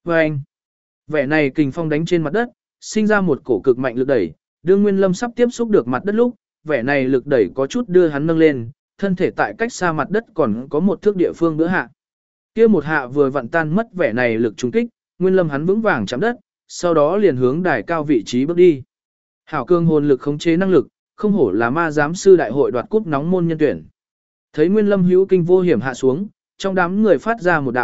Và anh, vẻ này kình phong đánh trên mặt đất, sinh ra một cổ cực mạnh lực đẩy, đương Nguyên Lâm sắp tiếp xúc được mặt đất lúc, vẻ này lực đẩy có chút đưa hắn nâng lên, thân thể tại cách xa mặt đất còn có một thước địa phương nữa hạ. Kia một hạ vừa vặn tan mất vẻ này lực trúng kích, Nguyên Lâm hắn vững vàng chạm đất, sau đó liền hướng đài cao vị trí bước đi. Hảo cương hồn lực khống chế năng lực, không hổ là ma giám sư đại hội đoạt cúp nóng môn nhân tuyển. Thấy Nguyên Lâm hữu kinh vô hiểm hạ xuống, trong đám người phát ra một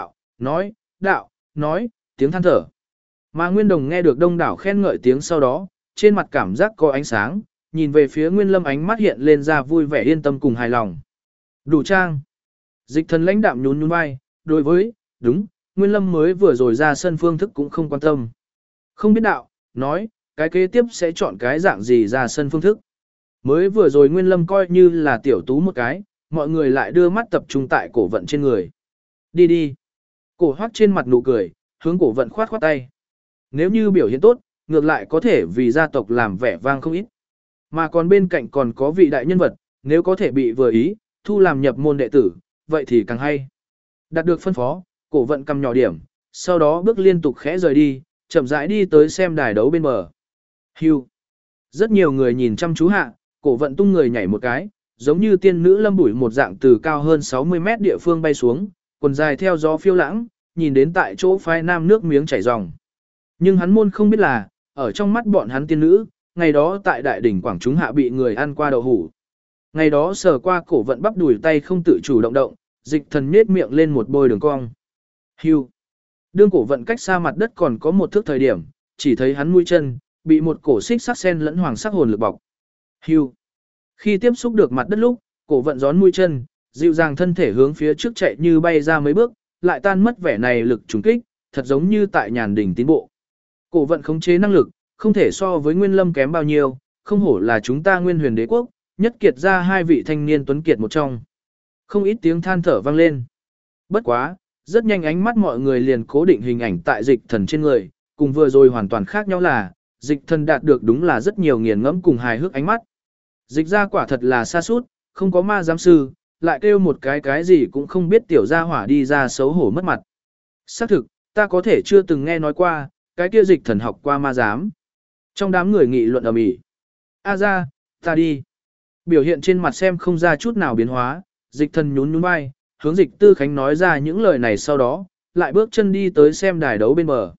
nói, tiếng than thở. Mà Nguyên Đồng nghe được đông đảo khen ngợi tiếng sau đó, trên mặt cảm giác có ánh sáng, nhìn về phía Nguyên Lâm ánh mắt hiện lên ra vui vẻ yên tâm cùng hài lòng. Đủ trang. Dịch thần lãnh đạm nhún nhún vai, đối với, đúng, Nguyên Lâm mới vừa rồi ra sân phương thức cũng không quan tâm. Không biết đạo, nói, cái kế tiếp sẽ chọn cái dạng gì ra sân phương thức. Mới vừa rồi Nguyên Lâm coi như là tiểu tú một cái, mọi người lại đưa mắt tập trung tại cổ vận trên người. Đi đi. Cổ hoắc trên mặt nụ cười, hướng cổ vận khoát khoát tay. Nếu như biểu hiện tốt, ngược lại có thể vì gia tộc làm vẻ vang không ít. Mà còn bên cạnh còn có vị đại nhân vật, nếu có thể bị vừa ý, thu làm nhập môn đệ tử, vậy thì càng hay. Đạt được phân phó, cổ vận cầm nhỏ điểm, sau đó bước liên tục khẽ rời đi, chậm rãi đi tới xem đài đấu bên bờ. Hưu. Rất nhiều người nhìn chăm chú hạ, cổ vận tung người nhảy một cái, giống như tiên nữ lâm bụi một dạng từ cao hơn 60 mét địa phương bay xuống, quần dài theo gió phiêu lãng, nhìn đến tại chỗ phái nam nước miếng chảy ròng. Nhưng hắn môn không biết là, ở trong mắt bọn hắn tiên nữ, ngày đó tại đại đỉnh Quảng Trung hạ bị người ăn qua đậu hủ. Ngày đó sờ qua cổ vận bắp đùi tay không tự chủ động, dịch thần nhếch miệng lên một bôi đường cong. Hưu. Đương cổ vận cách xa mặt đất còn có một thước thời điểm, chỉ thấy hắn mũi chân, bị một cổ xích sắc sen lẫn hoàng sắc hồn lực bọc. Hưu. Khi tiếp xúc được mặt đất lúc, cổ vận gión mũi chân, dịu dàng thân thể hướng phía trước chạy như bay ra mấy bước, lại tan mất vẻ này lực trùng kích, thật giống như tại nhàn đỉnh tiến bộ. Cổ vận khống chế năng lực, không thể so với Nguyên Lâm kém bao nhiêu, không hổ là chúng ta Nguyên Huyền Đế quốc, nhất kiệt ra hai vị thanh niên tuấn kiệt một trong. Không ít tiếng than thở vang lên. Bất quá, rất nhanh ánh mắt mọi người liền cố định hình ảnh tại dịch thần trên người, cùng vừa rồi hoàn toàn khác nhau là, dịch thần đạt được đúng là rất nhiều nghiền ngẫm cùng hài hước ánh mắt. Dịch ra quả thật là xa sút, không có ma giám sư, lại kêu một cái gì cũng không biết tiểu gia hỏa đi ra xấu hổ mất mặt. Xác thực, ta có thể chưa từng nghe nói qua, cái kia dịch thần học qua ma giám. Trong đám người nghị luận ầm ĩ. A ra, ta đi. Biểu hiện trên mặt xem không ra chút nào biến hóa, dịch thần nhún nhún vai, hướng dịch tư khánh nói ra những lời này sau đó, lại bước chân đi tới xem đài đấu bên bờ.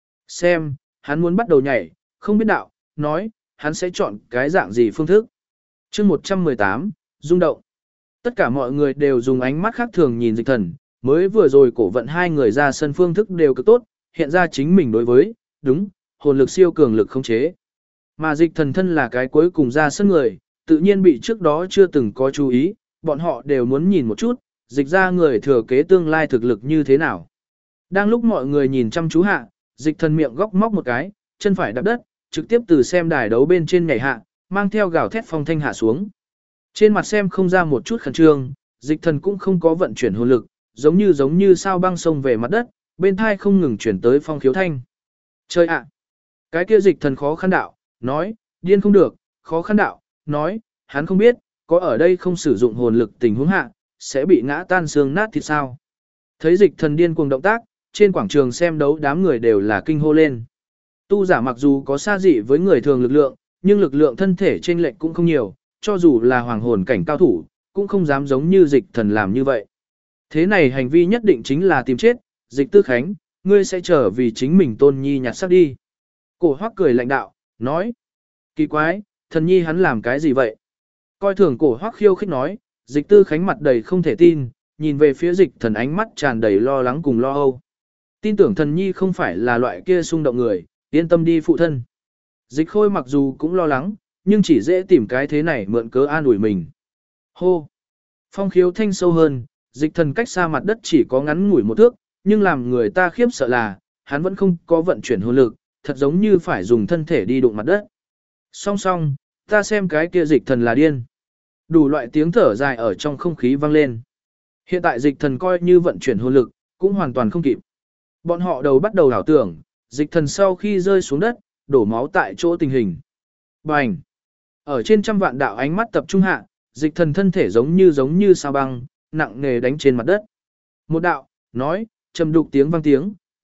Xem, hắn muốn bắt đầu nhảy, không biết đạo, nói, hắn sẽ chọn cái dạng gì phương thức. chương 118, rung động. Tất cả mọi người đều dùng ánh mắt khác thường nhìn dịch thần, mới vừa rồi cổ vận hai người ra sân phương thức đều cực tốt, hiện ra chính mình đối với, đúng, hồn lực siêu cường lực không chế. Mà dịch thần thân là cái cuối cùng ra sân người, tự nhiên bị trước đó chưa từng có chú ý, bọn họ đều muốn nhìn một chút, dịch ra người thừa kế tương lai thực lực như thế nào. Đang lúc mọi người nhìn chăm chú hạ, dịch thần miệng góc móc một cái, chân phải đạp đất, trực tiếp từ xem đài đấu bên trên nhảy hạ, mang theo gào thét phong thanh hạ xuống. Trên mặt xem không ra một chút khẩn trương, dịch thần cũng không có vận chuyển hồn lực, giống như sao băng sông về mặt đất, bên thai không ngừng chuyển tới phong khiếu thanh. Chơi ạ! Cái kia dịch thần khó khăn đạo, nói, điên không được, khó khăn đạo, nói, hắn không biết, có ở đây không sử dụng hồn lực tình huống hạ, sẽ bị ngã tan xương nát thịt sao. Thấy dịch thần điên cuồng động tác, trên quảng trường xem đấu đám người đều là kinh hô lên. Tu giả mặc dù có xa dị với người thường lực lượng, nhưng lực lượng thân thể chênh lệch cũng không nhiều, cho dù là hoàng hồn cảnh cao thủ, cũng không dám giống như dịch thần làm như vậy. Thế này hành vi nhất định chính là tìm chết, dịch tư khánh, ngươi sẽ trở vì chính mình tôn nhi nhặt xác đi. Cổ hoắc cười lạnh đạo, nói, kỳ quái, thần nhi hắn làm cái gì vậy? Coi thường cổ hoắc khiêu khích nói, dịch tư khánh mặt đầy không thể tin, nhìn về phía dịch thần ánh mắt tràn đầy lo lắng cùng lo âu. Tin tưởng thần nhi không phải là loại kia xung động người, yên tâm đi phụ thân. Dịch khôi mặc dù cũng lo lắng, nhưng chỉ dễ tìm cái thế này mượn cớ an ủi mình. Hô! Phong khiếu thanh sâu hơn, dịch thần cách xa mặt đất chỉ có ngắn ngủi một thước, nhưng làm người ta khiếp sợ là, hắn vẫn không có vận chuyển hồn lực, thật giống như phải dùng thân thể đi đụng mặt đất. Song song, ta xem cái kia dịch thần là điên. Đủ loại tiếng thở dài ở trong không khí vang lên. Hiện tại dịch thần coi như vận chuyển hồn lực, cũng hoàn toàn không kịp. Bọn họ đầu bắt đầu đảo tưởng, dịch thần sau khi rơi xuống đất, đổ máu tại chỗ tình hình. Bành! Ở trên trăm vạn đạo ánh mắt tập trung hạ, dịch thần thân thể giống như sao băng, nặng nề đánh trên mặt đất. Một đạo, nói, trầm đục tiếng vang tiếng,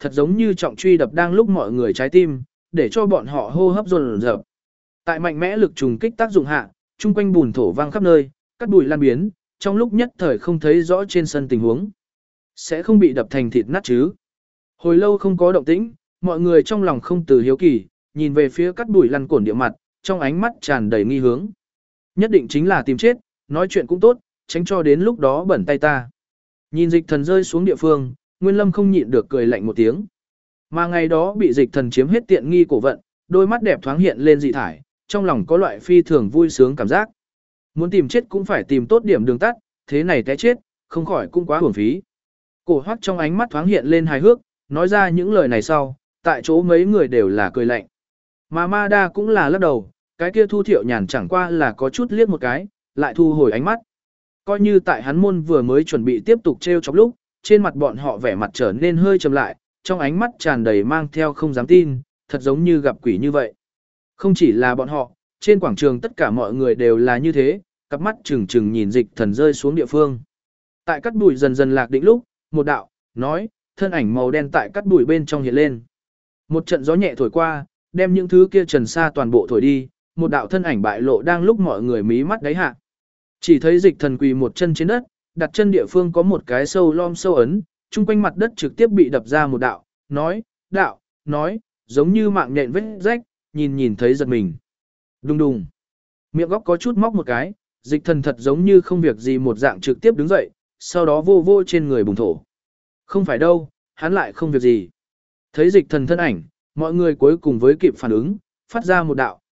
thật giống như trọng truy đập đang lúc mọi người trái tim, để cho bọn họ hô hấp dồn dập. Tại mạnh mẽ lực trùng kích tác dụng hạ, chung quanh bùn thổ vang khắp nơi, cát bụi lan biến, trong lúc nhất thời không thấy rõ trên sân tình huống. Sẽ không bị đập thành thịt nát chứ? Hồi lâu không có động tĩnh, mọi người trong lòng không từ hiếu kỳ, nhìn về phía cát bụi lăn cổn địa mặt, trong ánh mắt tràn đầy nghi hướng. Nhất định chính là tìm chết, nói chuyện cũng tốt, tránh cho đến lúc đó bẩn tay ta. Nhìn Dịch Thần rơi xuống địa phương, Nguyên Lâm không nhịn được cười lạnh một tiếng. Mà ngày đó bị Dịch Thần chiếm hết tiện nghi cổ vận, đôi mắt đẹp thoáng hiện lên dị thải, trong lòng có loại phi thường vui sướng cảm giác. Muốn tìm chết cũng phải tìm tốt điểm đường tắt, thế này té chết, không khỏi cũng quá uổng phí. Cổ Hoắc trong ánh mắt thoáng hiện lên hài hước, nói ra những lời này sau, tại chỗ mấy người đều là cười lạnh. Mà Ma Đa cũng là lắc đầu, cái kia Thu Thiệu Nhàn chẳng qua là có chút liếc một cái, lại thu hồi ánh mắt. Coi như tại hắn môn vừa mới chuẩn bị tiếp tục trêu chọc lúc, trên mặt bọn họ vẻ mặt trở nên hơi trầm lại, trong ánh mắt tràn đầy mang theo không dám tin, thật giống như gặp quỷ như vậy. Không chỉ là bọn họ, trên quảng trường tất cả mọi người đều là như thế, cặp mắt trừng trừng nhìn Dịch Thần rơi xuống địa phương. Tại cát bụi dần dần lạc định lúc, một đạo, nói, thân ảnh màu đen tại cát bụi bên trong hiện lên. Một trận gió nhẹ thổi qua, đem những thứ kia trần xa toàn bộ thổi đi, một đạo thân ảnh bại lộ đang lúc mọi người mí mắt đáy hạ. Chỉ thấy Dịch Thần quỳ một chân trên đất, đặt chân địa phương có một cái sâu lom sâu ấn, chung quanh mặt đất trực tiếp bị đập ra một đạo, nói, giống như mạng nhện vết rách, nhìn thấy giật mình. Đùng đùng. Miệng góc có chút móc một cái, Dịch Thần thật giống như không việc gì một dạng trực tiếp đứng dậy, sau đó vô vô trên người bùng thổ. Không phải đâu, hắn lại không việc gì. Thấy Dịch Thần thân ảnh, mọi người cuối cùng với kịp phản ứng, phát ra một đạo,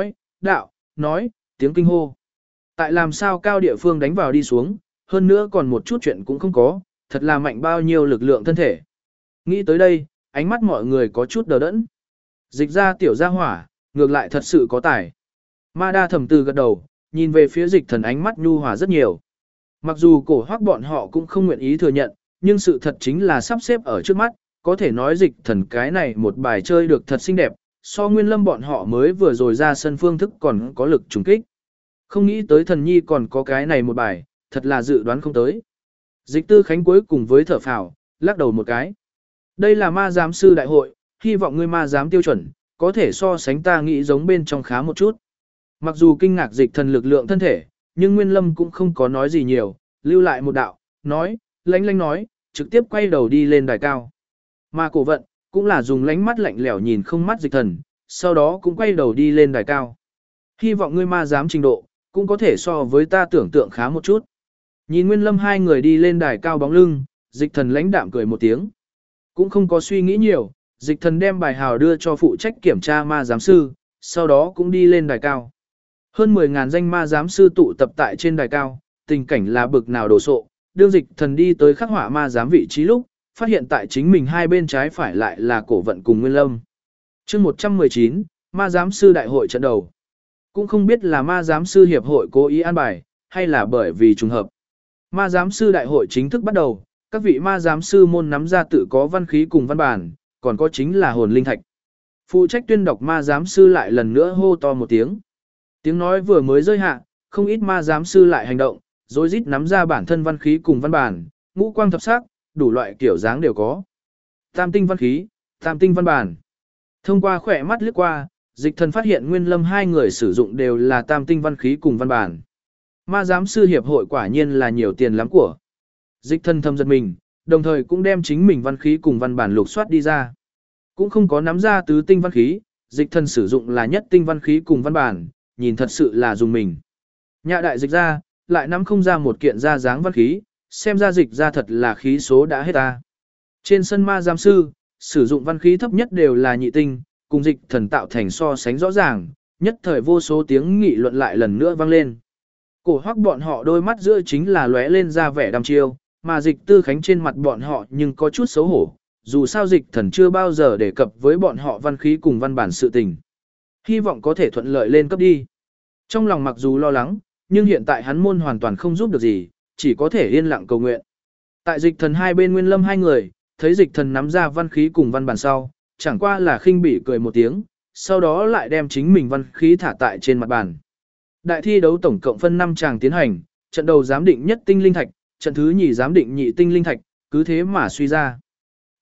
nói, tiếng kinh hô. Tại làm sao cao địa phương đánh vào đi xuống, hơn nữa còn một chút chuyện cũng không có, thật là mạnh bao nhiêu lực lượng thân thể. Nghĩ tới đây, ánh mắt mọi người có chút đờ đẫn. Dịch ra tiểu gia hỏa, ngược lại thật sự có tài. Ma Đa thầm từ gật đầu, nhìn về phía Dịch Thần ánh mắt nhu hòa rất nhiều. Mặc dù Cổ Hoắc bọn họ cũng không nguyện ý thừa nhận, nhưng sự thật chính là sắp xếp ở trước mắt, có thể nói Dịch Thần cái này một bài chơi được thật xinh đẹp, so Nguyên Lâm bọn họ mới vừa rồi ra sân phương thức còn có lực trùng kích. Không nghĩ tới Thần Nhi còn có cái này một bài, thật là dự đoán không tới. Dịch Tư Khánh cuối cùng với thở phào, lắc đầu một cái. Đây là ma giám sư đại hội, hy vọng ngươi ma giám tiêu chuẩn, có thể so sánh ta nghĩ giống bên trong khá một chút. Mặc dù kinh ngạc Dịch Thần lực lượng thân thể, nhưng Nguyên Lâm cũng không có nói gì nhiều, lưu lại một đạo, nói, lánh nói, trực tiếp quay đầu đi lên đài cao. Mà Cổ Vận, cũng là dùng lánh mắt lạnh lẽo nhìn không mắt Dịch Thần, sau đó cũng quay đầu đi lên đài cao. Hy vọng ngươi ma giám trình độ, cũng có thể so với ta tưởng tượng khá một chút. Nhìn Nguyên Lâm hai người đi lên đài cao bóng lưng, Dịch Thần lãnh đạm cười một tiếng. Cũng không có suy nghĩ nhiều, Dịch Thần đem bài hào đưa cho phụ trách kiểm tra ma giám sư, sau đó cũng đi lên đài cao. Hơn 10.000 danh ma giám sư tụ tập tại trên đài cao, tình cảnh là bực nào đồ sộ, đương Dịch Thần đi tới khắc họa ma giám vị trí lúc, phát hiện tại chính mình hai bên trái phải lại là Cổ Vận cùng Nguyên Lâm. Chương 119, ma giám sư đại hội trận đầu. Cũng không biết là ma giám sư hiệp hội cố ý an bài, hay là bởi vì trùng hợp. Ma giám sư đại hội chính thức bắt đầu, các vị ma giám sư môn nắm ra tự có văn khí cùng văn bản, còn có chính là hồn linh thạch. Phụ trách tuyên đọc ma giám sư lại lần nữa hô to một tiếng. Tiếng nói vừa mới rơi hạ, không ít ma giám sư lại hành động, rồi rít nắm ra bản thân văn khí cùng văn bản, ngũ quang thập sắc, đủ loại kiểu dáng đều có. Tam tinh văn khí, tam tinh văn bản. Thông qua khỏe mắt liếc qua, Dịch Thần phát hiện Nguyên Lâm hai người sử dụng đều là tam tinh văn khí cùng văn bản. Ma giám sư hiệp hội quả nhiên là nhiều tiền lắm của. Dịch Thần thầm giật mình, đồng thời cũng đem chính mình văn khí cùng văn bản lục soát đi ra. Cũng không có nắm ra tứ tinh văn khí, Dịch Thần sử dụng là nhất tinh văn khí cùng văn bản, nhìn thật sự là dùng mình. Nhạ đại dịch ra, lại nắm không ra một kiện ra dáng văn khí, xem ra dịch ra thật là khí số đã hết ta. Trên sân ma giám sư, sử dụng văn khí thấp nhất đều là nhị tinh, cùng Dịch Thần tạo thành so sánh rõ ràng, nhất thời vô số tiếng nghị luận lại lần nữa vang lên. Cổ Hoắc bọn họ đôi mắt giữa chính là lóe lên ra vẻ đăm chiêu, mà Dịch Tư Khánh trên mặt bọn họ nhưng có chút xấu hổ, dù sao Dịch Thần chưa bao giờ đề cập với bọn họ văn khí cùng văn bản sự tình. Hy vọng có thể thuận lợi lên cấp đi. Trong lòng mặc dù lo lắng, nhưng hiện tại hắn môn hoàn toàn không giúp được gì, chỉ có thể yên lặng cầu nguyện. Tại Dịch Thần hai bên Nguyên Lâm hai người, thấy Dịch Thần nắm ra văn khí cùng văn bản sau, chẳng qua là khinh bỉ cười một tiếng, sau đó lại đem chính mình văn khí thả tại trên mặt bàn. Đại thi đấu tổng cộng phân 5 tràng tiến hành, trận đầu giám định nhất tinh linh thạch, trận thứ nhì giám định nhị tinh linh thạch, cứ thế mà suy ra.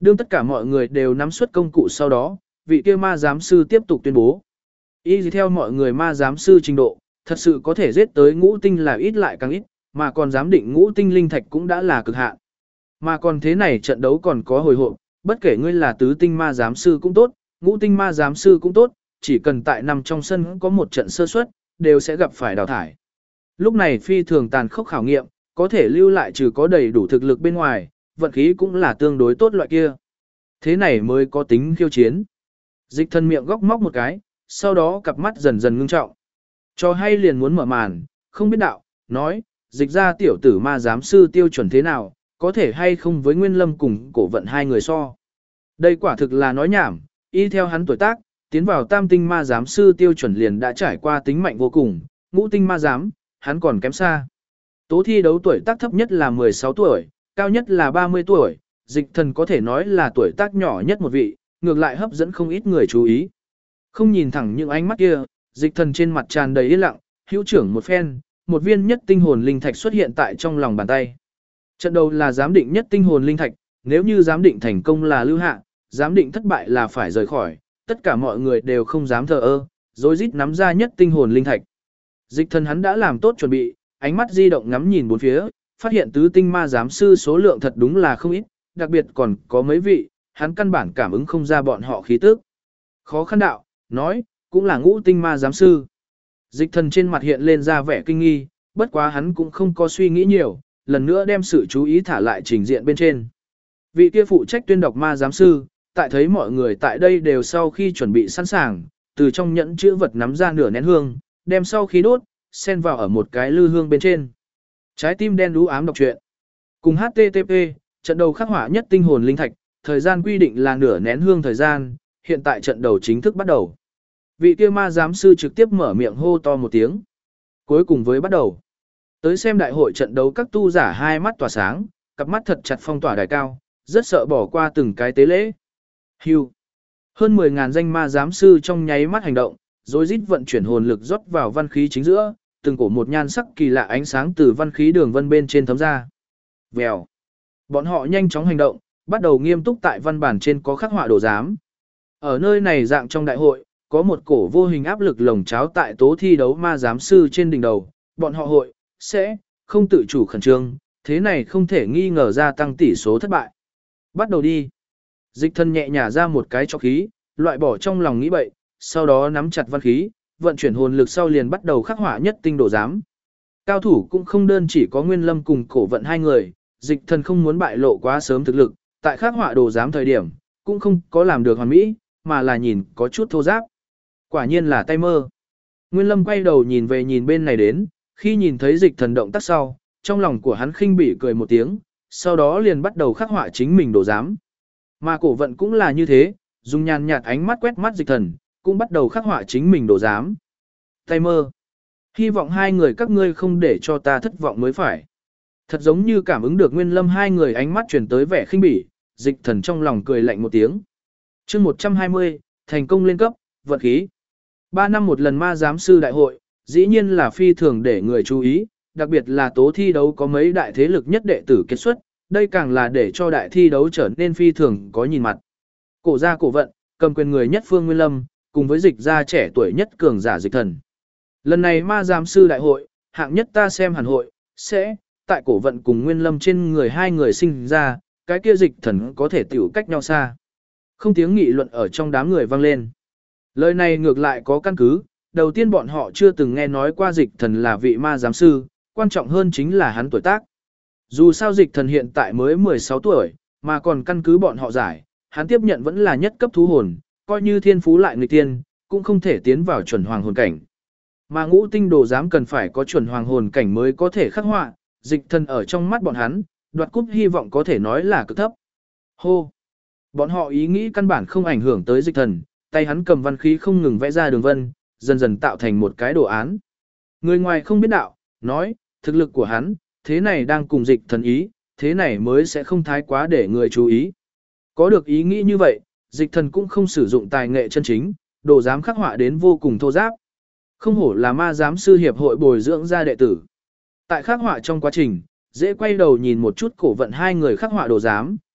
Đương tất cả mọi người đều nắm suất công cụ sau đó, vị kia ma giám sư tiếp tục tuyên bố. Y theo mọi người ma giám sư trình độ, thật sự có thể giết tới ngũ tinh là ít lại càng ít, mà còn giám định ngũ tinh linh thạch cũng đã là cực hạn. Mà còn thế này trận đấu còn có hồi hộp, bất kể ngươi là tứ tinh ma giám sư cũng tốt, ngũ tinh ma giám sư cũng tốt, chỉ cần tại nằm trong sân có một trận sơ suất, đều sẽ gặp phải đào thải. Lúc này phi thường tàn khốc khảo nghiệm, có thể lưu lại trừ có đầy đủ thực lực bên ngoài, vận khí cũng là tương đối tốt loại kia. Thế này mới có tính khiêu chiến. Dịch Thần miệng góc móc một cái, sau đó cặp mắt dần dần ngưng trọng. Cho hay liền muốn mở màn, không biết đạo, nói, dịch ra tiểu tử ma giám sư tiêu chuẩn thế nào, có thể hay không với Nguyên Lâm cùng cổ vận hai người so. Đây quả thực là nói nhảm, y theo hắn tuổi tác, tiến vào tam tinh ma giám sư tiêu chuẩn liền đã trải qua tính mạnh vô cùng, ngũ tinh ma giám, hắn còn kém xa. Tố thi đấu tuổi tác thấp nhất là 16 tuổi, cao nhất là 30 tuổi, Dịch Thần có thể nói là tuổi tác nhỏ nhất một vị, ngược lại hấp dẫn không ít người chú ý. Không nhìn thẳng những ánh mắt kia, Dịch Thần trên mặt tràn đầy yên lặng, hữu trưởng một phen, một viên nhất tinh hồn linh thạch xuất hiện tại trong lòng bàn tay. Trận đầu là giám định nhất tinh hồn linh thạch, nếu như giám định thành công là lưu hạ, giám định thất bại là phải rời khỏi, tất cả mọi người đều không dám thờ ơ, rối rít nắm ra nhất tinh hồn linh thạch. Dịch Thần hắn đã làm tốt chuẩn bị, ánh mắt di động ngắm nhìn bốn phía, phát hiện tứ tinh ma giám sư số lượng thật đúng là không ít, đặc biệt còn có mấy vị, hắn căn bản cảm ứng không ra bọn họ khí tức. Khó khăn đạo, nói, cũng là ngũ tinh ma giám sư. Dịch Thần trên mặt hiện lên ra vẻ kinh nghi, bất quá hắn cũng không có suy nghĩ nhiều, lần nữa đem sự chú ý thả lại trình diện bên trên. Vị kia phụ trách tuyên đọc ma giám sư, tại thấy mọi người tại đây đều sau khi chuẩn bị sẵn sàng, từ trong nhẫn chữ vật nắm ra nửa nén hương, đem sau khi đốt, xen vào ở một cái lư hương bên trên. Trái tim đen đú ám đọc truyện. Cùng HTTP, trận đầu khắc họa nhất tinh hồn linh thạch, thời gian quy định là nửa nén hương thời gian, hiện tại trận đầu chính thức bắt đầu. Vị kia ma giám sư trực tiếp mở miệng hô to một tiếng. Cuối cùng với bắt đầu. Tới xem đại hội trận đấu các tu giả hai mắt tỏa sáng, cặp mắt thật chặt phong tỏa đài cao, rất sợ bỏ qua từng cái tế lễ. Hưu. Hơn 10.000 danh ma giám sư trong nháy mắt hành động, rồi rít vận chuyển hồn lực rót vào văn khí chính giữa, từng cổ một nhan sắc kỳ lạ ánh sáng từ văn khí đường vân bên trên thấm ra. Vèo. Bọn họ nhanh chóng hành động, bắt đầu nghiêm túc tại văn bản trên có khắc họa đồ giám. Ở nơi này dạng trong đại hội, có một cổ vô hình áp lực lồng cháo tại tố thi đấu ma giám sư trên đỉnh đầu, bọn họ hội, sẽ, không tự chủ khẩn trương, thế này không thể nghi ngờ gia tăng tỷ số thất bại. Bắt đầu đi. Dịch Thần nhẹ nhả ra một cái cho khí, loại bỏ trong lòng nghĩ bậy, sau đó nắm chặt văn khí, vận chuyển hồn lực sau liền bắt đầu khắc họa nhất tinh đồ giám. Cao thủ cũng không đơn chỉ có Nguyên Lâm cùng cổ vận hai người, Dịch Thần không muốn bại lộ quá sớm thực lực, tại khắc họa đồ giám thời điểm, cũng không có làm được hoàn mỹ, mà là nhìn có chút thô ráp. Quả nhiên là tay mơ. Nguyên Lâm quay đầu nhìn về nhìn bên này đến, khi nhìn thấy Dịch Thần động tác sau, trong lòng của hắn khinh bỉ cười một tiếng, sau đó liền bắt đầu khắc họa chính mình đồ giám. Mà cổ vận cũng là như thế, dùng nhàn nhạt ánh mắt quét mắt Dịch Thần, cũng bắt đầu khắc họa chính mình đồ giám. Tay mơ. Hy vọng hai người các ngươi không để cho ta thất vọng mới phải. Thật giống như cảm ứng được Nguyên Lâm hai người ánh mắt truyền tới vẻ khinh bỉ, Dịch Thần trong lòng cười lạnh một tiếng. Chương 120, thành công lên cấp, vận khí. 3 năm một lần ma giám sư đại hội, dĩ nhiên là phi thường để người chú ý, đặc biệt là tố thi đấu có mấy đại thế lực nhất đệ tử kết xuất, đây càng là để cho đại thi đấu trở nên phi thường có nhìn mặt. Cổ gia cổ vận, cầm quyền người nhất Phương Nguyên Lâm, cùng với dịch gia trẻ tuổi nhất cường giả Dịch Thần. Lần này ma giám sư đại hội, hạng nhất ta xem hẳn hội, sẽ, tại cổ vận cùng Nguyên Lâm trên người hai người sinh ra, cái kia Dịch Thần có thể tiểu cách nhau xa. Không tiếng nghị luận ở trong đám người vang lên. Lời này ngược lại có căn cứ, đầu tiên bọn họ chưa từng nghe nói qua Dịch Thần là vị ma giám sư, quan trọng hơn chính là hắn tuổi tác. Dù sao Dịch Thần hiện tại mới 16 tuổi, mà còn căn cứ bọn họ giải, hắn tiếp nhận vẫn là nhất cấp thú hồn, coi như thiên phú lại nghịch tiên, cũng không thể tiến vào chuẩn hoàng hồn cảnh. Mà ngũ tinh đồ giám cần phải có chuẩn hoàng hồn cảnh mới có thể khắc họa, Dịch Thần ở trong mắt bọn hắn, đoạt cúp hy vọng có thể nói là cực thấp. Hô! Bọn họ ý nghĩ căn bản không ảnh hưởng tới Dịch Thần, tay hắn cầm văn khí không ngừng vẽ ra đường vân, dần dần tạo thành một cái đồ án. Người ngoài không biết đạo, nói, thực lực của hắn, thế này đang cùng Dịch Thần ý, thế này mới sẽ không thái quá để người chú ý. Có được ý nghĩ như vậy, Dịch Thần cũng không sử dụng tài nghệ chân chính, đồ giám khắc họa đến vô cùng thô giáp. Không hổ là ma giám sư hiệp hội bồi dưỡng ra đệ tử. Tại khắc họa trong quá trình, dễ quay đầu nhìn một chút cổ vận hai người khắc họa đồ giám,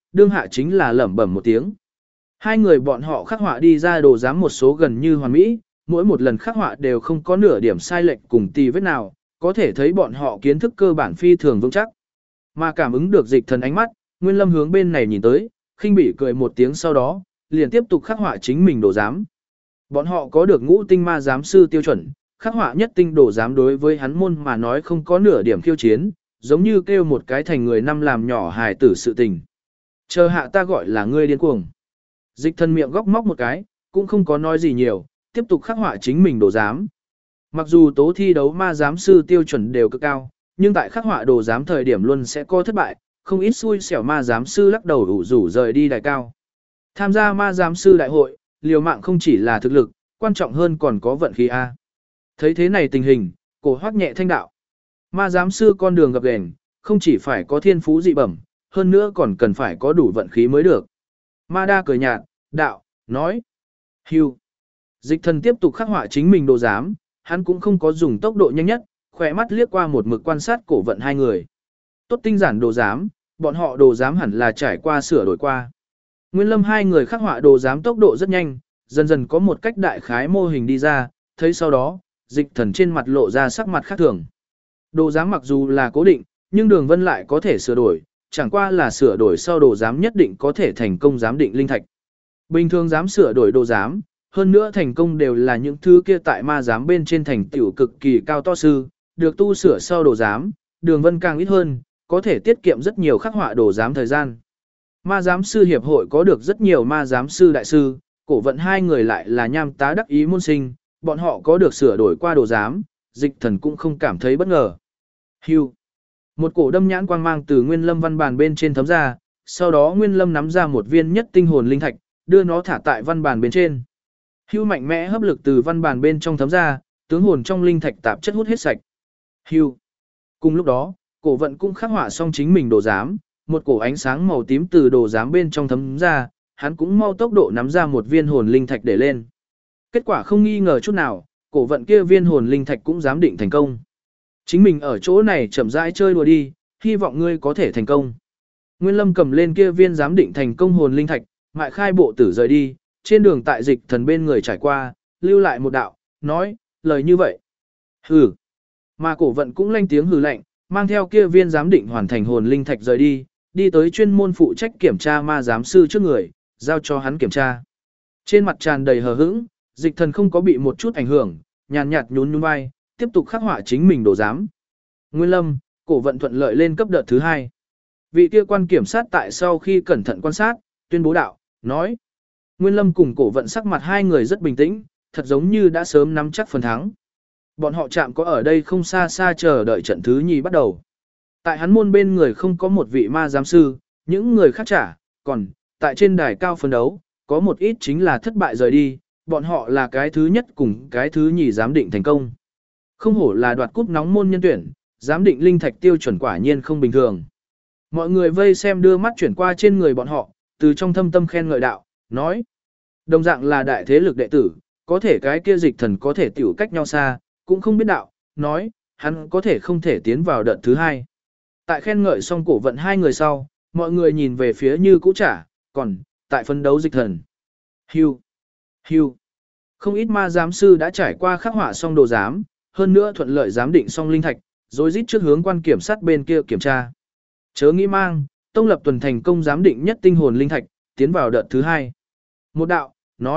đương hạ chính là lẩm bẩm một tiếng. Hai người bọn họ khắc họa đi ra đồ giám một số gần như hoàn mỹ, mỗi một lần khắc họa đều không có nửa điểm sai lệch cùng tì vết nào, có thể thấy bọn họ kiến thức cơ bản phi thường vững chắc. Mà cảm ứng được Dịch Thần ánh mắt, Nguyên Lâm hướng bên này nhìn tới, khinh bỉ cười một tiếng sau đó, liền tiếp tục khắc họa chính mình đồ giám. Bọn họ có được ngũ tinh ma giám sư tiêu chuẩn, khắc họa nhất tinh đồ giám đối với hắn môn mà nói không có nửa điểm khiêu chiến, giống như kêu một cái thành người năm làm nhỏ hài tử sự tình. Chờ hạ ta gọi là ngươi điên cuồng. Dịch Thần miệng góc móc một cái, cũng không có nói gì nhiều, tiếp tục khắc họa chính mình đồ giám. Mặc dù tố thi đấu ma giám sư tiêu chuẩn đều cực cao, nhưng tại khắc họa đồ giám thời điểm luôn sẽ có thất bại, không ít xui xẻo ma giám sư lắc đầu ủ rủ rời đi đài cao. Tham gia ma giám sư đại hội, liều mạng không chỉ là thực lực, quan trọng hơn còn có vận khí A. Thấy thế này tình hình, cổ hoắc nhẹ thanh đạo. Ma giám sư con đường gập ghềnh, không chỉ phải có thiên phú dị bẩm, hơn nữa còn cần phải có đủ vận khí mới được. Ma đa cười nhạt, đạo, nói. Hưu. Dịch Thần tiếp tục khắc họa chính mình đồ giám, hắn cũng không có dùng tốc độ nhanh nhất, khỏe mắt liếc qua một mực quan sát cổ vận hai người. Tốt tinh giản đồ giám, bọn họ đồ giám hẳn là trải qua sửa đổi qua. Nguyên Lâm hai người khắc họa đồ giám tốc độ rất nhanh, dần dần có một cách đại khái mô hình đi ra, thấy sau đó, Dịch Thần trên mặt lộ ra sắc mặt khác thường. Đồ giám mặc dù là cố định, nhưng đường vân lại có thể sửa đổi, chẳng qua là sửa đổi sau đồ giám nhất định có thể thành công giám định linh thạch. Bình thường dám sửa đổi đồ giám, hơn nữa thành công đều là những thứ kia tại ma giám bên trên thành tiểu cực kỳ cao to sư, được tu sửa sau đồ giám, đường vân càng ít hơn, có thể tiết kiệm rất nhiều khắc họa đồ giám thời gian. Ma giám sư hiệp hội có được rất nhiều ma giám sư đại sư, cổ vận hai người lại là nham tá đắc ý môn sinh, bọn họ có được sửa đổi qua đồ giám, Dịch Thần cũng không cảm thấy bất ngờ. Hưu. Một cổ đâm nhãn quang mang từ Nguyên Lâm văn bàn bên trên thấm ra, sau đó Nguyên Lâm nắm ra một viên nhất tinh hồn linh thạch, đưa nó thả tại văn bàn bên trên. Hưu mạnh mẽ hấp lực từ văn bàn bên trong thấm ra, tướng hồn trong linh thạch tạp chất hút hết sạch. Hưu. Cùng lúc đó, cổ vận cũng khắc họa xong chính mình đồ giám, một cổ ánh sáng màu tím từ đồ giám bên trong thấm ra, hắn cũng mau tốc độ nắm ra một viên hồn linh thạch để lên. Kết quả không nghi ngờ chút nào, cổ vận kia viên hồn linh thạch cũng giám định thành công. Chính mình ở chỗ này chậm rãi chơi đùa đi, hy vọng ngươi có thể thành công. Nguyên Lâm cầm lên kia viên giám định thành công hồn linh thạch, mại khai bộ tử rời đi, trên đường tại Dịch Thần bên người trải qua, lưu lại một đạo, nói, lời như vậy. Hừ. Mà cổ vận cũng lanh tiếng hừ lạnh, mang theo kia viên giám định hoàn thành hồn linh thạch rời đi, đi tới chuyên môn phụ trách kiểm tra ma giám sư trước người, giao cho hắn kiểm tra. Trên mặt tràn đầy hờ hững, Dịch Thần không có bị một chút ảnh hưởng, nhàn nhạt nhún nhún vai, tiếp tục khắc họa chính mình đồ giám. Nguyên Lâm, cổ vận thuận lợi lên cấp đợt thứ 2. Vị kia quan kiểm sát tại sau khi cẩn thận quan sát, tuyên bố đạo, nói. Nguyên Lâm cùng cổ vận sắc mặt hai người rất bình tĩnh, thật giống như đã sớm nắm chắc phần thắng. Bọn họ chạm có ở đây không xa xa chờ đợi trận thứ 2 bắt đầu. Tại hắn môn bên người không có một vị ma giám sư, những người khác trả, còn, tại trên đài cao phân đấu, có một ít chính là thất bại rời đi, bọn họ là cái thứ nhất cùng cái thứ 2 giám định thành công. Không hổ là đoạt cúp nóng môn nhân tuyển, giám định linh thạch tiêu chuẩn quả nhiên không bình thường. Mọi người vây xem đưa mắt chuyển qua trên người bọn họ, từ trong thâm tâm khen ngợi đạo, nói. Đồng dạng là đại thế lực đệ tử, có thể cái kia Dịch Thần có thể tiểu cách nhau xa, cũng không biết đạo, nói, hắn có thể không thể tiến vào đợt thứ 2. Tại khen ngợi xong cổ vận hai người sau, mọi người nhìn về phía như cũ trả, còn, tại phân đấu Dịch Thần. Hưu. Hưu. Không ít ma giám sư đã trải qua khắc họa xong đồ giám, hơn nữa thuận lợi giám định xong linh thạch, rồi rít trước hướng quan kiểm sát bên kia kiểm tra. Chớ nghĩ mang, Tông Lập Tuần thành công giám định nhất tinh hồn linh thạch, tiến vào đợt thứ 2. Một đạo,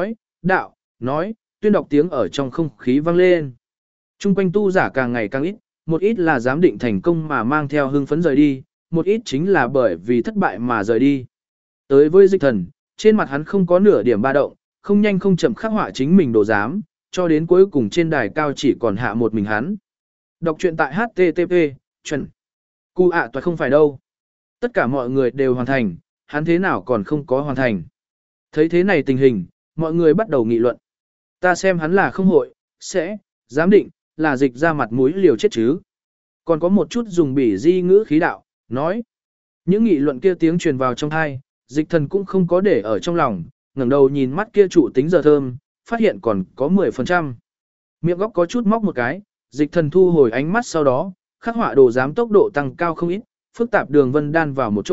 nói, tuyên đọc tiếng ở trong không khí vang lên. Trung quanh tu giả càng ngày càng ít, một ít là giám định thành công mà mang theo hưng phấn rời đi, một ít chính là bởi vì thất bại mà rời đi. Tới với Dịch Thần, trên mặt hắn không có nửa điểm ba động, không nhanh không chậm khắc họa chính mình đồ giám, cho đến cuối cùng trên đài cao chỉ còn hạ một mình hắn. Đọc truyện tại http, chuẩn. Cụ ạ toại không phải đâu. Tất cả mọi người đều hoàn thành, hắn thế nào còn không có hoàn thành. Thấy thế này tình hình, mọi người bắt đầu nghị luận. Ta xem hắn là không hội, sẽ, giám định, là Dịch ra mặt mũi liều chết chứ. Còn có một chút dùng bỉ di ngữ khí đạo, nói. Những nghị luận kia tiếng truyền vào trong tai, Dịch Thần cũng không có để ở trong lòng, ngẩng đầu nhìn mắt kia trụ tính giờ thơm, phát hiện còn có 10%. Miệng góc có chút móc một cái, Dịch Thần thu hồi ánh mắt sau đó, khắc họa đồ giám tốc độ tăng cao không ít, phức tạp đường vân đan vào một chỗ,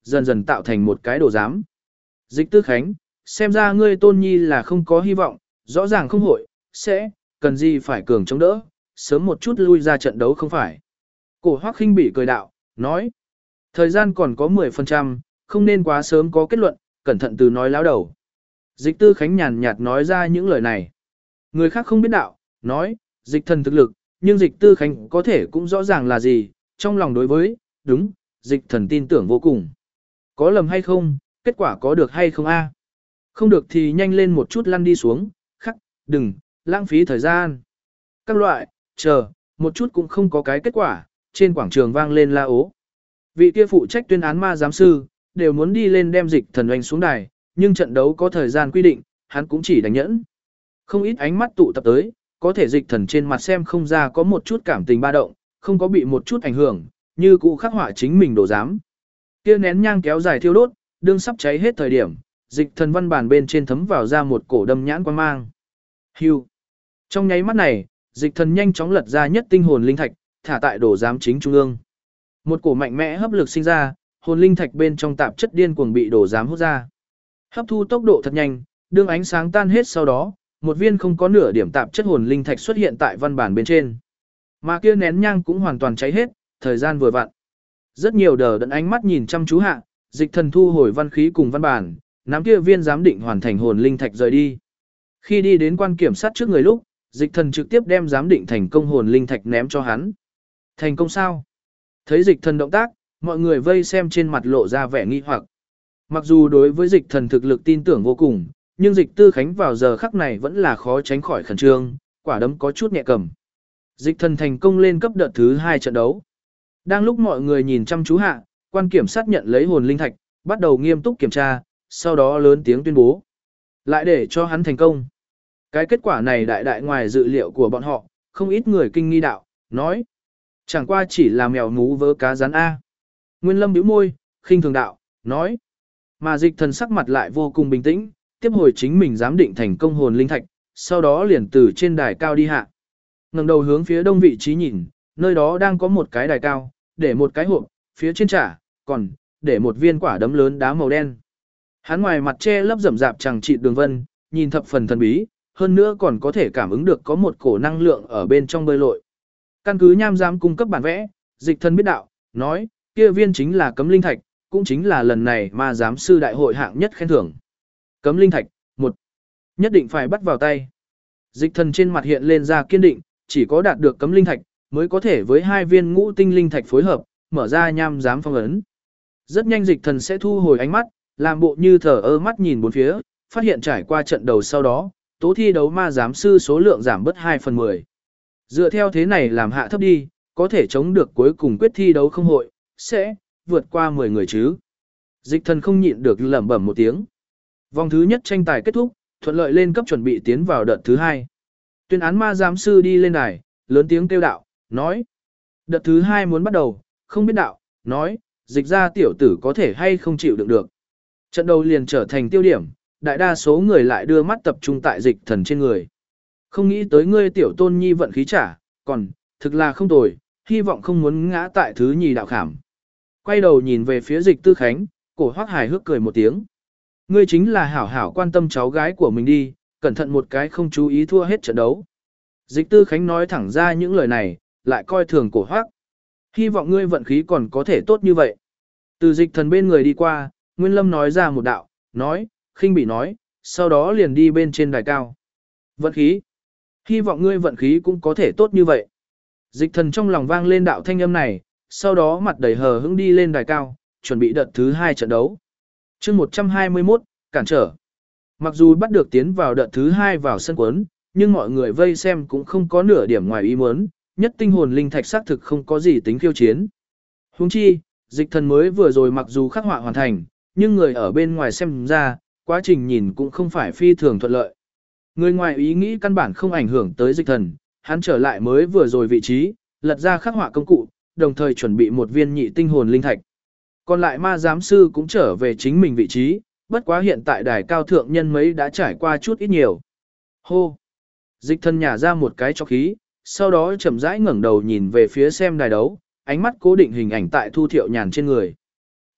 dần dần tạo thành một cái đồ giám. Dịch Tư Khánh, xem ra ngươi Tôn Nhi là không có hy vọng, rõ ràng không hội, sẽ, cần gì phải cường chống đỡ, sớm một chút lui ra trận đấu không phải. Cổ Hoắc khinh bỉ cười đạo, nói, thời gian còn có 10%, không nên quá sớm có kết luận, cẩn thận từ nói láo đầu. Dịch Tư Khánh nhàn nhạt nói ra những lời này. Người khác không biết đạo, nói, dịch thần thực lực, nhưng dịch Tư Khánh có thể cũng rõ ràng là gì, trong lòng đối với, đúng, dịch thần tin tưởng vô cùng. Có lầm hay không, kết quả có được hay không a? Không được thì nhanh lên một chút lăn đi xuống, khắc, đừng, lãng phí thời gian. Các loại, chờ, một chút cũng không có cái kết quả, trên quảng trường vang lên la ố. Vị kia phụ trách tuyên án ma giám sư, đều muốn đi lên đem dịch thần oanh xuống đài, nhưng trận đấu có thời gian quy định, hắn cũng chỉ đánh nhẫn. Không ít ánh mắt tụ tập tới, có thể dịch thần trên mặt xem không ra có một chút cảm tình ba động, không có bị một chút ảnh hưởng, như cụ khắc họa chính mình đổ giám. Kia nén nhang kéo dài thiêu đốt, đương sắp cháy hết thời điểm, dịch thần văn bản bên trên thấm vào ra một cổ đâm nhãn quan mang. Hưu. Trong nháy mắt này, dịch thần nhanh chóng lật ra nhất tinh hồn linh thạch, thả tại đổ giám chính trung ương. Một cổ mạnh mẽ hấp lực sinh ra, hồn linh thạch bên trong tạp chất điên cuồng bị đổ giám hút ra. Hấp thu tốc độ thật nhanh, đương ánh sáng tan hết sau đó, một viên không có nửa điểm tạp chất hồn linh thạch xuất hiện tại văn bản bên trên. Mà kia nén nhang cũng hoàn toàn cháy hết, thời gian vừa vặn. Rất nhiều đờ đẫn ánh mắt nhìn chăm chú hạ, dịch thần thu hồi văn khí cùng văn bản, nắm kia viên giám định hoàn thành hồn linh thạch rời đi. Khi đi đến quan kiểm sát trước người lúc, dịch thần trực tiếp đem giám định thành công hồn linh thạch ném cho hắn. Thành công sao? Thấy dịch thần động tác, mọi người vây xem trên mặt lộ ra vẻ nghi hoặc. Mặc dù đối với dịch thần thực lực tin tưởng vô cùng, nhưng dịch Tư Khánh vào giờ khắc này vẫn là khó tránh khỏi khẩn trương, quả đấm có chút nhẹ cầm. Dịch thần thành công lên cấp đợt thứ 2 trận đấu. Đang lúc mọi người nhìn chăm chú hạ, quan kiểm sát nhận lấy hồn linh thạch, bắt đầu nghiêm túc kiểm tra, sau đó lớn tiếng tuyên bố. Lại để cho hắn thành công. Cái kết quả này đại đại ngoài dự liệu của bọn họ, không ít người kinh nghi đạo, nói. Chẳng qua chỉ là mèo mú vớ cá rán A. Nguyên Lâm bĩu môi, khinh thường đạo, nói. Mà dịch thần sắc mặt lại vô cùng bình tĩnh, tiếp hồi chính mình giám định thành công hồn linh thạch, sau đó liền từ trên đài cao đi hạ. Ngẩng đầu hướng phía đông vị trí nhìn, nơi đó đang có một cái đài cao, để một cái hộp, phía trên trả, còn, để một viên quả đấm lớn đá màu đen. Hắn ngoài mặt che lấp rậm rạp chẳng trị đường vân, nhìn thập phần thần bí, hơn nữa còn có thể cảm ứng được có một cổ năng lượng ở bên trong bơi lội. Căn cứ nham giám cung cấp bản vẽ, dịch thần biết đạo, nói, kia viên chính là cấm linh thạch, cũng chính là lần này ma giám sư đại hội hạng nhất khen thưởng. Cấm linh thạch, 1. Nhất định phải bắt vào tay. Dịch thần trên mặt hiện lên ra kiên định, chỉ có đạt được cấm linh thạch, mới có thể với 2 viên ngũ tinh linh thạch phối hợp, mở ra nham giám phong ấn. Rất nhanh dịch thần sẽ thu hồi ánh mắt, làm bộ như thờ ơ mắt nhìn bốn phía, phát hiện trải qua trận đầu sau đó, tố thi đấu ma giám sư số lượng giảm bớt 2/10. Dựa theo thế này làm hạ thấp đi, có thể chống được cuối cùng quyết thi đấu không hội, sẽ vượt qua 10 người chứ. Dịch thần không nhịn được lẩm bẩm một tiếng. Vòng thứ nhất tranh tài kết thúc, thuận lợi lên cấp chuẩn bị tiến vào đợt thứ 2. Tuyên án ma giám sư đi lên đài, lớn tiếng kêu đạo, nói. Đợt thứ 2 muốn bắt đầu, không biết đạo, nói, dịch ra tiểu tử có thể hay không chịu đựng được. Trận đầu liền trở thành tiêu điểm, đại đa số người lại đưa mắt tập trung tại dịch thần trên người. Không nghĩ tới ngươi tiểu tôn nhi vận khí trả, còn, thực là không tồi, hy vọng không muốn ngã tại thứ nhì đạo khảm. Quay đầu nhìn về phía dịch Tư Khánh, cổ Hoắc hài hước cười một tiếng. Ngươi chính là hảo hảo quan tâm cháu gái của mình đi, cẩn thận một cái không chú ý thua hết trận đấu. Dịch Tư Khánh nói thẳng ra những lời này, lại coi thường cổ Hoắc. Hy vọng ngươi vận khí còn có thể tốt như vậy. Từ dịch thần bên người đi qua, Nguyên Lâm nói ra một đạo, nói, khinh bị nói, sau đó liền đi bên trên đài cao. Vận khí. Hy vọng ngươi vận khí cũng có thể tốt như vậy. Dịch thần trong lòng vang lên đạo thanh âm này, sau đó mặt đầy hờ hững đi lên đài cao, chuẩn bị đợt thứ 2 trận đấu. chương 121, cản trở. Mặc dù bắt được tiến vào đợt thứ 2 vào sân quấn, nhưng mọi người vây xem cũng không có nửa điểm ngoài ý muốn, nhất tinh hồn linh thạch xác thực không có gì tính khiêu chiến. Huống chi, dịch thần mới vừa rồi mặc dù khắc họa hoàn thành, nhưng người ở bên ngoài xem ra, quá trình nhìn cũng không phải phi thường thuận lợi. Người ngoài ý nghĩ căn bản không ảnh hưởng tới dịch thần, hắn trở lại mới vừa rồi vị trí, lật ra khắc họa công cụ, đồng thời chuẩn bị một viên nhị tinh hồn linh thạch. Còn lại ma giám sư cũng trở về chính mình vị trí, bất quá hiện tại đài cao thượng nhân mấy đã trải qua chút ít nhiều. Hô! Dịch thần nhả ra một cái cho khí, sau đó chậm rãi ngẩng đầu nhìn về phía xem đài đấu, ánh mắt cố định hình ảnh tại Thu Thiệu Nhàn trên người.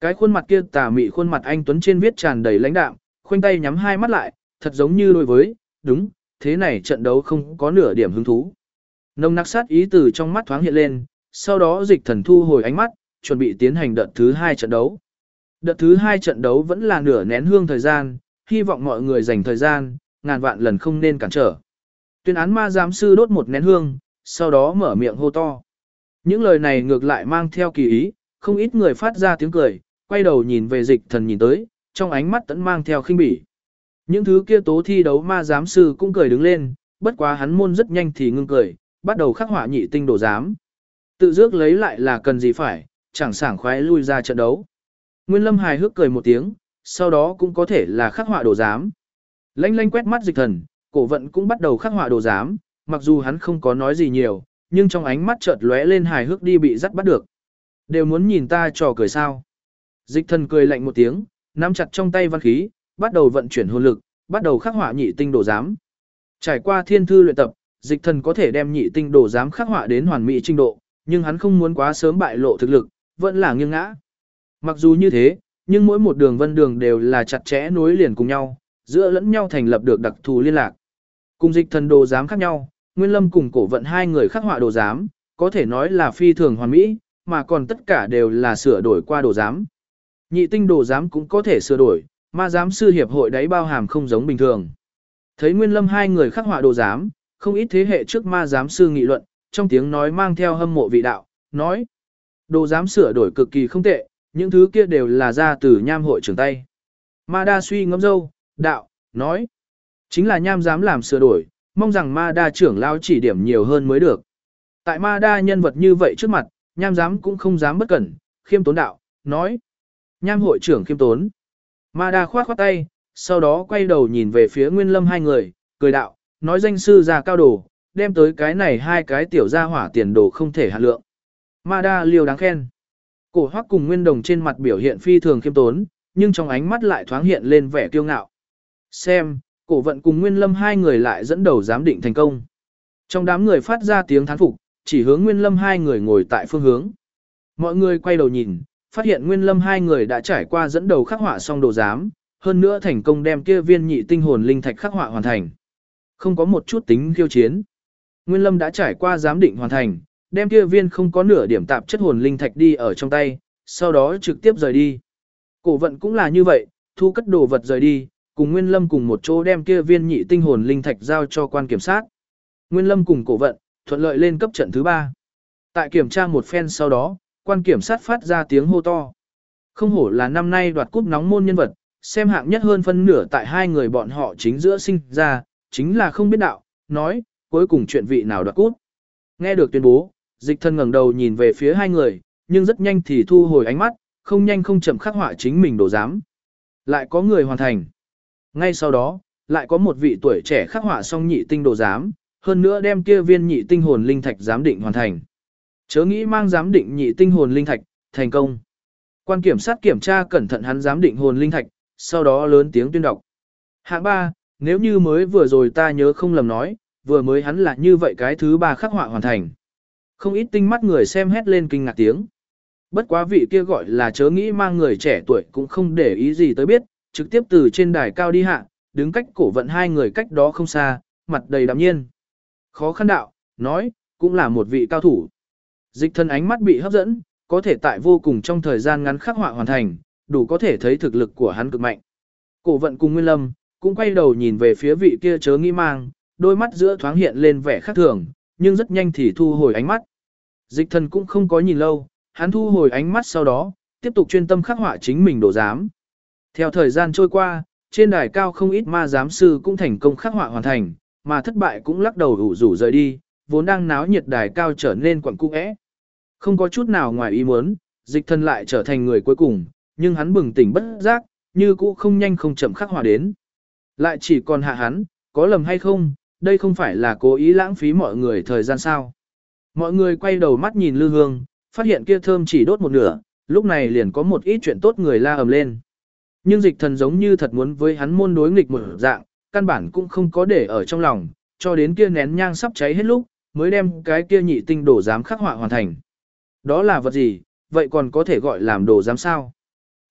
Cái khuôn mặt kia tà mị khuôn mặt anh tuấn trên viết tràn đầy lãnh đạm, khoanh tay nhắm hai mắt lại, thật giống như đối với, đúng, thế này trận đấu không có nửa điểm hứng thú. Nồng nặc sát ý từ trong mắt thoáng hiện lên, sau đó Dịch Thần thu hồi ánh mắt, chuẩn bị tiến hành đợt thứ 2 trận đấu. Đợt thứ 2 trận đấu vẫn là nửa nén hương thời gian, hy vọng mọi người dành thời gian, ngàn vạn lần không nên cản trở. Tuyên án ma giám sư đốt một nén hương, sau đó mở miệng hô to. Những lời này ngược lại mang theo kỳ ý, không ít người phát ra tiếng cười, quay đầu nhìn về Dịch Thần nhìn tới, trong ánh mắt tẫn mang theo khinh bỉ. Những thứ kia tố thi đấu ma giám sư cũng cười đứng lên, bất quá hắn môn rất nhanh thì ngưng cười, bắt đầu khắc họa nhị tinh đồ giám. Tự dước lấy lại là cần gì phải, chẳng sảng khoái lui ra trận đấu. Nguyên Lâm hài hước cười một tiếng, sau đó cũng có thể là khắc họa đồ giám. Lanh lanh quét mắt Dịch Thần, Cổ Vận cũng bắt đầu khắc họa đồ giám, mặc dù hắn không có nói gì nhiều, nhưng trong ánh mắt chợt lóe lên hài hước đi bị dắt bắt được. Đều muốn nhìn ta trò cười sao? Dịch Thần cười lạnh một tiếng, nắm chặt trong tay văn khí, bắt đầu vận chuyển hồn lực, bắt đầu khắc họa nhị tinh đồ giám. Trải qua thiên thư luyện tập, Dịch Thần có thể đem nhị tinh đồ giám khắc họa đến hoàn mỹ trình độ, nhưng hắn không muốn quá sớm bại lộ thực lực, vẫn là nghiêng ngã. Mặc dù như thế, nhưng mỗi một đường vân đường đều là chặt chẽ nối liền cùng nhau, giữa lẫn nhau thành lập được đặc thù liên lạc. Cùng Dịch Thần đồ giám khác nhau, Nguyên Lâm cùng Cổ Vận hai người khắc họa đồ giám, có thể nói là phi thường hoàn mỹ, mà còn tất cả đều là sửa đổi qua đồ giám. Nhị tinh đồ giám cũng có thể sửa đổi, ma giám sư hiệp hội đáy bao hàm không giống bình thường. Thấy Nguyên Lâm hai người khắc họa đồ giám, không ít thế hệ trước ma giám sư nghị luận, trong tiếng nói mang theo hâm mộ vị đạo, nói: đồ giám sửa đổi cực kỳ không tệ, những thứ kia đều là ra từ Nham hội trưởng tay. Ma đa suy ngẫm dâu, đạo, nói: chính là Nham dám làm sửa đổi, mong rằng ma đa trưởng lao chỉ điểm nhiều hơn mới được. Tại ma đa nhân vật như vậy trước mặt, Nham dám cũng không dám bất cẩn, khiêm tốn đạo, nói: Nham hội trưởng khiêm tốn. Ma đa khoát khoát tay, sau đó quay đầu nhìn về phía Nguyên Lâm hai người, cười đạo, nói danh sư ra cao đồ, đem tới cái này hai cái tiểu gia hỏa tiền đồ không thể hạ lượng. Ma đa liều đáng khen. Cổ Hoắc cùng Nguyên Đồng trên mặt biểu hiện phi thường khiêm tốn, nhưng trong ánh mắt lại thoáng hiện lên vẻ kiêu ngạo. Xem, Cổ Vận cùng Nguyên Lâm hai người lại dẫn đầu giám định thành công. Trong đám người phát ra tiếng thán phục, chỉ hướng Nguyên Lâm hai người ngồi tại phương hướng. Mọi người quay đầu nhìn, phát hiện Nguyên Lâm hai người đã trải qua dẫn đầu khắc họa xong đồ giám, hơn nữa thành công đem kia viên nhị tinh hồn linh thạch khắc họa hoàn thành. Không có một chút tính khiêu chiến. Nguyên Lâm đã trải qua giám định hoàn thành, đem kia viên không có nửa điểm tạp chất hồn linh thạch đi ở trong tay, sau đó trực tiếp rời đi. Cổ Vận cũng là như vậy, thu cất đồ vật rời đi, cùng Nguyên Lâm cùng một chỗ đem kia viên nhị tinh hồn linh thạch giao cho quan kiểm sát. Nguyên Lâm cùng Cổ Vận thuận lợi lên cấp trận thứ 3. Tại kiểm tra một phen sau đó, quan kiểm sát phát ra tiếng hô to. Không hổ là năm nay đoạt cúp nóng môn nhân vật, xem hạng nhất hơn phân nửa tại hai người bọn họ chính giữa sinh ra, chính là không biết đạo, nói, cuối cùng chuyện vị nào đoạt cúp. Nghe được tuyên bố, Dịch Thần ngẩng đầu nhìn về phía hai người, nhưng rất nhanh thì thu hồi ánh mắt, không nhanh không chậm khắc họa chính mình đồ giám. Lại có người hoàn thành. Ngay sau đó, lại có một vị tuổi trẻ khắc họa xong nhị tinh đồ giám, hơn nữa đem kia viên nhị tinh hồn linh thạch giám định hoàn thành. Chớ nghĩ mang giám định nhị tinh hồn linh thạch, thành công. Quan kiểm sát kiểm tra cẩn thận hắn giám định hồn linh thạch, sau đó lớn tiếng tuyên đọc. Hạng 3, nếu như mới vừa rồi ta nhớ không lầm nói, vừa mới hắn là như vậy cái thứ 3 khắc họa hoàn thành. Không ít tinh mắt người xem hét lên kinh ngạc tiếng. Bất quá vị kia gọi là chớ nghĩ mang người trẻ tuổi cũng không để ý gì tới biết, trực tiếp từ trên đài cao đi hạ, đứng cách Cổ Vận hai người cách đó không xa, mặt đầy đạm nhiên. Khó khăn đạo, nói, cũng là một vị cao thủ. Dịch Thần ánh mắt bị hấp dẫn, có thể tại vô cùng trong thời gian ngắn khắc họa hoàn thành, đủ có thể thấy thực lực của hắn cực mạnh. Cổ Vận cùng Nguyên Lâm cũng quay đầu nhìn về phía vị kia chớ nghĩ mang, đôi mắt giữa thoáng hiện lên vẻ khác thường, nhưng rất nhanh thì thu hồi ánh mắt. Dịch Thần cũng không có nhìn lâu, hắn thu hồi ánh mắt sau đó, tiếp tục chuyên tâm khắc họa chính mình đồ giám. Theo thời gian trôi qua, trên đài cao không ít ma giám sư cũng thành công khắc họa hoàn thành, mà thất bại cũng lắc đầu ủ rủ rời đi, vốn đang náo nhiệt đài cao trở nên quẩn cung ẽ. Không có chút nào ngoài ý muốn, Dịch Thần lại trở thành người cuối cùng, nhưng hắn bừng tỉnh bất giác, như cũ không nhanh không chậm khắc họa đến. Lại chỉ còn hạ hắn, có lầm hay không, đây không phải là cố ý lãng phí mọi người thời gian sao. Mọi người quay đầu mắt nhìn lư hương, phát hiện kia thơm chỉ đốt một nửa, lúc này liền có một ít chuyện tốt người la ầm lên. Nhưng Dịch Thần giống như thật muốn với hắn môn đối nghịch một dạng, căn bản cũng không có để ở trong lòng, cho đến kia nén nhang sắp cháy hết lúc, mới đem cái kia nhị tinh đồ giám khắc họa hoàn thành. Đó là vật gì, vậy còn có thể gọi làm đồ giám sao?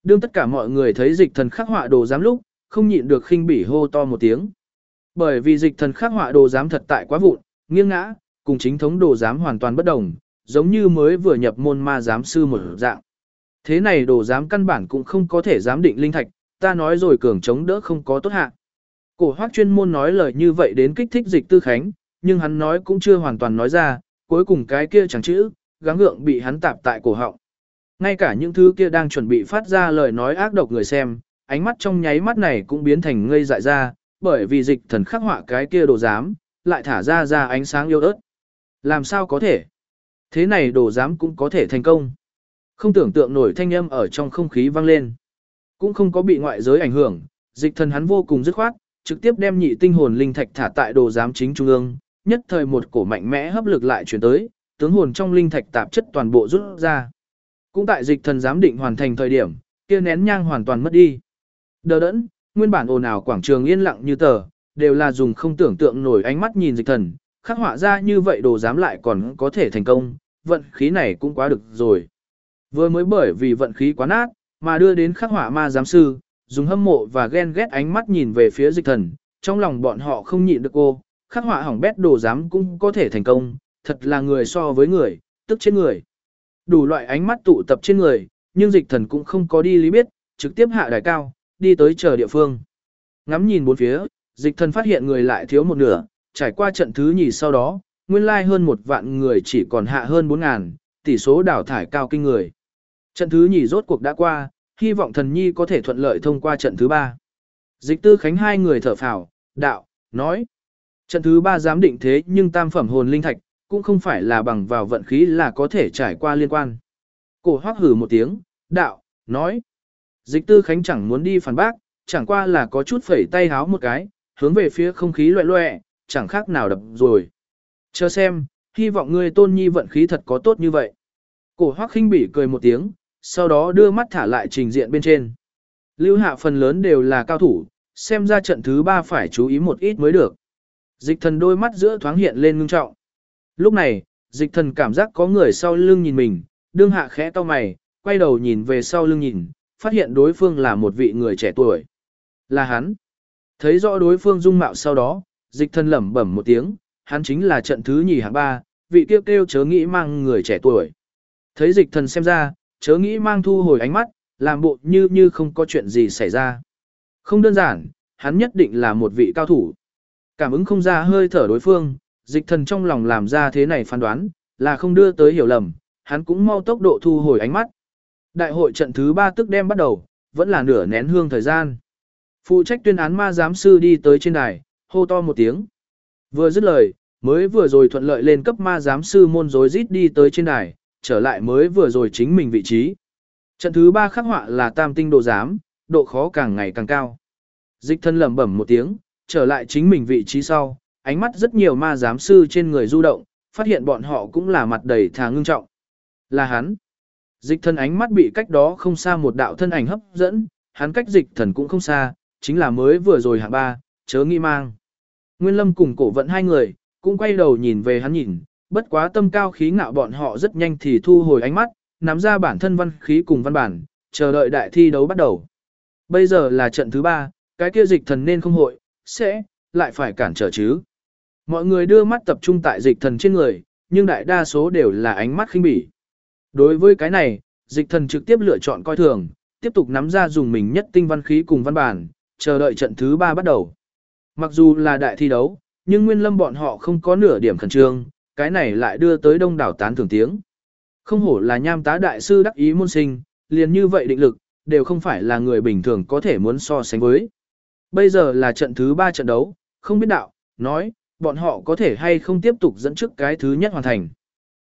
Đương tất cả mọi người thấy dịch thần khắc họa đồ giám lúc, không nhịn được khinh bỉ hô to một tiếng. Bởi vì dịch thần khắc họa đồ giám thật tại quá vụn, nghiêng ngã, cùng chính thống đồ giám hoàn toàn bất đồng, giống như mới vừa nhập môn ma giám sư một dạng. Thế này đồ giám căn bản cũng không có thể giám định linh thạch, ta nói rồi cường chống đỡ không có tốt hạ. Cổ Hoắc chuyên môn nói lời như vậy đến kích thích Dịch Tư Khánh, nhưng hắn nói cũng chưa hoàn toàn nói ra, cuối cùng cái kia chẳng chữ, gắng gượng bị hắn tạp tại cổ họng. Ngay cả những thứ kia đang chuẩn bị phát ra lời nói ác độc người xem, ánh mắt trong nháy mắt này cũng biến thành ngây dại ra, bởi vì dịch thần khắc họa cái kia đồ giám, lại thả ra ánh sáng yêu ớt. Làm sao có thể? Thế này đồ giám cũng có thể thành công. Không tưởng tượng nổi thanh âm ở trong không khí vang lên. Cũng không có bị ngoại giới ảnh hưởng, dịch thần hắn vô cùng dứt khoát, trực tiếp đem nhị tinh hồn linh thạch thả tại đồ giám chính trung ương, nhất thời một cổ mạnh mẽ hấp lực lại chuyển tới, tướng hồn trong linh thạch tạp chất toàn bộ rút ra. Cũng tại dịch thần giám định hoàn thành thời điểm, kia nén nhang hoàn toàn mất đi. Đờ đẫn, nguyên bản ồn ào quảng trường yên lặng như tờ, đều là dùng không tưởng tượng nổi ánh mắt nhìn dịch thần, khắc họa ra như vậy đồ giám lại còn có thể thành công, vận khí này cũng quá được rồi. Vừa mới bởi vì vận khí quá nát, mà đưa đến khắc họa ma giám sư, dùng hâm mộ và ghen ghét ánh mắt nhìn về phía dịch thần, trong lòng bọn họ không nhịn được cô, khắc họa hỏng bét đồ giám cũng có thể thành công, thật là người so với người, tức trên người. Đủ loại ánh mắt tụ tập trên người, nhưng dịch thần cũng không có đi lý biết, trực tiếp hạ đài cao, đi tới chờ địa phương. Ngắm nhìn bốn phía, dịch thần phát hiện người lại thiếu một nửa, trải qua trận thứ nhì sau đó, nguyên lai hơn 1 vạn người chỉ còn hạ hơn 4.000, tỷ số đào thải cao kinh người. Trận thứ nhì rốt cuộc đã qua, hy vọng thần nhi có thể thuận lợi thông qua trận thứ 3. Dịch Tư Khánh hai người thở phào, đạo, nói. Trận thứ 3 giám định thế nhưng tam phẩm hồn linh thạch, cũng không phải là bằng vào vận khí là có thể trải qua liên quan. Cổ Hoắc hử một tiếng, đạo, nói. Dịch Tư Khánh chẳng muốn đi phản bác, chẳng qua là có chút phẩy tay háo một cái, hướng về phía không khí loẹ loẹ, chẳng khác nào đập rồi. Chờ xem, hy vọng ngươi tôn nhi vận khí thật có tốt như vậy. Cổ Hoắc khinh bỉ cười một tiếng, sau đó đưa mắt thả lại trình diện bên trên. Lưu hạ phần lớn đều là cao thủ, xem ra trận thứ 3 phải chú ý một ít mới được. Dịch thần đôi mắt giữa thoáng hiện lên ngưng trọng. Lúc này, dịch thần cảm giác có người sau lưng nhìn mình, đương hạ khẽ cau mày, quay đầu nhìn về sau lưng nhìn, phát hiện đối phương là một vị người trẻ tuổi. Là hắn. Thấy rõ đối phương dung mạo sau đó, dịch thần lẩm bẩm một tiếng, hắn chính là trận thứ nhì hạng 3, vị kêu chớ nghĩ mang người trẻ tuổi. Thấy dịch thần xem ra, chớ nghĩ mang thu hồi ánh mắt, làm bộ như không có chuyện gì xảy ra. Không đơn giản, hắn nhất định là một vị cao thủ. Cảm ứng không ra hơi thở đối phương, dịch thần trong lòng làm ra thế này phán đoán, là không đưa tới hiểu lầm, hắn cũng mau tốc độ thu hồi ánh mắt. Đại hội trận thứ 3 tức đem bắt đầu, vẫn là nửa nén hương thời gian. Phụ trách tuyên án ma giám sư đi tới trên đài, hô to một tiếng. Vừa dứt lời, mới vừa rồi thuận lợi lên cấp ma giám sư môn rối rít đi tới trên đài, trở lại mới vừa rồi chính mình vị trí. Trận thứ 3 khắc họa là tam tinh đồ giám, độ khó càng ngày càng cao. Dịch thân lẩm bẩm một tiếng, trở lại chính mình vị trí sau, ánh mắt rất nhiều ma giám sư trên người du động, phát hiện bọn họ cũng là mặt đầy thà ngưng trọng. Là hắn. Dịch thần ánh mắt bị cách đó không xa một đạo thân ảnh hấp dẫn, hắn cách dịch thần cũng không xa, chính là mới vừa rồi hạng 3, chớ nghĩ mang. Nguyên Lâm cùng Cổ Vận hai người, cũng quay đầu nhìn về hắn nhìn, bất quá tâm cao khí ngạo bọn họ rất nhanh thì thu hồi ánh mắt, nắm ra bản thân văn khí cùng văn bản, chờ đợi đại thi đấu bắt đầu. Bây giờ là trận thứ 3, cái kia dịch thần nên không hội, sẽ, lại phải cản trở chứ. Mọi người đưa mắt tập trung tại dịch thần trên người, nhưng đại đa số đều là ánh mắt khinh bỉ. Đối với cái này, dịch thần trực tiếp lựa chọn coi thường, tiếp tục nắm ra dùng mình nhất tinh văn khí cùng văn bản, chờ đợi trận thứ 3 bắt đầu. Mặc dù là đại thi đấu, nhưng Nguyên Lâm bọn họ không có nửa điểm khẩn trương, cái này lại đưa tới đông đảo tán thưởng tiếng. Không hổ là Nham Tá đại sư đắc ý môn sinh, liền như vậy định lực, đều không phải là người bình thường có thể muốn so sánh với. Bây giờ là trận thứ 3 trận đấu, không biết đạo, nói, bọn họ có thể hay không tiếp tục dẫn trước cái thứ nhất hoàn thành.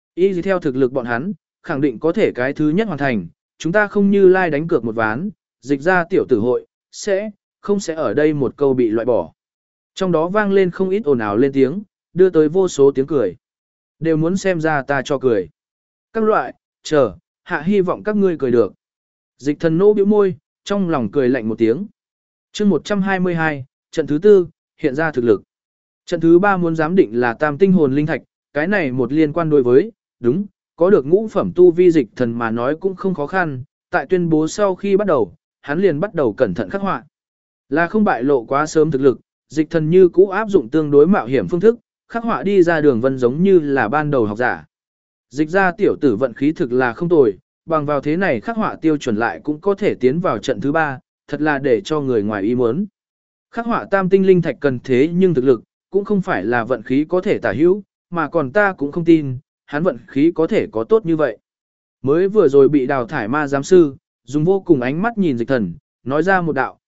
Y theo thực lực bọn hắn, khẳng định có thể cái thứ nhất hoàn thành, chúng ta không như lai đánh cược một ván, dịch ra tiểu tử hội, không sẽ ở đây một câu bị loại bỏ. Trong đó vang lên không ít ồn ào lên tiếng, đưa tới vô số tiếng cười. Đều muốn xem ra ta cho cười. Các loại, chờ, hạ hy vọng các ngươi cười được. Dịch thần nô bĩu môi, trong lòng cười lạnh một tiếng. chương 122, trận thứ 4, hiện ra thực lực. Trận thứ 3 muốn giám định là tam tinh hồn linh thạch, cái này một liên quan đối với, đúng, có được ngũ phẩm tu vi dịch thần mà nói cũng không khó khăn, tại tuyên bố sau khi bắt đầu, hắn liền bắt đầu cẩn thận khắc họa. Là không bại lộ quá sớm thực lực, Dịch Thần như cũ áp dụng tương đối mạo hiểm phương thức, khắc họa đi ra đường vân giống như là ban đầu học giả. Dịch ra tiểu tử vận khí thực là không tồi, bằng vào thế này khắc họa tiêu chuẩn lại cũng có thể tiến vào trận thứ 3, thật là để cho người ngoài ý muốn. Khắc họa tam tinh linh thạch cần thế nhưng thực lực, cũng không phải là vận khí có thể tả hữu, mà còn ta cũng không tin, hắn vận khí có thể có tốt như vậy. Mới vừa rồi bị đào thải ma giám sư, dùng vô cùng ánh mắt nhìn Dịch Thần, nói ra một đạo,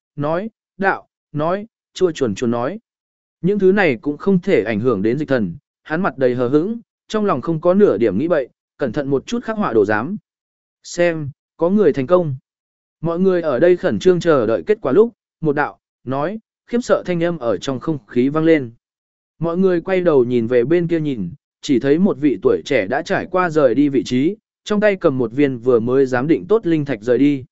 nói, chua chuồn nói. Những thứ này cũng không thể ảnh hưởng đến Dịch Thần, hắn mặt đầy hờ hững, trong lòng không có nửa điểm nghĩ bậy, cẩn thận một chút khắc họa đồ giám. Xem, có người thành công. Mọi người ở đây khẩn trương chờ đợi kết quả lúc, một đạo, nói, khiếp sợ thanh âm ở trong không khí vang lên. Mọi người quay đầu nhìn về bên kia nhìn, chỉ thấy một vị tuổi trẻ đã trải qua rời đi vị trí, trong tay cầm một viên vừa mới giám định tốt linh thạch rời đi.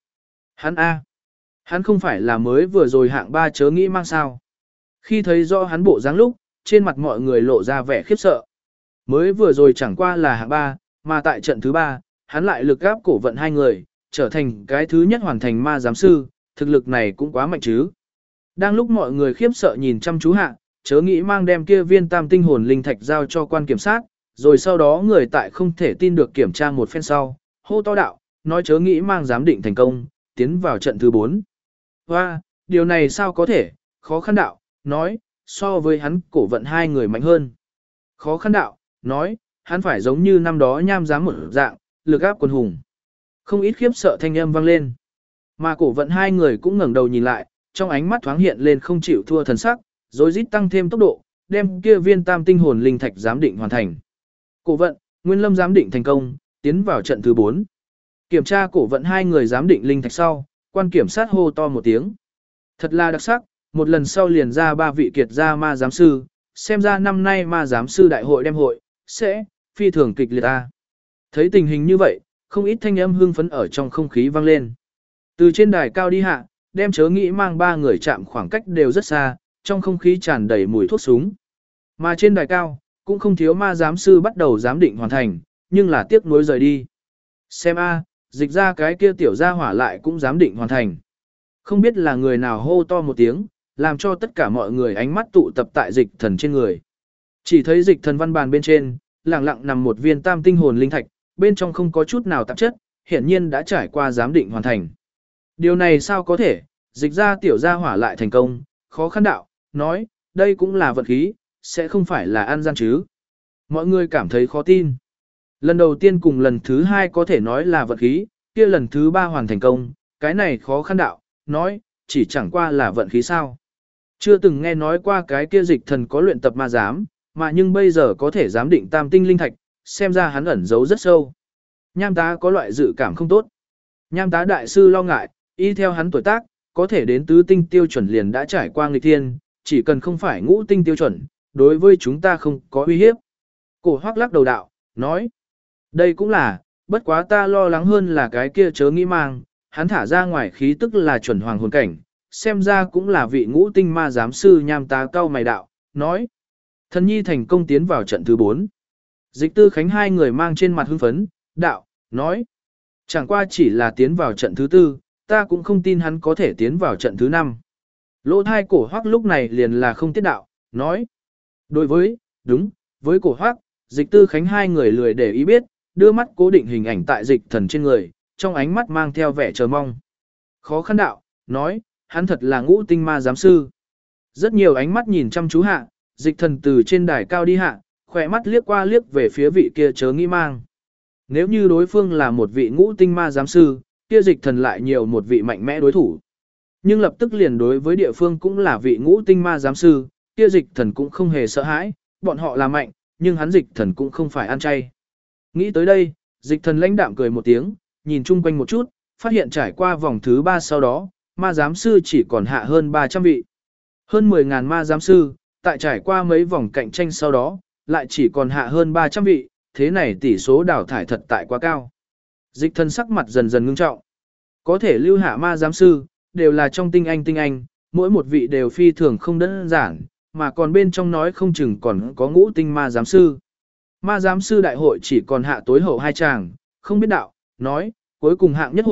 Hắn không phải là mới vừa rồi hạng 3 chớ nghĩ mang sao. Khi thấy rõ hắn bộ dáng lúc, trên mặt mọi người lộ ra vẻ khiếp sợ. Mới vừa rồi chẳng qua là hạng 3, mà tại trận thứ 3, hắn lại lực gáp cổ vận 2 người, trở thành cái thứ nhất hoàn thành ma giám sư, thực lực này cũng quá mạnh chứ. Đang lúc mọi người khiếp sợ nhìn chăm chú hạ, chớ nghĩ mang đem kia viên tam tinh hồn linh thạch giao cho quan kiểm sát, rồi sau đó người tại không thể tin được kiểm tra một phen sau, hô to đạo, nói chớ nghĩ mang giám định thành công, tiến vào trận thứ 4. Và, điều này sao có thể, khó khăn đạo, nói, so với hắn cổ vận 2 người mạnh hơn. Khó khăn đạo, nói, hắn phải giống như năm đó nham giám một dạng, lực áp quân hùng. Không ít khiếp sợ thanh âm vang lên. Mà cổ vận 2 người cũng ngẩng đầu nhìn lại, trong ánh mắt thoáng hiện lên không chịu thua thần sắc, rồi rít tăng thêm tốc độ, đem kia viên tam tinh hồn linh thạch giám định hoàn thành. Cổ vận, Nguyên Lâm giám định thành công, tiến vào trận thứ 4. Kiểm tra cổ vận 2 người giám định linh thạch sau, quan kiểm sát hô to một tiếng. Thật là đặc sắc, một lần sau liền ra 3 vị kiệt gia ma giám sư, xem ra năm nay ma giám sư đại hội đem hội, sẽ, phi thường kịch liệt ta. Thấy tình hình như vậy, không ít thanh âm hưng phấn ở trong không khí vang lên. Từ trên đài cao đi hạ, đem chớ nghĩ mang 3 người chạm khoảng cách đều rất xa, trong không khí tràn đầy mùi thuốc súng. Mà trên đài cao, cũng không thiếu ma giám sư bắt đầu giám định hoàn thành, nhưng là tiếc nuối rời đi. Xem Dịch ra cái kia tiểu gia hỏa lại cũng giám định hoàn thành. Không biết là người nào hô to một tiếng, làm cho tất cả mọi người ánh mắt tụ tập tại Dịch Thần trên người. Chỉ thấy Dịch Thần văn bàn bên trên, lặng lặng nằm một viên tam tinh hồn linh thạch, bên trong không có chút nào tạp chất, hiển nhiên đã trải qua giám định hoàn thành. Điều này sao có thể, Dịch ra tiểu gia hỏa lại thành công, khó khăn đạo, nói, đây cũng là vận khí, sẽ không phải là ăn gian chứ. Mọi người cảm thấy khó tin. Lần đầu tiên cùng lần thứ 2 có thể nói là vận khí, kia lần thứ 3 hoàn thành công, cái này khó khăn đạo, nói, chỉ chẳng qua là vận khí sao. Chưa từng nghe nói qua cái kia Dịch Thần có luyện tập ma giám, mà nhưng bây giờ có thể giám định tam tinh linh thạch, xem ra hắn ẩn giấu rất sâu. Nham tá có loại dự cảm không tốt. Nham tá đại sư lo ngại, y theo hắn tuổi tác, có thể đến tứ tinh tiêu chuẩn liền đã trải qua nghịch thiên, chỉ cần không phải ngũ tinh tiêu chuẩn, đối với chúng ta không có uy hiếp. Cổ Hoắc lắc đầu đạo, nói, đây cũng là, bất quá ta lo lắng hơn là cái kia chớ nghĩ mang, hắn thả ra ngoài khí tức là chuẩn hoàng hồn cảnh, xem ra cũng là vị ngũ tinh ma giám sư nham tá cao mày đạo, nói. Thần nhi thành công tiến vào trận thứ 4. Dịch Tư Khánh 2 người mang trên mặt hưng phấn, đạo, nói. Chẳng qua chỉ là tiến vào trận thứ 4, ta cũng không tin hắn có thể tiến vào trận thứ 5. Lỗ thai Cổ Hoắc lúc này liền là không tiết đạo, nói. Đối với, đúng, với Cổ Hoắc, Dịch Tư Khánh 2 người lười để ý biết, đưa mắt cố định hình ảnh tại Dịch Thần trên người, trong ánh mắt mang theo vẻ chờ mong. Khó khăn đạo, nói, hắn thật là ngũ tinh ma giám sư. Rất nhiều ánh mắt nhìn chăm chú hạ, Dịch Thần từ trên đài cao đi hạ, khỏe mắt liếc qua liếc về phía vị kia chớ nghĩ mang. Nếu như đối phương là một vị ngũ tinh ma giám sư, kia Dịch Thần lại nhiều một vị mạnh mẽ đối thủ. Nhưng lập tức liền đối với địa phương cũng là vị ngũ tinh ma giám sư, kia Dịch Thần cũng không hề sợ hãi, bọn họ là mạnh, nhưng hắn Dịch Thần cũng không phải ăn chay. Nghĩ tới đây, Dịch Thần lãnh đạm cười một tiếng, nhìn chung quanh một chút, phát hiện trải qua vòng thứ 3 sau đó, ma giám sư chỉ còn hạ hơn 300 vị. Hơn 10.000 ma giám sư, tại trải qua mấy vòng cạnh tranh sau đó, lại chỉ còn hạ hơn 300 vị, thế này tỷ số đào thải thật tại quá cao. Dịch Thần sắc mặt dần dần ngưng trọng. Có thể lưu hạ ma giám sư, đều là trong tinh anh, mỗi một vị đều phi thường không đơn giản, mà còn bên trong nói không chừng còn có ngũ tinh ma giám sư. Ma giám sư đại hội chỉ còn hạ tối hậu 2 chàng, không biết đạo, nói, cuối cùng hạng nhất hội,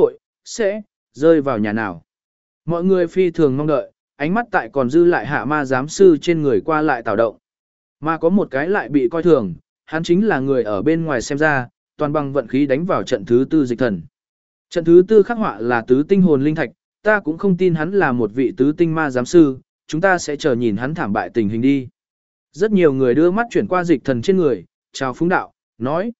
sẽ rơi vào nhà nào. Mọi người phi thường mong đợi, ánh mắt tại còn dư lại hạ ma giám sư trên người qua lại tạo động. Mà có một cái lại bị coi thường, hắn chính là người ở bên ngoài xem ra, toàn bằng vận khí đánh vào trận thứ tư dịch thần. Trận thứ tư khắc họa là tứ tinh hồn linh thạch, ta cũng không tin hắn là một vị tứ tinh ma giám sư, chúng ta sẽ chờ nhìn hắn thảm bại tình hình đi. Rất nhiều người đưa mắt chuyển qua dịch thần trên người, chào phúng đạo, nói.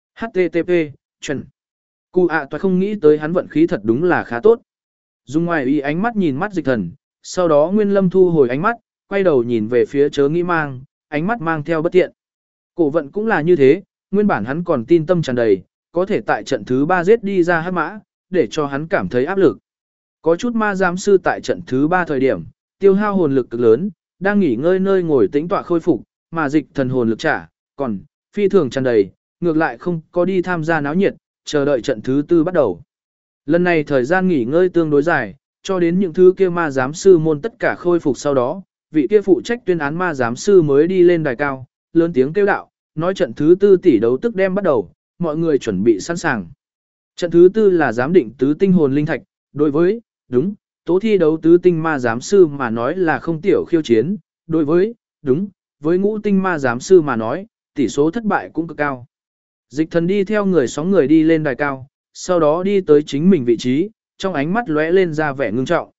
HTTP, chuẩn. Cụ toại không nghĩ tới hắn vận khí thật đúng là khá tốt. Dùng ngoài ý ánh mắt nhìn mắt dịch thần, sau đó Nguyên Lâm thu hồi ánh mắt, quay đầu nhìn về phía chớ nghĩ mang, ánh mắt mang theo bất thiện. Cổ vận cũng là như thế, nguyên bản hắn còn tin tâm tràn đầy, có thể tại trận thứ 3 giết đi ra hắc mã, để cho hắn cảm thấy áp lực. Có chút ma giám sư tại trận thứ 3 thời điểm, tiêu hao hồn lực cực lớn, đang nghỉ ngơi nơi ngồi tĩnh tọa khôi phục, mà dịch thần hồn lực trả, còn phi thường tràn đầy, ngược lại không có đi tham gia náo nhiệt, chờ đợi trận thứ 4 bắt đầu. Lần này thời gian nghỉ ngơi tương đối dài, cho đến những thứ kia ma giám sư môn tất cả khôi phục sau đó, vị kia phụ trách tuyên án ma giám sư mới đi lên đài cao, lớn tiếng kêu đạo, nói trận thứ 4 tỷ đấu tức đem bắt đầu, mọi người chuẩn bị sẵn sàng. Trận thứ 4 là giám định tứ tinh hồn linh thạch, đối với, đúng, tố thi đấu tứ tinh ma giám sư mà nói là không tiểu khiêu chiến, đối với, đúng, với ngũ tinh ma giám sư mà nói, tỷ số thất bại cũng cực cao. Dịch thần đi theo người sóng người đi lên đài cao, sau đó đi tới chính mình vị trí, trong ánh mắt lóe lên ra vẻ ngưng trọng.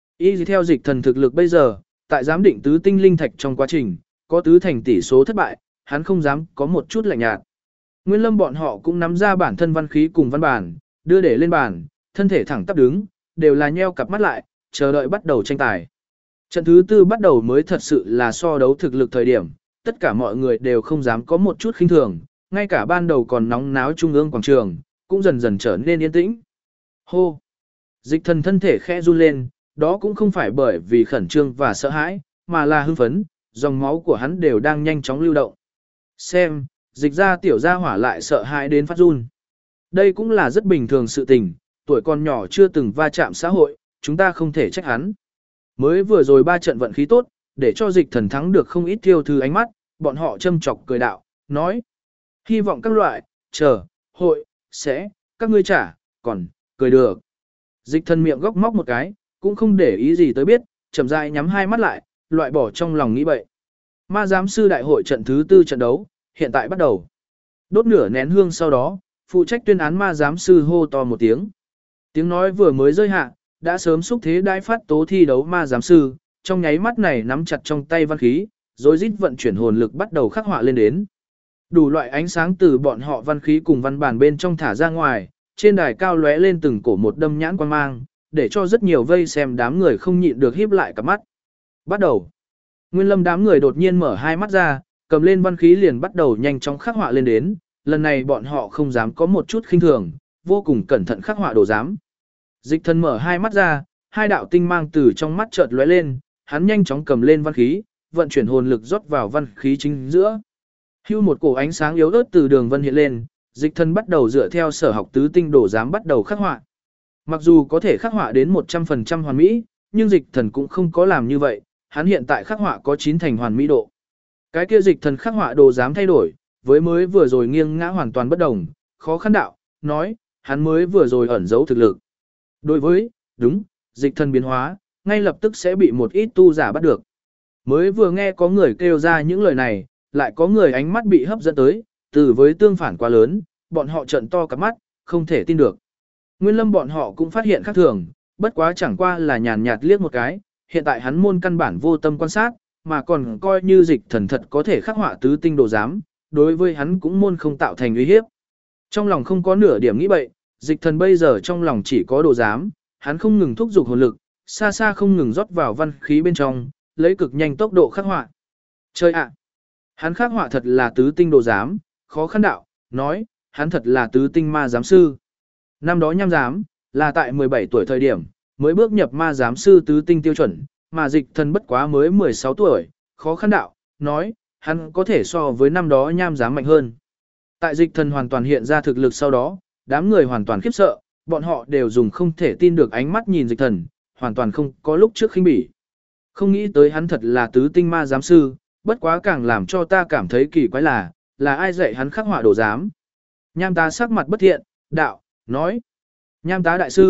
Y theo dịch thần thực lực bây giờ, tại giám định tứ tinh linh thạch trong quá trình, có tứ thành tỷ số thất bại, hắn không dám có một chút lạnh nhạt. Nguyên Lâm bọn họ cũng nắm ra bản thân văn khí cùng văn bản, đưa để lên bàn, thân thể thẳng tắp đứng, đều là nheo cặp mắt lại, chờ đợi bắt đầu tranh tài. Trận thứ 4 bắt đầu mới thật sự là so đấu thực lực thời điểm, tất cả mọi người đều không dám có một chút khinh thường, ngay cả ban đầu còn nóng náo trung ương quảng trường, cũng dần dần trở nên yên tĩnh. Hô! Dịch thần thân thể khẽ run lên, đó cũng không phải bởi vì khẩn trương và sợ hãi, mà là hưng phấn, dòng máu của hắn đều đang nhanh chóng lưu động. Xem, dịch ra tiểu gia hỏa lại sợ hãi đến phát run. Đây cũng là rất bình thường sự tình, tuổi còn nhỏ chưa từng va chạm xã hội, chúng ta không thể trách hắn. Mới vừa rồi 3 trận vận khí tốt, để cho dịch thần thắng được không ít thiêu thư ánh mắt, bọn họ châm chọc cười đạo, nói. Hy vọng các loại, chờ, hội, sẽ, các ngươi trả, còn, cười được. Dịch thần miệng góc móc một cái, cũng không để ý gì tới biết, chậm rãi nhắm hai mắt lại, loại bỏ trong lòng nghĩ bậy. Ma giám sư đại hội trận thứ 4 trận đấu, hiện tại bắt đầu. Đốt nửa nén hương sau đó, phụ trách tuyên án ma giám sư hô to một tiếng. Tiếng nói vừa mới rơi hạ, đã sớm xúc thế đai phát tố thi đấu ma giám sư, trong nháy mắt này nắm chặt trong tay văn khí, rồi rít vận chuyển hồn lực bắt đầu khắc họa lên đến. Đủ loại ánh sáng từ bọn họ văn khí cùng văn bản bên trong thả ra ngoài, trên đài cao lóe lên từng cổ một đâm nhãn quan mang, để cho rất nhiều vây xem đám người không nhịn được híp lại cả mắt. Bắt đầu. Nguyên Lâm đám người đột nhiên mở hai mắt ra, cầm lên văn khí liền bắt đầu nhanh chóng khắc họa lên đến, lần này bọn họ không dám có một chút khinh thường, vô cùng cẩn thận khắc họa đồ giám. Dịch thần mở hai mắt ra, hai đạo tinh mang từ trong mắt chợt lóe lên, hắn nhanh chóng cầm lên văn khí, vận chuyển hồn lực rót vào văn khí chính giữa. Hưu một cổ ánh sáng yếu ớt từ đường vân hiện lên, dịch thần bắt đầu dựa theo sở học tứ tinh đồ giám bắt đầu khắc họa. Mặc dù có thể khắc họa đến 100% hoàn mỹ, nhưng dịch thần cũng không có làm như vậy, hắn hiện tại khắc họa có 9 thành hoàn mỹ độ. Cái kia dịch thần khắc họa đồ giám thay đổi, với mới vừa rồi nghiêng ngã hoàn toàn bất đồng, khó khăn đạo, nói, hắn mới vừa rồi ẩn giấu thực lực. Đối với, đúng, dịch thần biến hóa, ngay lập tức sẽ bị một ít tu giả bắt được. Mới vừa nghe có người kêu ra những lời này, lại có người ánh mắt bị hấp dẫn tới, từ với tương phản quá lớn, bọn họ trợn to cả mắt, không thể tin được. Nguyên Lâm bọn họ cũng phát hiện khác thường, bất quá chẳng qua là nhàn nhạt liếc một cái, hiện tại hắn môn căn bản vô tâm quan sát, mà còn coi như dịch thần thật có thể khắc họa tứ tinh đồ giám, đối với hắn cũng môn không tạo thành uy hiếp. Trong lòng không có nửa điểm nghĩ bậy, dịch thần bây giờ trong lòng chỉ có đồ giám, hắn không ngừng thúc giục hồn lực, xa xa không ngừng rót vào văn khí bên trong, lấy cực nhanh tốc độ khắc họa. Chơi ạ! Hắn khắc họa thật là tứ tinh đồ giám, khó khăn đạo, nói, hắn thật là tứ tinh ma giám sư. Năm đó nham giám, là tại 17 tuổi thời điểm, mới bước nhập ma giám sư tứ tinh tiêu chuẩn, mà dịch thần bất quá mới 16 tuổi, khó khăn đạo, nói, hắn có thể so với năm đó nham giám mạnh hơn. Tại dịch thần hoàn toàn hiện ra thực lực sau đó, đám người hoàn toàn khiếp sợ, bọn họ đều dùng không thể tin được ánh mắt nhìn dịch thần, hoàn toàn không có lúc trước khinh bỉ. Không nghĩ tới hắn thật là tứ tinh ma giám sư, bất quá càng làm cho ta cảm thấy kỳ quái là ai dạy hắn khắc họa đồ giám. Nham tá sắc mặt bất thiện, đạo, nói. Nham tá đại sư,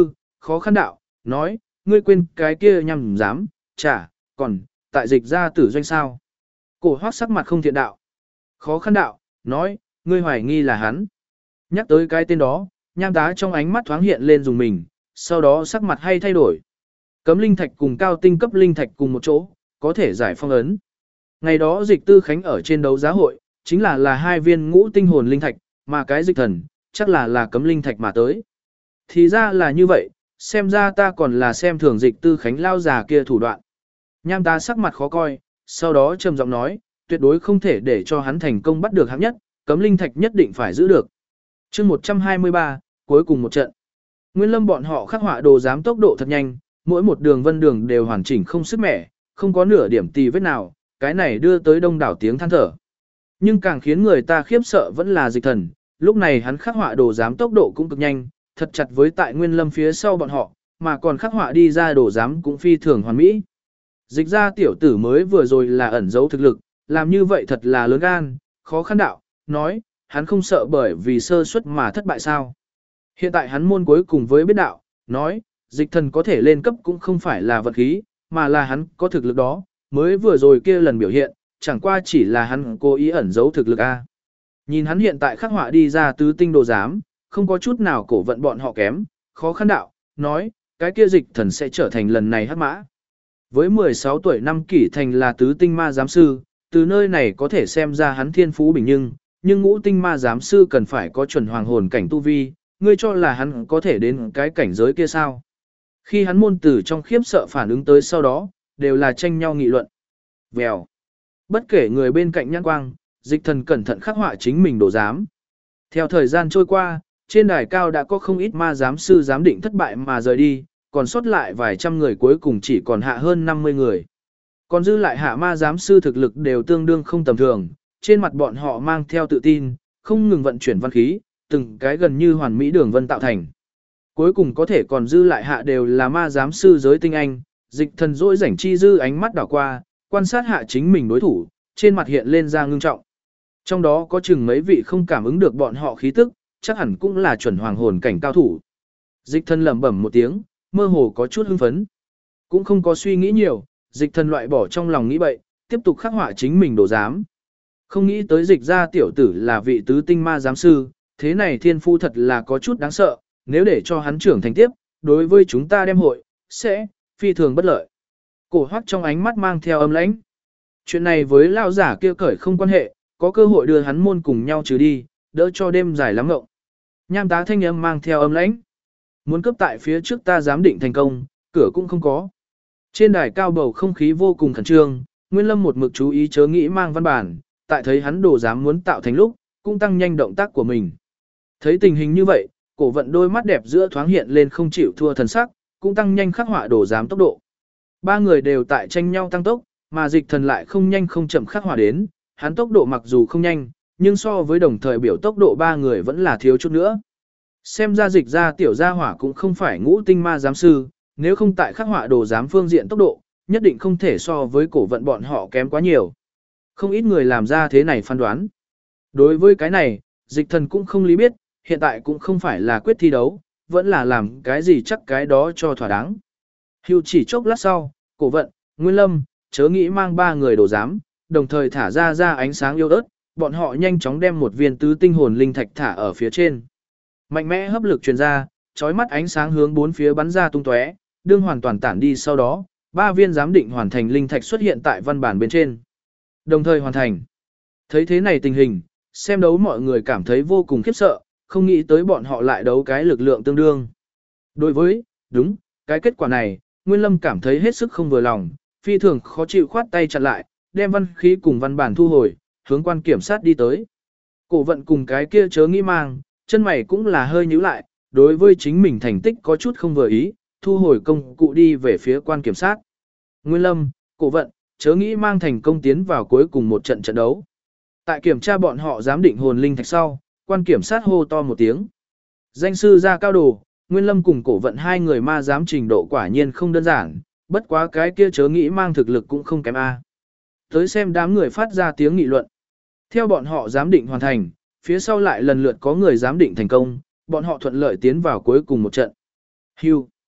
khó khăn đạo, nói, ngươi quên cái kia nhằm dám, chả, còn, tại dịch ra tử doanh sao. Cổ hoác sắc mặt không thiện đạo. Khó khăn đạo, nói, ngươi hoài nghi là hắn. Nhắc tới cái tên đó, nham tá trong ánh mắt thoáng hiện lên dùng mình, sau đó sắc mặt hay thay đổi. Cấm linh thạch cùng cao tinh cấp linh thạch cùng một chỗ, có thể giải phong ấn. Ngày đó dịch tư khánh ở trên đấu giá hội, chính là 2 viên ngũ tinh hồn linh thạch, mà cái dịch thần, chắc là cấm linh thạch mà tới. Thì ra là như vậy, xem ra ta còn là xem thường dịch tư khánh lao già kia thủ đoạn. Nham tá sắc mặt khó coi, sau đó trầm giọng nói, tuyệt đối không thể để cho hắn thành công bắt được hạng nhất, cấm linh thạch nhất định phải giữ được. chương 123, cuối cùng một trận. Nguyên Lâm bọn họ khắc họa đồ giám tốc độ thật nhanh, mỗi một đường vân đường đều hoàn chỉnh không sức mẻ, không có nửa điểm tì vết nào, cái này đưa tới đông đảo tiếng than thở. Nhưng càng khiến người ta khiếp sợ vẫn là dịch thần, lúc này hắn khắc họa đồ giám tốc độ cũng cực nhanh, thật chặt với tại Nguyên Lâm phía sau bọn họ, mà còn khắc họa đi ra đồ giám cũng phi thường hoàn mỹ. Dịch ra tiểu tử mới vừa rồi là ẩn giấu thực lực, làm như vậy thật là lớn gan, khó khăn đạo, nói, hắn không sợ bởi vì sơ suất mà thất bại sao. Hiện tại hắn môn cuối cùng với biết đạo, nói, dịch thần có thể lên cấp cũng không phải là vật khí, mà là hắn có thực lực đó, mới vừa rồi kia lần biểu hiện, chẳng qua chỉ là hắn cố ý ẩn giấu thực lực a. Nhìn hắn hiện tại khắc họa đi ra tứ tinh đồ giám, không có chút nào cổ vận bọn họ kém, khó khăn đạo, nói, cái kia dịch thần sẽ trở thành lần này hắc mã. Với 16 tuổi năm kỷ thành là tứ tinh ma giám sư, từ nơi này có thể xem ra hắn thiên phú bình nhưng ngũ tinh ma giám sư cần phải có chuẩn hoàng hồn cảnh tu vi, ngươi cho là hắn có thể đến cái cảnh giới kia sao? Khi hắn môn tử trong khiếp sợ phản ứng tới sau đó, đều là tranh nhau nghị luận. Vèo. Bất kể người bên cạnh nhãn quang, dịch thần cẩn thận khắc họa chính mình đồ giám. Theo thời gian trôi qua, trên đài cao đã có không ít ma giám sư giám định thất bại mà rời đi, còn sót lại vài trăm người cuối cùng chỉ còn hạ hơn 50 người. Còn dư lại hạ ma giám sư thực lực đều tương đương không tầm thường, trên mặt bọn họ mang theo tự tin, không ngừng vận chuyển văn khí, từng cái gần như hoàn mỹ đường vân tạo thành. Cuối cùng có thể còn dư lại hạ đều là ma giám sư giới tinh anh, dịch thần dỗi rảnh chi dư ánh mắt đảo qua, quan sát hạ chính mình đối thủ, trên mặt hiện lên ra ngưng trọng. Trong đó có chừng mấy vị không cảm ứng được bọn họ khí tức, chắc hẳn cũng là chuẩn hoàng hồn cảnh cao thủ. Dịch thần lẩm bẩm một tiếng, mơ hồ có chút hưng phấn. Cũng không có suy nghĩ nhiều, dịch thần loại bỏ trong lòng nghĩ bậy, tiếp tục khắc họa chính mình đồ giám. Không nghĩ tới dịch ra tiểu tử là vị tứ tinh ma giám sư, thế này thiên phu thật là có chút đáng sợ, nếu để cho hắn trưởng thành tiếp, đối với chúng ta đem hội, sẽ, phi thường bất lợi. Cổ hoắc trong ánh mắt mang theo âm lãnh. Chuyện này với lão giả kia cởi không quan hệ, có cơ hội đưa hắn môn cùng nhau trừ đi, đỡ cho đêm dài lắm ngộng. Nham tá thanh âm mang theo âm lãnh. Muốn cướp tại phía trước ta dám định thành công, cửa cũng không có. Trên đài cao bầu không khí vô cùng khẩn trương, Nguyên Lâm một mực chú ý chớ nghĩ mang văn bản, tại thấy hắn đồ dám muốn tạo thành lúc, cũng tăng nhanh động tác của mình. Thấy tình hình như vậy, cổ vận đôi mắt đẹp giữa thoáng hiện lên không chịu thua thần sắc, cũng tăng nhanh khắc họa đồ dám tốc độ. Ba người đều tại tranh nhau tăng tốc, mà dịch thần lại không nhanh không chậm khắc họa đến, hắn tốc độ mặc dù không nhanh, nhưng so với đồng thời biểu tốc độ ba người vẫn là thiếu chút nữa. Xem ra dịch ra tiểu gia hỏa cũng không phải ngũ tinh ma giám sư, nếu không tại khắc họa đồ giám phương diện tốc độ, nhất định không thể so với cổ vận bọn họ kém quá nhiều. Không ít người làm ra thế này phán đoán. Đối với cái này, dịch thần cũng không lý biết, hiện tại cũng không phải là quyết thi đấu, vẫn là làm cái gì chắc cái đó cho thỏa đáng. Hưu chỉ chốc lát sau, cổ vận, Nguyên Lâm, chớ nghĩ mang ba người đồ giám, đồng thời thả ra ánh sáng yếu ớt, bọn họ nhanh chóng đem một viên tứ tinh hồn linh thạch thả ở phía trên. Mạnh mẽ hấp lực truyền ra, chói mắt ánh sáng hướng bốn phía bắn ra tung tóe, đương hoàn toàn tản đi sau đó, ba viên giám định hoàn thành linh thạch xuất hiện tại văn bản bên trên. Đồng thời hoàn thành. Thấy thế này tình hình, xem đấu mọi người cảm thấy vô cùng khiếp sợ, không nghĩ tới bọn họ lại đấu cái lực lượng tương đương. Đối với, đúng, cái kết quả này, Nguyên Lâm cảm thấy hết sức không vừa lòng, phi thường khó chịu khoát tay chặn lại, đem văn khí cùng văn bản thu hồi, hướng quan kiểm sát đi tới. Cổ vận cùng cái kia chớ nghĩ mang, chân mày cũng là hơi nhíu lại, đối với chính mình thành tích có chút không vừa ý, thu hồi công cụ đi về phía quan kiểm sát. Nguyên Lâm, cổ vận, chớ nghĩ mang thành công tiến vào cuối cùng một trận trận đấu. Tại kiểm tra bọn họ giám định hồn linh thạch sau, quan kiểm sát hô to một tiếng. Danh sư ra cao đồ, Nguyên Lâm cùng cổ vận hai người ma giám trình độ quả nhiên không đơn giản, bất quá cái kia chớ nghĩ mang thực lực cũng không kém a. Tới xem đám người phát ra tiếng nghị luận. Theo bọn họ giám định hoàn thành, phía sau lại lần lượt có người giám định thành công, bọn họ thuận lợi tiến vào cuối cùng một trận. Hưu.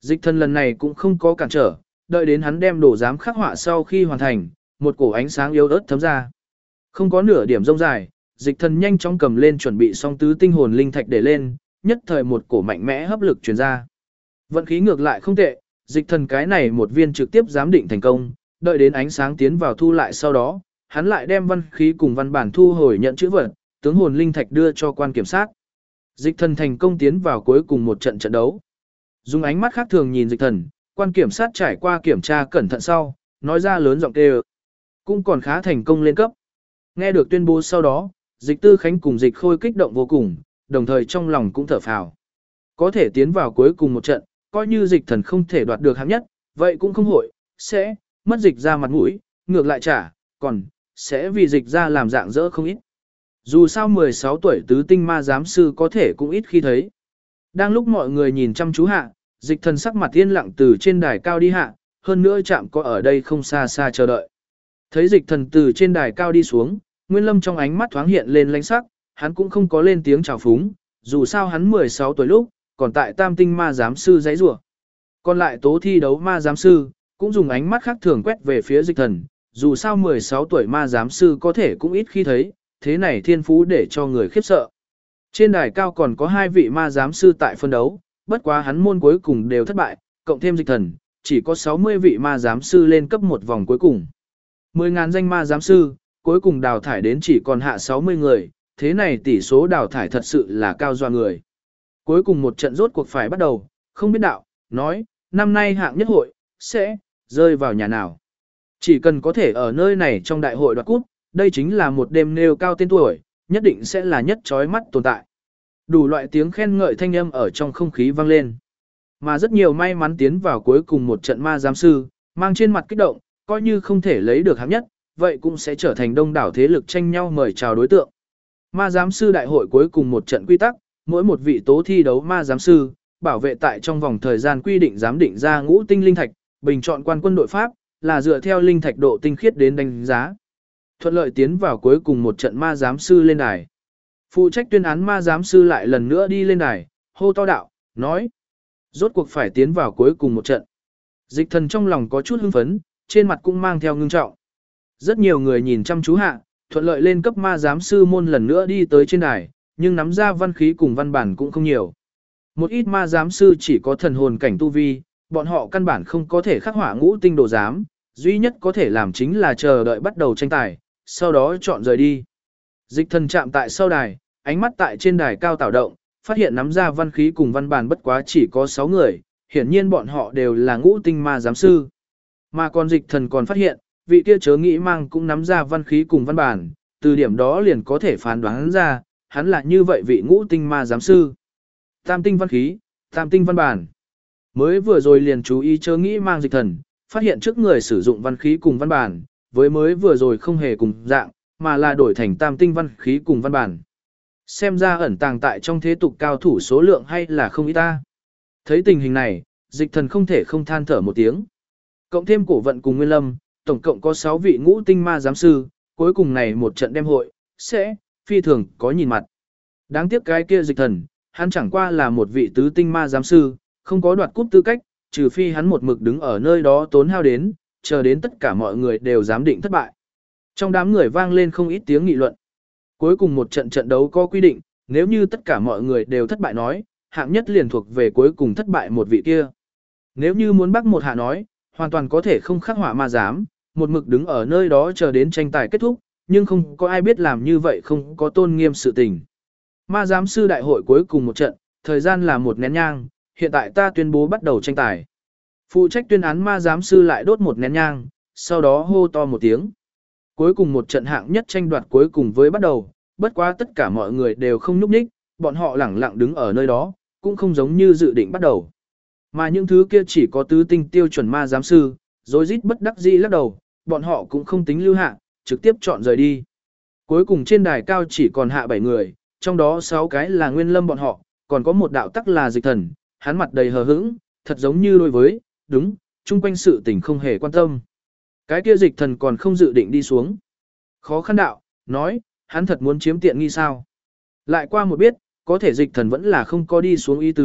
Dịch thần lần này cũng không có cản trở, đợi đến hắn đem đồ giám khắc họa sau khi hoàn thành, một cổ ánh sáng yếu ớt thấm ra. Không có nửa điểm rông dài, dịch thần nhanh chóng cầm lên chuẩn bị xong tứ tinh hồn linh thạch để lên, nhất thời một cổ mạnh mẽ hấp lực truyền ra. Vận khí ngược lại không tệ, dịch thần cái này một viên trực tiếp giám định thành công, đợi đến ánh sáng tiến vào thu lại sau đó, hắn lại đem văn khí cùng văn bản thu hồi nhận chữ vật, tướng hồn linh thạch đưa cho quan kiểm sát. Dịch thần thành công tiến vào cuối cùng một trận trận đấu. Dùng ánh mắt khác thường nhìn dịch thần, quan kiểm sát trải qua kiểm tra cẩn thận sau, nói ra lớn giọng kêu. Cũng còn khá thành công lên cấp. Nghe được tuyên bố sau đó, dịch tư khánh cùng dịch khôi kích động vô cùng, đồng thời trong lòng cũng thở phào. Có thể tiến vào cuối cùng một trận, coi như dịch thần không thể đoạt được hạng nhất, vậy cũng không hội, sẽ mất dịch ra mặt mũi, ngược lại trả, còn sẽ vì dịch ra làm dạng dỡ không ít. Dù sao 16 tuổi tứ tinh ma giám sư có thể cũng ít khi thấy. Đang lúc mọi người nhìn chăm chú hạ, dịch thần sắc mặt yên lặng từ trên đài cao đi hạ, hơn nữa chạm có ở đây không xa xa chờ đợi. Thấy dịch thần từ trên đài cao đi xuống, Nguyên Lâm trong ánh mắt thoáng hiện lên lãnh sắc, hắn cũng không có lên tiếng chào phúng, dù sao hắn 16 tuổi lúc, còn tại tam tinh ma giám sư giấy rủa. Còn lại tố thi đấu ma giám sư, cũng dùng ánh mắt khác thường quét về phía dịch thần, dù sao 16 tuổi ma giám sư có thể cũng ít khi thấy, thế này thiên phú để cho người khiếp sợ. Trên đài cao còn có 2 vị ma giám sư tại phân đấu, bất quá hắn môn cuối cùng đều thất bại, cộng thêm dịch thần, chỉ có 60 vị ma giám sư lên cấp một vòng cuối cùng. 10.000 danh ma giám sư, cuối cùng đào thải đến chỉ còn hạ 60 người, thế này tỷ số đào thải thật sự là cao doa người. Cuối cùng một trận rốt cuộc phải bắt đầu, không biết đạo, nói, năm nay hạng nhất hội, sẽ rơi vào nhà nào. Chỉ cần có thể ở nơi này trong đại hội đoạt cúp, đây chính là một đêm nêu cao tên tuổi, nhất định sẽ là nhất chói mắt tồn tại. Đủ loại tiếng khen ngợi thanh âm ở trong không khí vang lên. Mà rất nhiều may mắn tiến vào cuối cùng một trận ma giám sư, mang trên mặt kích động, coi như không thể lấy được hạng nhất, vậy cũng sẽ trở thành đông đảo thế lực tranh nhau mời chào đối tượng. Ma giám sư đại hội cuối cùng một trận quy tắc, mỗi một vị tố thi đấu ma giám sư, bảo vệ tại trong vòng thời gian quy định giám định ra ngũ tinh linh thạch, bình chọn quan quân đội Pháp, là dựa theo linh thạch độ tinh khiết đến đánh giá. Thuận lợi tiến vào cuối cùng một trận ma giám sư lên đài. Phụ trách tuyên án ma giám sư lại lần nữa đi lên đài, hô to đạo, nói. Rốt cuộc phải tiến vào cuối cùng một trận. Dịch thần trong lòng có chút hưng phấn, trên mặt cũng mang theo ngưng trọng. Rất nhiều người nhìn chăm chú hạ, thuận lợi lên cấp ma giám sư môn lần nữa đi tới trên đài, nhưng nắm ra văn khí cùng văn bản cũng không nhiều. Một ít ma giám sư chỉ có thần hồn cảnh tu vi, bọn họ căn bản không có thể khắc họa ngũ tinh đồ giám, duy nhất có thể làm chính là chờ đợi bắt đầu tranh tài, sau đó chọn rời đi. Dịch thần chạm tại sau đài, ánh mắt tại trên đài cao tạo động, phát hiện nắm ra văn khí cùng văn bản bất quá chỉ có 6 người, hiển nhiên bọn họ đều là ngũ tinh ma giám sư. Mà còn dịch thần còn phát hiện, vị kia chớ nghĩ mang cũng nắm ra văn khí cùng văn bản, từ điểm đó liền có thể phán đoán ra, hắn là như vậy vị ngũ tinh ma giám sư. Tam tinh văn khí, tam tinh văn bản. Mới vừa rồi liền chú ý chớ nghĩ mang dịch thần, phát hiện trước người sử dụng văn khí cùng văn bản, với mới vừa rồi không hề cùng dạng, mà là đổi thành tam tinh văn khí cùng văn bản. Xem ra ẩn tàng tại trong thế tục cao thủ số lượng hay là không ít ta. Thấy tình hình này, dịch thần không thể không than thở một tiếng. Cộng thêm cổ vận cùng Nguyên Lâm, tổng cộng có 6 vị ngũ tinh ma giám sư, cuối cùng này một trận đem hội, sẽ, phi thường có nhìn mặt. Đáng tiếc cái kia dịch thần, hắn chẳng qua là một vị tứ tinh ma giám sư, không có đoạt cúp tư cách, trừ phi hắn một mực đứng ở nơi đó tốn hao đến, chờ đến tất cả mọi người đều giám định thất bại. Trong đám người vang lên không ít tiếng nghị luận. Cuối cùng một trận trận đấu có quy định, nếu như tất cả mọi người đều thất bại nói, hạng nhất liền thuộc về cuối cùng thất bại một vị kia. Nếu như muốn bắt một hạ nói, hoàn toàn có thể không khắc họa ma giám, một mực đứng ở nơi đó chờ đến tranh tài kết thúc, nhưng không có ai biết làm như vậy không có tôn nghiêm sự tình. Ma giám sư đại hội cuối cùng một trận, thời gian là 1 nén nhang, hiện tại ta tuyên bố bắt đầu tranh tài. Phụ trách tuyên án ma giám sư lại đốt 1 nén nhang, sau đó hô to một tiếng. Cuối cùng một trận hạng nhất tranh đoạt cuối cùng với bắt đầu, bất quá tất cả mọi người đều không nhúc nhích, bọn họ lẳng lặng đứng ở nơi đó, cũng không giống như dự định bắt đầu. Mà những thứ kia chỉ có tứ tinh tiêu chuẩn ma giám sư, rồi rít bất đắc dĩ lắc đầu, bọn họ cũng không tính lưu hạ, trực tiếp chọn rời đi. Cuối cùng trên đài cao chỉ còn hạ 7 người, trong đó 6 cái là Nguyên Lâm bọn họ, còn có một đạo tắc là dịch thần, hắn mặt đầy hờ hững, thật giống như đối với, đúng, chung quanh sự tình không hề quan tâm. Cái kia dịch thần còn không dự định đi xuống. Khó khăn đạo, nói, hắn thật muốn chiếm tiện nghi sao. Lại qua một biết, có thể dịch thần vẫn là không có đi xuống ý tứ,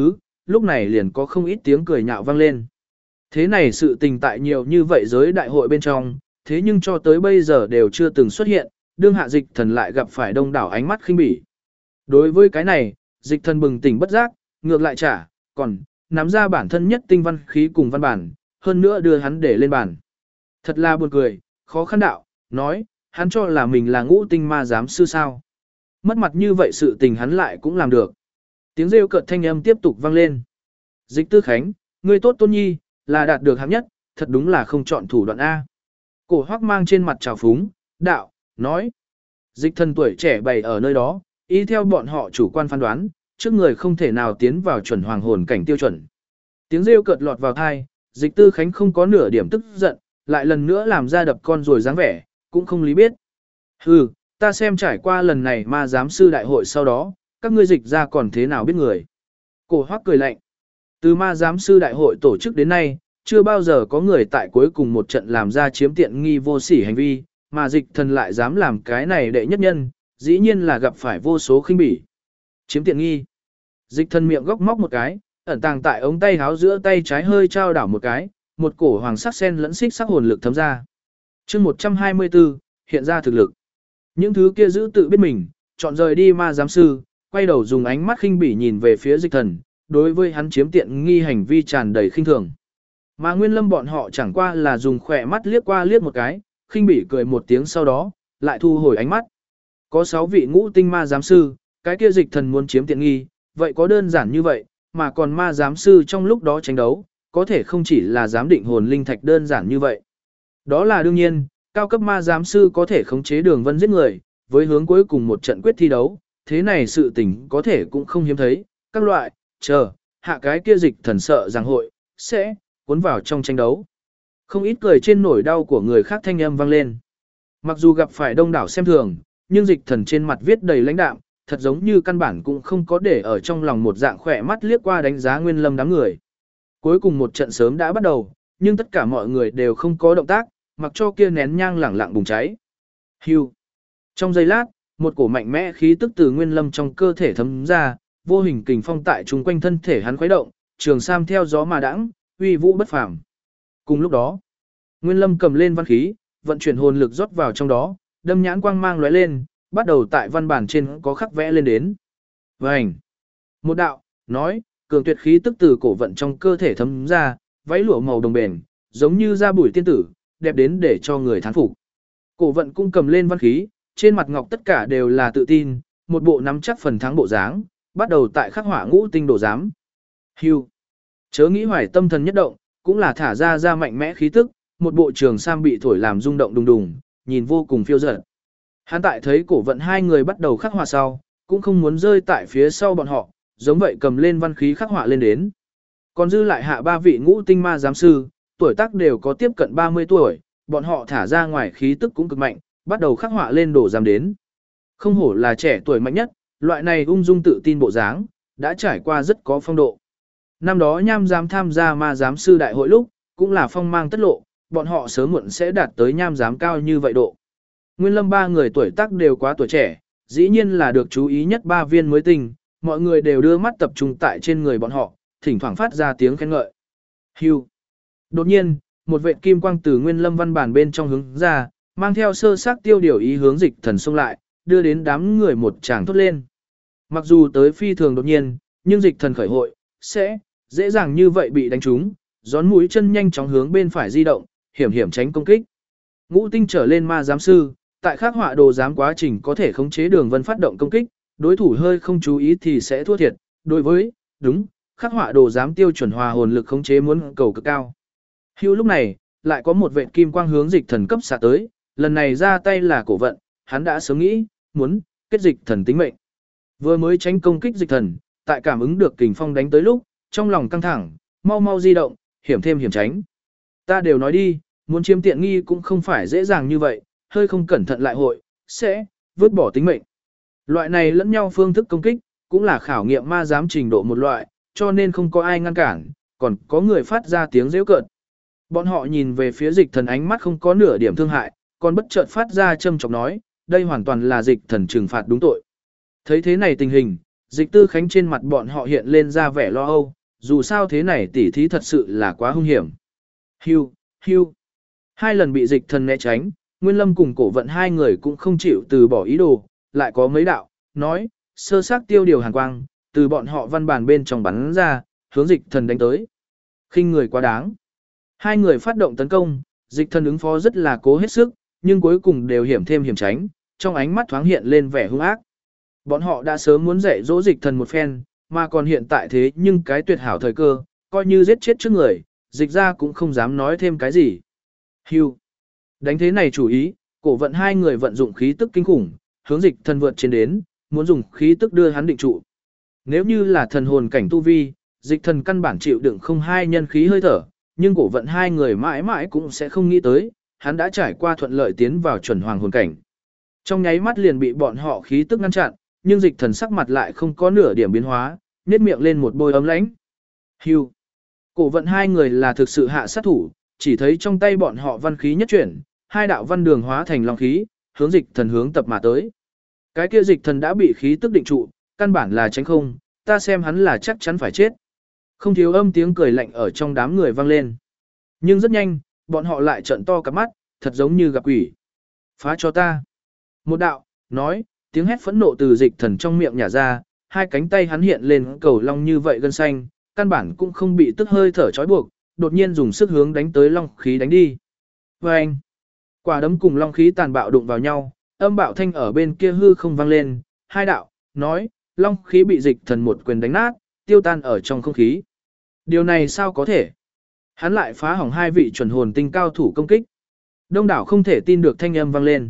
lúc này liền có không ít tiếng cười nhạo vang lên. Thế này sự tình tại nhiều như vậy giới đại hội bên trong, thế nhưng cho tới bây giờ đều chưa từng xuất hiện, đương hạ dịch thần lại gặp phải đông đảo ánh mắt khinh bỉ. Đối với cái này, dịch thần bừng tỉnh bất giác, ngược lại trả, còn, nắm ra bản thân nhất tinh văn khí cùng văn bản, hơn nữa đưa hắn để lên bàn. Thật là buồn cười, khó khăn đạo, nói, hắn cho là mình là ngũ tinh ma giám sư sao. Mất mặt như vậy sự tình hắn lại cũng làm được. Tiếng rêu cợt thanh âm tiếp tục vang lên. Dịch Tư Khánh, ngươi tốt tôn nhi, là đạt được hạng nhất, thật đúng là không chọn thủ đoạn A. Cổ Hoắc mang trên mặt trào phúng, đạo, nói. Dịch thần tuổi trẻ bày ở nơi đó, y theo bọn họ chủ quan phán đoán, trước người không thể nào tiến vào chuẩn hoàng hồn cảnh tiêu chuẩn. Tiếng rêu cợt lọt vào tai, Dịch Tư Khánh không có nửa điểm tức giận, lại lần nữa làm ra đập con rồi dáng vẻ, cũng không lý biết. Hừ, ta xem trải qua lần này ma giám sư đại hội sau đó, các ngươi dịch ra còn thế nào biết người. Cổ Hoắc cười lạnh. Từ ma giám sư đại hội tổ chức đến nay, chưa bao giờ có người tại cuối cùng một trận làm ra chiếm tiện nghi vô sỉ hành vi, mà dịch thần lại dám làm cái này đệ nhất nhân, dĩ nhiên là gặp phải vô số khinh bỉ. Chiếm tiện nghi. Dịch thần miệng góc móc một cái, ẩn tàng tại ống tay háo giữa tay trái hơi trao đảo một cái, một cổ hoàng sắc sen lẫn xích sắc hồn lực thấm ra. Chương 124, hiện ra thực lực. Những thứ kia giữ tự biết mình, chọn rời đi ma giám sư, quay đầu dùng ánh mắt khinh bỉ nhìn về phía dịch thần, đối với hắn chiếm tiện nghi hành vi tràn đầy khinh thường. Mà Nguyên Lâm bọn họ chẳng qua là dùng khỏe mắt liếc qua liếc một cái, khinh bỉ cười một tiếng sau đó, lại thu hồi ánh mắt. Có 6 vị ngũ tinh ma giám sư, cái kia dịch thần muốn chiếm tiện nghi, vậy có đơn giản như vậy, mà còn ma giám sư trong lúc đó tranh đấu, có thể không chỉ là giám định hồn linh thạch đơn giản như vậy. Đó là đương nhiên, cao cấp ma giám sư có thể khống chế đường vân giết người, với hướng cuối cùng một trận quyết thi đấu, thế này sự tình có thể cũng không hiếm thấy, các loại, hạ cái kia dịch thần sợ rằng hội, sẽ, cuốn vào trong tranh đấu. Không ít cười trên nỗi đau của người khác thanh âm vang lên. Mặc dù gặp phải đông đảo xem thường, nhưng dịch thần trên mặt viết đầy lãnh đạm, thật giống như căn bản cũng không có để ở trong lòng một dạng khỏe mắt liếc qua đánh giá Nguyên Lâm đám người. Cuối cùng một trận sớm đã bắt đầu, nhưng tất cả mọi người đều không có động tác, mặc cho kia nén nhang lẳng lặng bùng cháy. Hưu. Trong giây lát, một cổ mạnh mẽ khí tức từ Nguyên Lâm trong cơ thể thấm ra, vô hình kình phong tại chung quanh thân thể hắn khuấy động, trường sam theo gió mà đãng, uy vũ bất phàm. Cùng lúc đó, Nguyên Lâm cầm lên văn khí, vận chuyển hồn lực rót vào trong đó, đâm nhãn quang mang lóe lên, bắt đầu tại văn bản trên có khắc vẽ lên đến. Vành. Một đạo, nói, cường tuyệt khí tức từ cổ vận trong cơ thể thấm ra, váy lụa màu đồng bền, giống như da bụi tiên tử, đẹp đến để cho người thán phục. Cổ vận cũng cầm lên văn khí, trên mặt ngọc tất cả đều là tự tin, một bộ nắm chắc phần thắng bộ dáng, bắt đầu tại khắc họa ngũ tinh đồ giám. Hưu. Chớ nghĩ hoài tâm thần nhất động, cũng là thả ra mạnh mẽ khí tức, một bộ trường sam bị thổi làm rung động đùng đùng, nhìn vô cùng phiêu dật. Hắn tại thấy cổ vận hai người bắt đầu khắc họa sau, cũng không muốn rơi tại phía sau bọn họ, giống vậy cầm lên văn khí khắc họa lên đến. Còn dư lại hạ 3 vị ngũ tinh ma giám sư, tuổi tác đều có tiếp cận 30 tuổi, bọn họ thả ra ngoài khí tức cũng cực mạnh, bắt đầu khắc họa lên đồ giám đến. Không hổ là trẻ tuổi mạnh nhất, loại này ung dung tự tin bộ dáng, đã trải qua rất có phong độ. Năm đó Nham giám tham gia ma giám sư đại hội lúc, cũng là phong mang tất lộ, bọn họ sớm muộn sẽ đạt tới Nham giám cao như vậy độ. Nguyên Lâm 3 người tuổi tác đều quá tuổi trẻ, dĩ nhiên là được chú ý nhất 3 viên mới tinh, mọi người đều đưa mắt tập trung tại trên người bọn họ, thỉnh thoảng phát ra tiếng khen ngợi. Hưu. Đột nhiên, một vệt kim quang từ Nguyên Lâm văn bản bên trong hướng ra, mang theo sơ xác tiêu điều ý hướng dịch thần xông lại, đưa đến đám người một tràng thốt lên. Mặc dù tới phi thường đột nhiên, nhưng dịch thần khởi hội, sẽ dễ dàng như vậy bị đánh trúng, gión mũi chân nhanh chóng hướng bên phải di động, hiểm hiểm tránh công kích. Ngũ tinh trở lên ma giám sư, tại khắc họa đồ giám quá trình có thể khống chế đường vân phát động công kích, đối thủ hơi không chú ý thì sẽ thua thiệt, đối với, khắc họa đồ giám tiêu chuẩn hòa hồn lực khống chế muốn cầu cực cao. Hưu lúc này, lại có một vệt kim quang hướng dịch thần cấp xạ tới, lần này ra tay là cổ vận, hắn đã sớm nghĩ, muốn kết dịch thần tính mệnh. Vừa mới tránh công kích dịch thần, tại cảm ứng được kình phong đánh tới lúc, trong lòng căng thẳng, mau mau di động, hiểm thêm hiểm tránh. Ta đều nói đi, muốn chiếm tiện nghi cũng không phải dễ dàng như vậy, hơi không cẩn thận lại hội, sẽ vứt bỏ tính mệnh. Loại này lẫn nhau phương thức công kích, cũng là khảo nghiệm ma giám trình độ một loại, cho nên không có ai ngăn cản, còn có người phát ra tiếng giễu cợt. Bọn họ nhìn về phía dịch thần ánh mắt không có nửa điểm thương hại, còn bất chợt phát ra châm chọc nói, đây hoàn toàn là dịch thần trừng phạt đúng tội. Thấy thế này tình hình, dịch tư khánh trên mặt bọn họ hiện lên ra vẻ lo âu, dù sao thế này tỉ thí thật sự là quá hung hiểm. Hưu, hưu. Hai lần bị dịch thần né tránh, Nguyên Lâm cùng cổ vận hai người cũng không chịu từ bỏ ý đồ, lại có mấy đạo, nói, sơ xác tiêu điều hàn quang, từ bọn họ văn bản bên trong bắn ra, hướng dịch thần đánh tới. Khinh người quá đáng. Hai người phát động tấn công, dịch thần ứng phó rất là cố hết sức, nhưng cuối cùng đều hiểm thêm hiểm tránh, trong ánh mắt thoáng hiện lên vẻ hung ác. Bọn họ đã sớm muốn dạy dỗ dịch thần một phen, mà còn hiện tại thế nhưng cái tuyệt hảo thời cơ, coi như giết chết trước người, dịch ra cũng không dám nói thêm cái gì. Hưu. Đánh thế này chủ ý, cổ vận hai người vận dụng khí tức kinh khủng, hướng dịch thần vượt trên đến, muốn dùng khí tức đưa hắn định trụ. Nếu như là thần hồn cảnh tu vi, dịch thần căn bản chịu đựng không hai nhân khí hơi thở, nhưng cổ vận hai người mãi mãi cũng sẽ không nghĩ tới, hắn đã trải qua thuận lợi tiến vào chuẩn hoàng hồn cảnh. Trong nháy mắt liền bị bọn họ khí tức ngăn chặn, nhưng dịch thần sắc mặt lại không có nửa điểm biến hóa, nhếch miệng lên một bôi ấm lãnh. Hưu. Cổ vận hai người là thực sự hạ sát thủ, chỉ thấy trong tay bọn họ văn khí nhất chuyển, hai đạo văn đường hóa thành long khí, hướng dịch thần hướng tập mà tới. Cái kia dịch thần đã bị khí tức định trụ, căn bản là tránh không, ta xem hắn là chắc chắn phải chết. Không thiếu âm tiếng cười lạnh ở trong đám người vang lên. Nhưng rất nhanh, bọn họ lại trợn to cả mắt, thật giống như gặp quỷ. Phá cho ta. Một đạo, nói, tiếng hét phẫn nộ từ dịch thần trong miệng nhả ra, hai cánh tay hắn hiện lên cầu long như vậy gân xanh, căn bản cũng không bị tức hơi thở trói buộc, đột nhiên dùng sức hướng đánh tới long khí đánh đi. Và anh, quả đấm cùng long khí tàn bạo đụng vào nhau, âm bạo thanh ở bên kia hư không vang lên, hai đạo, nói, long khí bị dịch thần một quyền đánh nát, tiêu tan ở trong không khí. Điều này sao có thể? Hắn lại phá hỏng hai vị chuẩn hồn tinh cao thủ công kích. Đông đảo không thể tin được thanh âm vang lên.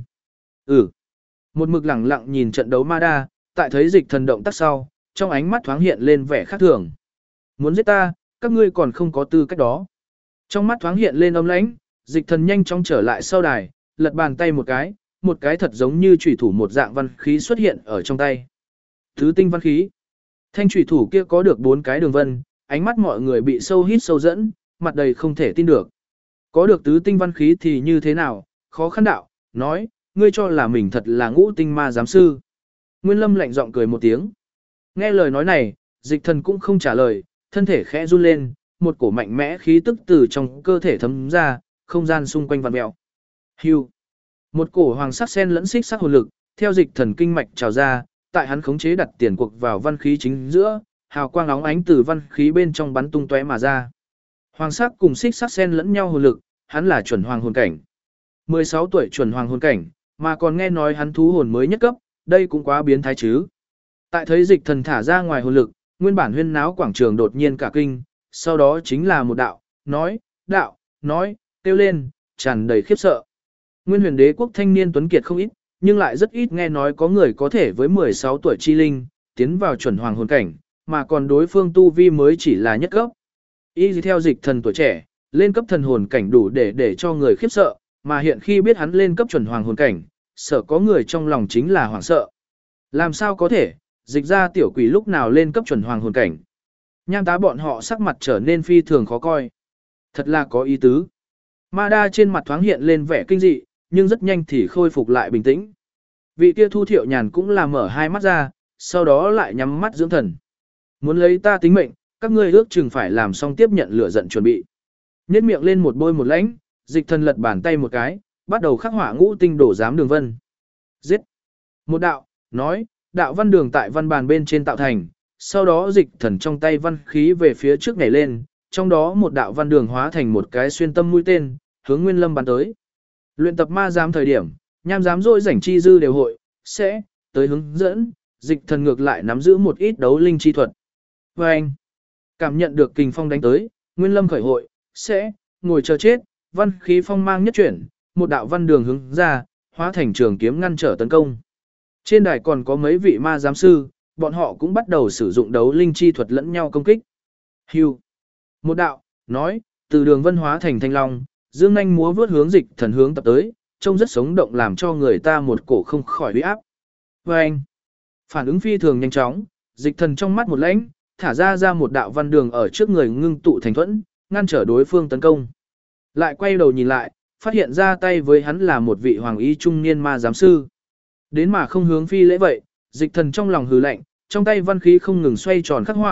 Một mực lẳng lặng nhìn trận đấu ma đa, tại thấy dịch thần động tác sau, trong ánh mắt thoáng hiện lên vẻ khác thường. Muốn giết ta, các ngươi còn không có tư cách đó. Trong mắt thoáng hiện lên âm lãnh, dịch thần nhanh chóng trở lại sau đài, lật bàn tay một cái thật giống như chủy thủ một dạng văn khí xuất hiện ở trong tay. Thứ tinh văn khí. Thanh chủy thủ kia có được 4 cái đường vân, ánh mắt mọi người bị sâu hít sâu dẫn, mặt đầy không thể tin được. Có được tứ tinh văn khí thì như thế nào, khó khăn đạo, nói, ngươi cho là mình thật là ngũ tinh ma giám sư. Nguyên Lâm lạnh giọng cười một tiếng. Nghe lời nói này, dịch thần cũng không trả lời, thân thể khẽ run lên, một cổ mạnh mẽ khí tức từ trong cơ thể thấm ra, không gian xung quanh vặn mèo. Hưu. Một cổ hoàng sắc sen lẫn xích sắc hồn lực, theo dịch thần kinh mạch trào ra, tại hắn khống chế đặt tiền cuộc vào văn khí chính giữa, hào quang óng ánh từ văn khí bên trong bắn tung tóe mà ra. Hoàng sắc cùng xích sắc sen lẫn nhau hồn lực, hắn là chuẩn hoàng hồn cảnh. 16 tuổi chuẩn hoàng hồn cảnh, mà còn nghe nói hắn thú hồn mới nhất cấp, đây cũng quá biến thái chứ. Tại thấy dịch thần thả ra ngoài hồn lực, nguyên bản huyên náo quảng trường đột nhiên cả kinh, sau đó chính là một đạo, nói, kêu lên, tràn đầy khiếp sợ. Nguyên huyền đế quốc thanh niên tuấn kiệt không ít, nhưng lại rất ít nghe nói có người có thể với 16 tuổi chi linh, tiến vào chuẩn hoàng hồn cảnh, mà còn đối phương tu vi mới chỉ là nhất cấp. Y theo dịch thần tuổi trẻ, lên cấp thần hồn cảnh đủ để cho người khiếp sợ, mà hiện khi biết hắn lên cấp chuẩn hoàng hồn cảnh, sợ có người trong lòng chính là hoảng sợ. Làm sao có thể, dịch ra tiểu quỷ lúc nào lên cấp chuẩn hoàng hồn cảnh. Nham tá bọn họ sắc mặt trở nên phi thường khó coi. Thật là có ý tứ. Ma đa trên mặt thoáng hiện lên vẻ kinh dị, nhưng rất nhanh thì khôi phục lại bình tĩnh. Vị kia Thu Thiệu Nhàn cũng là mở hai mắt ra, sau đó lại nhắm mắt dưỡng thần. Muốn lấy ta tính mệnh, các ngươi ước chừng phải làm xong tiếp nhận lửa giận chuẩn bị. Nhét miệng lên một bôi một lãnh, dịch thần lật bàn tay một cái, bắt đầu khắc họa ngũ tinh đổ giám đường vân. Giết. Một đạo, nói, đạo văn đường tại văn bàn bên trên tạo thành, sau đó dịch thần trong tay văn khí về phía trước nhảy lên, trong đó một đạo văn đường hóa thành một cái xuyên tâm mũi tên, hướng Nguyên Lâm bắn tới. Luyện tập ma giám thời điểm, nham giám dội rảnh chi dư đều hội, sẽ, tới hướng dẫn, dịch thần ngược lại nắm giữ một ít đấu linh chi thuật. Và anh, cảm nhận được kình phong đánh tới, Nguyên Lâm khởi hội, sẽ, ngồi chờ chết, văn khí phong mang nhất chuyển, một đạo văn đường hướng ra, hóa thành trường kiếm ngăn trở tấn công. Trên đài còn có mấy vị ma giám sư, bọn họ cũng bắt đầu sử dụng đấu linh chi thuật lẫn nhau công kích. Hưu. Một đạo, nói, từ đường vân hóa thành thanh long, dương nhanh múa vướt hướng dịch thần hướng tập tới, trông rất sống động làm cho người ta một cổ không khỏi uy áp. Và anh, phản ứng phi thường nhanh chóng, dịch thần trong mắt một lãnh, thả ra một đạo văn đường ở trước người ngưng tụ thành thuẫn, ngăn trở đối phương tấn công. Lại quay đầu nhìn lại, phát hiện ra tay với hắn là một vị hoàng y trung niên ma giám sư. Đến mà không hướng phi lễ vậy, dịch thần trong lòng hừ lạnh, trong tay văn khí không ngừng xoay tròn khắc họa,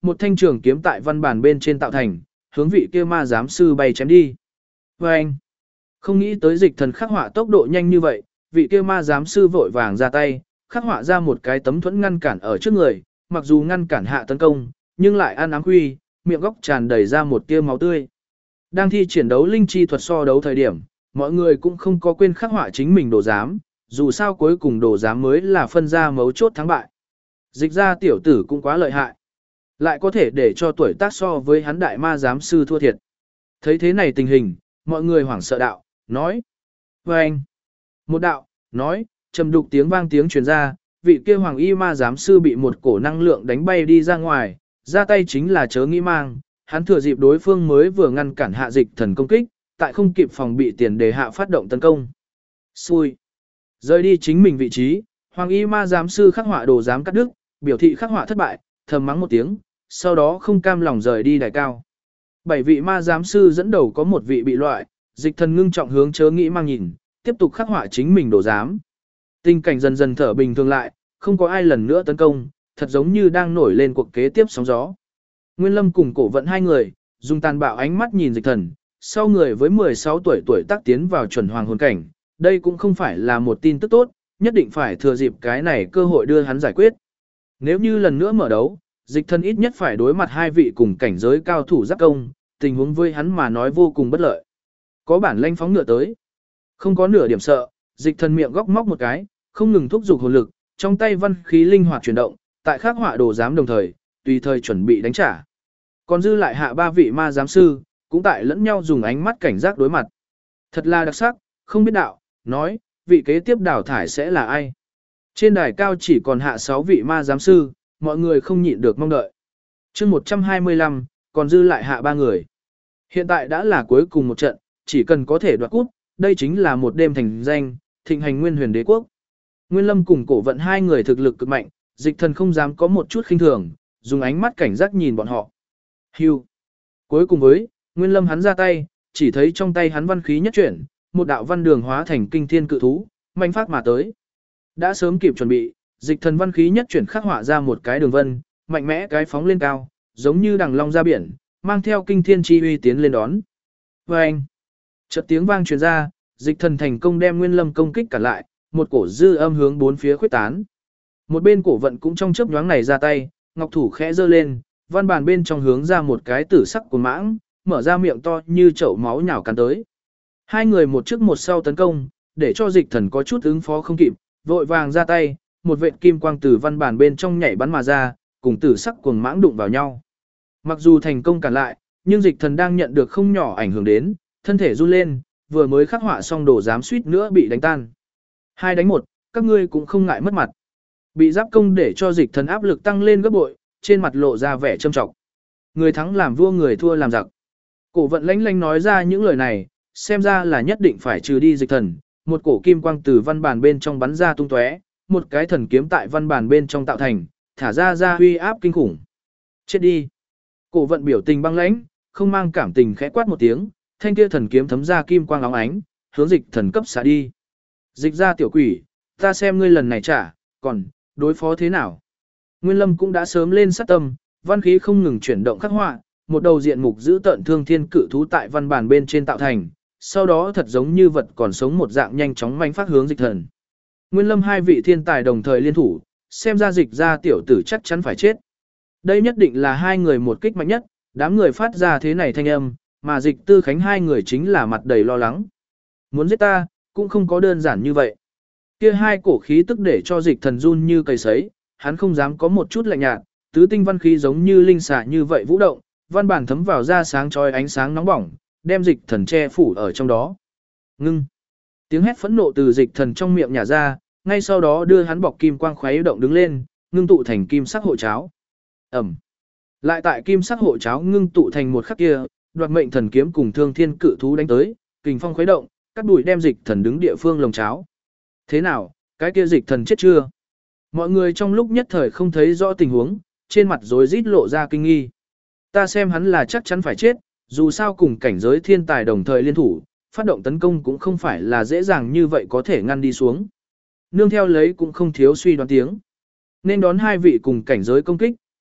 một thanh trường kiếm tại văn bản bên trên tạo thành, hướng vị kia ma giám sư bay chém đi. Và anh, không nghĩ tới dịch thần khắc họa tốc độ nhanh như vậy, vị kia ma giám sư vội vàng ra tay, khắc họa ra một cái tấm thuẫn ngăn cản ở trước người, mặc dù ngăn cản hạ tấn công, nhưng lại ăn áng huy, miệng góc tràn đầy ra một tia máu tươi. Đang thi triển đấu linh chi thuật so đấu thời điểm, mọi người cũng không có quên khắc họa chính mình đồ giám, dù sao cuối cùng đồ giám mới là phân ra mấu chốt thắng bại. Dịch ra tiểu tử cũng quá lợi hại, lại có thể để cho tuổi tác so với hắn đại ma giám sư thua thiệt. Thấy thế này tình hình, mọi người hoảng sợ đạo, nói. Và anh, một đạo, nói, trầm đục tiếng truyền ra, vị kia hoàng y ma giám sư bị một cổ năng lượng đánh bay đi ra ngoài, ra tay chính là chớ nghĩ mang, hắn thừa dịp đối phương mới vừa ngăn cản hạ dịch thần công kích, tại không kịp phòng bị tiền đề hạ phát động tấn công. Xui. Rời đi chính mình vị trí, hoàng y ma giám sư khắc họa đồ giám cắt đứt, biểu thị khắc họa thất bại, thầm mắng một tiếng, sau đó không cam lòng rời đi đài cao. 7 vị ma giám sư dẫn đầu có một vị bị loại, dịch thần ngưng trọng hướng chớ nghĩ mang nhìn, tiếp tục khắc họa chính mình đồ giám. Tình cảnh dần dần thở bình thường lại, không có ai lần nữa tấn công, thật giống như đang nổi lên cuộc kế tiếp sóng gió. Nguyên Lâm cùng Cổ Vận hai người, dùng tàn bạo ánh mắt nhìn dịch thần, sau người với 16 tuổi tác tiến vào chuẩn hoàng hồn cảnh, đây cũng không phải là một tin tức tốt, nhất định phải thừa dịp cái này cơ hội đưa hắn giải quyết. Nếu như lần nữa mở đấu, dịch thần ít nhất phải đối mặt hai vị cùng cảnh giới cao thủ giáp công, tình huống với hắn mà nói vô cùng bất lợi. Có bản lanh phóng ngựa tới, không có nửa điểm sợ, dịch thần miệng góc móc một cái, không ngừng thúc giục hồn lực, trong tay văn khí linh hoạt chuyển động, tại khắc họa đồ giám đồng thời, tùy thời chuẩn bị đánh trả. Còn dư lại hạ 3 vị ma giám sư, cũng tại lẫn nhau dùng ánh mắt cảnh giác đối mặt. Thật là đặc sắc, không biết đạo, nói, vị kế tiếp đào thải sẽ là ai. Trên đài cao chỉ còn hạ 6 vị ma giám sư, mọi người không nhịn được mong đợi. chương 125, còn dư lại hạ 3 người. Hiện tại đã là cuối cùng một trận, chỉ cần có thể đoạt cúp, đây chính là một đêm thành danh, thịnh hành nguyên huyền đế quốc. Nguyên Lâm cùng Cổ Vận hai người thực lực cực mạnh, dịch thần không dám có một chút khinh thường, dùng ánh mắt cảnh giác nhìn bọn họ. Hưu. Cuối cùng với, Nguyên Lâm hắn ra tay, chỉ thấy trong tay hắn văn khí nhất chuyển, một đạo văn đường hóa thành kinh thiên cự thú, mạnh phát mà tới. Đã sớm kịp chuẩn bị, dịch thần văn khí nhất chuyển khắc họa ra một cái đường vân, mạnh mẽ cái phóng lên cao, giống như đằng long ra biển, mang theo kinh thiên chi uy tiến lên đón. Và anh, chợt tiếng vang truyền ra, dịch thần thành công đem Nguyên Lâm công kích cản lại, một cổ dư âm hướng bốn phía khuếch tán. Một bên Cổ Vận cũng trong chớp nhoáng này ra tay, ngọc thủ khẽ giơ lên, văn bàn bên trong hướng ra một cái tử sắc của mãng, mở ra miệng to như chậu máu nhào cắn tới. Hai người một trước một sau tấn công, để cho dịch thần có chút ứng phó không kịp, vội vàng ra tay, một vệt kim quang từ văn bản bên trong nhảy bắn mà ra, cùng tử sắc cuồng mãng đụng vào nhau. Mặc dù thành công cản lại, nhưng dịch thần đang nhận được không nhỏ ảnh hưởng đến, thân thể run lên, vừa mới khắc họa xong đồ giám suýt nữa bị đánh tan. 2 đánh 1, các ngươi cũng không ngại mất mặt. Bị giáp công để cho dịch thần áp lực tăng lên gấp bội, trên mặt lộ ra vẻ châm trọng. Người thắng làm vua, người thua làm giặc. Cổ Vận lanh lanh nói ra những lời này, xem ra là nhất định phải trừ đi dịch thần. Một cổ kim quang từ văn bản bên trong bắn ra tung tóe, một cái thần kiếm tại văn bản bên trong tạo thành, thả ra uy áp kinh khủng. Chết đi. Cổ Vận biểu tình băng lãnh, không mang cảm tình khẽ quát một tiếng, thanh kia thần kiếm thấm ra kim quang óng ánh, hướng dịch thần cấp xả đi. Dịch ra tiểu quỷ, ta xem ngươi lần này trả, còn đối phó thế nào? Nguyên Lâm cũng đã sớm lên sát tâm, văn khí không ngừng chuyển động khắc họa, một đầu diện mục giữ tợn thương thiên cự thú tại văn bản bên trên tạo thành, sau đó thật giống như vật còn sống một dạng nhanh chóng manh phát hướng dịch thần. Nguyên Lâm hai vị thiên tài đồng thời liên thủ, xem ra dịch ra tiểu tử chắc chắn phải chết. Đây nhất định là hai người một kích mạnh nhất, đám người phát ra thế này thanh âm, mà dịch tư khánh hai người chính là mặt đầy lo lắng. Muốn giết ta, cũng không có đơn giản như vậy. Kia hai cổ khí tức để cho dịch thần run như cây sấy, hắn không dám có một chút lạnh nhạt, tứ tinh văn khí giống như linh xạ như vậy vũ động, văn bản thấm vào ra sáng chói ánh sáng nóng bỏng, đem dịch thần che phủ ở trong đó. Ngưng. Tiếng hét phẫn nộ từ dịch thần trong miệng nhả ra, ngay sau đó đưa hắn bọc kim quang khuấy động đứng lên, ngưng tụ thành kim sắc hộ cháo. Ẩm. Lại tại kim sắc hộ cháo ngưng tụ thành một khắc kia, đoạt mệnh thần kiếm cùng thương thiên cự thú đánh tới, kình phong khuấy động, cắt đuổi đem dịch thần đứng địa phương lồng cháo. Thế nào, cái kia dịch thần chết chưa? Mọi người trong lúc nhất thời không thấy rõ tình huống, trên mặt rối rít lộ ra kinh nghi. Ta xem hắn là chắc chắn phải chết, dù sao cùng cảnh giới thiên tài đồng thời liên thủ, phát động tấn công cũng không phải là dễ dàng như vậy có thể ngăn đi xuống. Nương theo lấy cũng không thiếu suy đoán tiếng. Nên đón hai vị cùng cảnh giới công kích,